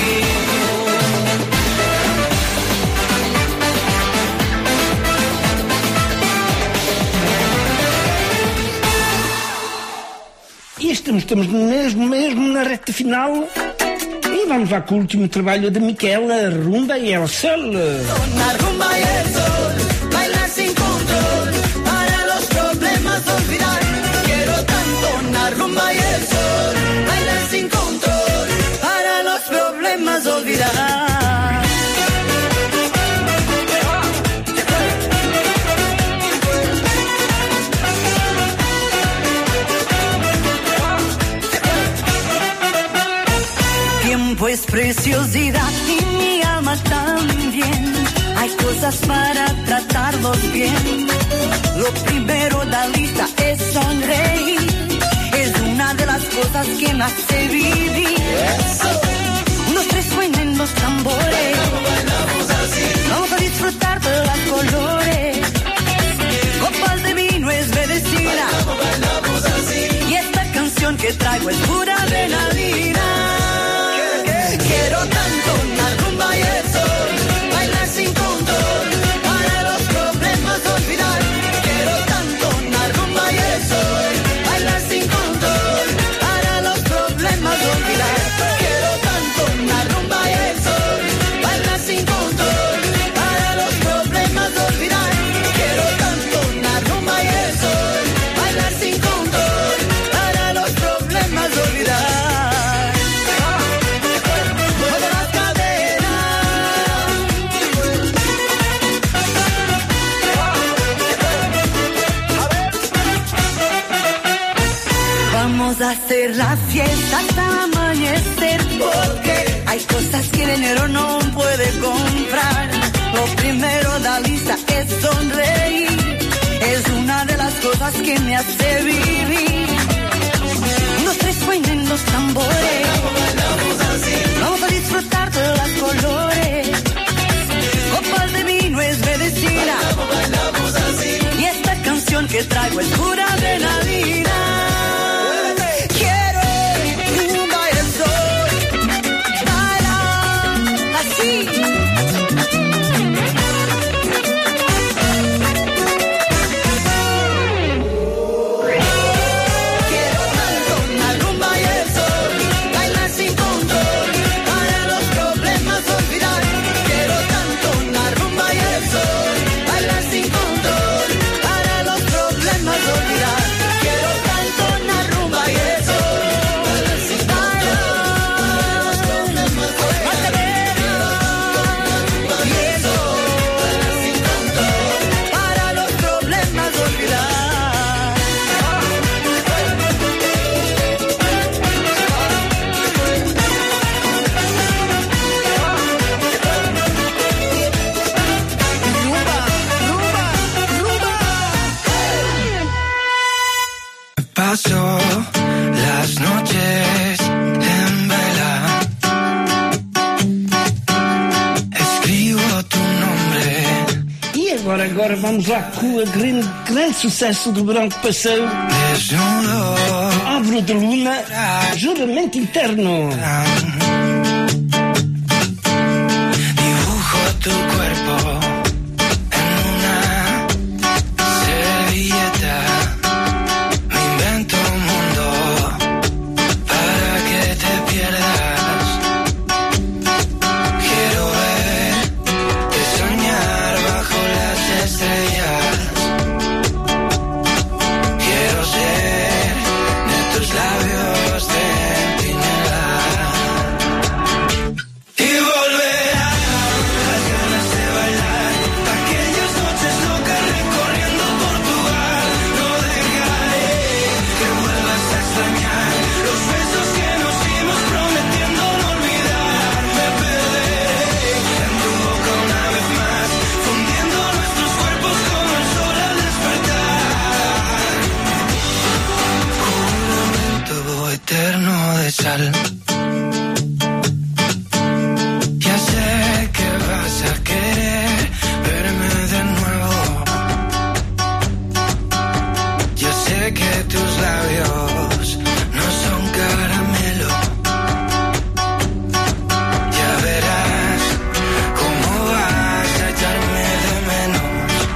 E estamos mesmo na reta final. E vamos lá com o último trabalho de Miquela, Rumba e El Sol. La rumba y el sol, bailar sin control, para los problemas olvidar. Quiero tanto una rumba y el sol, bailar sin control, para los problemas olvidar. Tiempo es preciosidad y mi alma también. Hay cosas para tratarlos bien. Lo primero de la lista es sonreír. Es una de las cosas que me hace vivir. Unos tres suenen los tambores. Vamos a disfrutar de los colores. Copas de vino es medicina. Y esta canción que traigo es pura adrenalina. Quiero tanto una rumba y el sol, bailar sin control, para los problemas olvidar. Quiero tanto una rumba y el sol, bailar sin control, para los problemas olvidar. Quiero tanto una rumba y el sol, bailar sin control, para los problemas olvidar. Quiero tanto una rumba y el sol, bailar sin control, para los problemas olvidar. Vamos a hacer la fiesta hasta amanecer, porque hay cosas que dinero no puede comprar. Lo primero de la lista es sonreír. Es una de las cosas que me hace vivir. Unos tres suenen los tambores. Vamos a disfrutar de los colores. Copas de vino es medicina. Y esta canción que traigo es pura adrenalina. Quiero rumba y el sol, baila así. Quiero tanto una rumba y el sol, agora vamos lá com o grande sucesso do verão que passou. Árvore de Luna, Juramento Interno. Dibujo tu cuerpo en una servilleta. Me invento un mundo para que te pierdas. Quiero verte soñar bajo las estrellas. Quiero ser de tus labios de empinela. Y volverán las ganas de bailar, aquellas noches locas recorriendo Portugal. No dejaré que vuelvas a extrañar los besos que nos dimos prometiendo no olvidar. Me perderé en tu boca una vez más, fundiendo nuestros cuerpos como el sol al despertar. Juramento eterno de sal. Ya sé que vas a querer verme de nuevo. Yo sé que tus labios no son caramelo. Ya verás cómo vas a echarme de menos.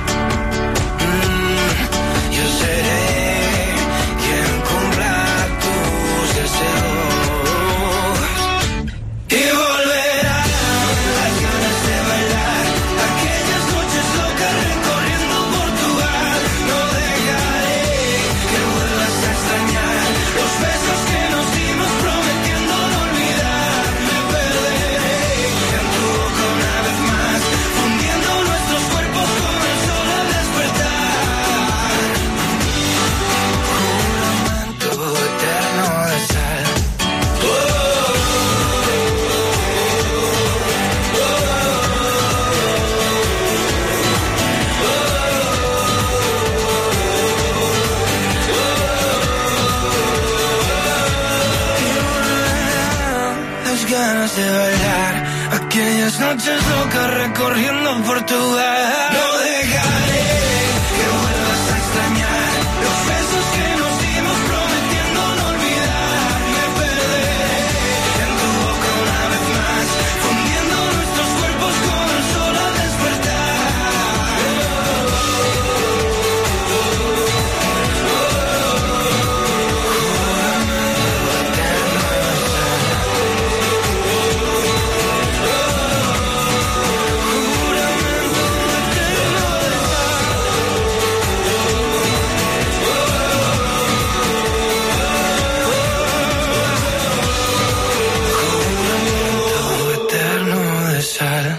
Yo seré quien cumpla tus deseos. Y volverán las ganas de bailar, aquellas noches locas recorriendo Portugal. No dejaré que vuelvas a extrañar los besos que nos dimos prometiendo no olvidar. Me perderé en tu boca una vez más, fundiendo nuestros cuerpos como el sol al despertar. Juramento eterno de sal. Las ganas de bailar, aquellas noches locas recorriendo Portugal. No dejaré que vuelvas a extrañar los besos que nos dimos prometiendo no olvidar. Me perderé en tu boca una vez más, fundiendo nuestros cuerpos como el sol al despertar. Eterno de sal.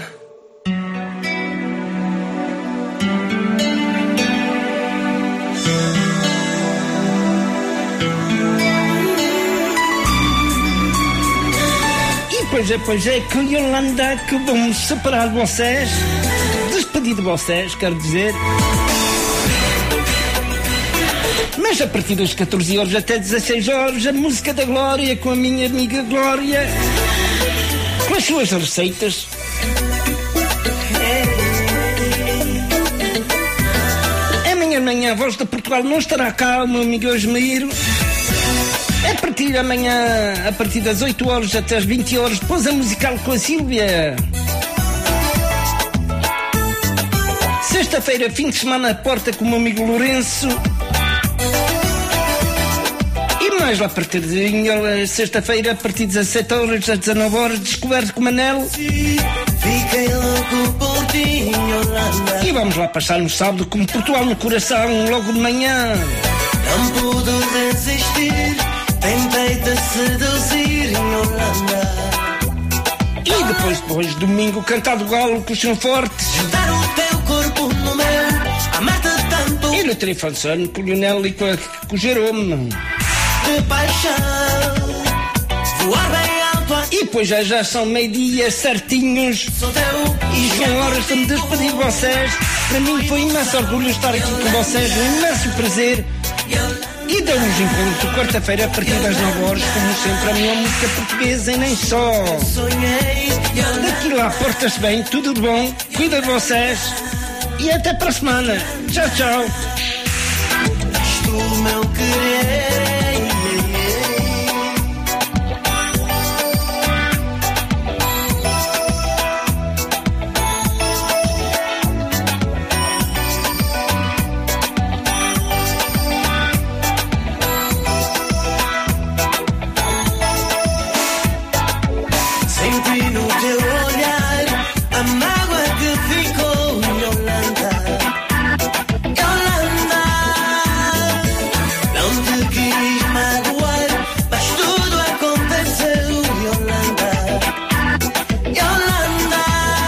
E pois é, que Yolanda, que vamos separar de vocês, despedir de vocês, quero dizer. Mas a partir das 14 horas até 16 horas, a música da Glória, com a minha amiga Glória, com as suas receitas. Amanhã a Voz de Portugal não estará cá, o meu amigo Osmiro. A partir de amanhã, a partir das 8 horas até as 20 horas, depois a musical com a Sílvia. Sexta-feira, fim de semana, a porta com o meu amigo Lourenço. E mais lá pertinho, sexta-feira, a partir das 17 horas às 19 horas, descoberto com o Manel. Fiquei louco por ti, Yolanda. E vamos lá passar no sábado com Portugal no coração, logo de manhã. Não pude resistir, tentei te seduzir, Yolanda. E depois, domingo, cantar do galo com o chão forte. Juntar o teu corpo no meu, amar-te tanto. E no Trifançano com o Lionel e com o Jerome. De paixão, voar bem alto. E pois já são meio-dia certinhos. Sou teu e são horas de me despedir de vocês. Para mim foi um imenso orgulho estar aqui com vocês, um imenso prazer. E damos encontro quarta-feira a partir das 9 horas, como sempre, a minha música portuguesa e nem só. Daqui lá, porta-se bem, tudo de bom, cuida de vocês. e até para a semana. Tchau, tchau. Tu meu querer. Senti no teu olhar a mágoa que ficou, Yolanda. Yolanda, não te quis magoar, mas tudo aconteceu, Yolanda. Yolanda,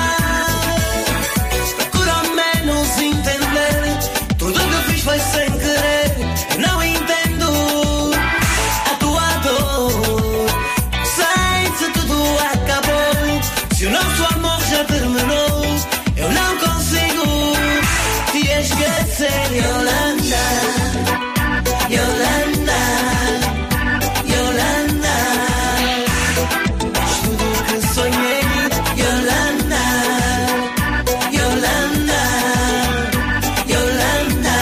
procura ao menos entender, tudo que fiz foi sem querer. Eu não entendo a tua dor. Sei se tudo acabou, se o nosso amor já terminou, eu não consigo te esquecer, Yolanda. Yolanda, Yolanda, tudo que sonhei, Yolanda. Yolanda, Yolanda,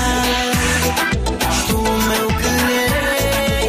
tu meu querer.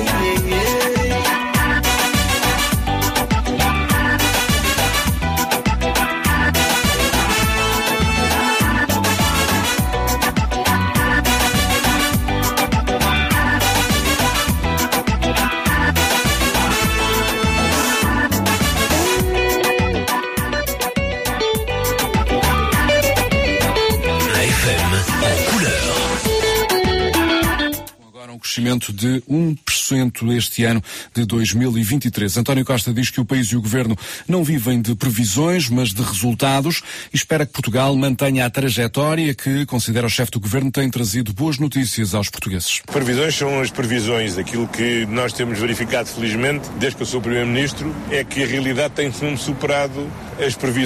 Um crescimento de 1% este ano de 2023. António Costa diz que o país e o governo não vivem de previsões, mas de resultados, e espera que Portugal mantenha a trajetória que, considera o chefe do governo, tem trazido boas notícias aos portugueses. Previsões são as previsões. Aquilo que nós temos verificado, felizmente, desde que eu sou Primeiro-Ministro, é que a realidade tem superado as previsões.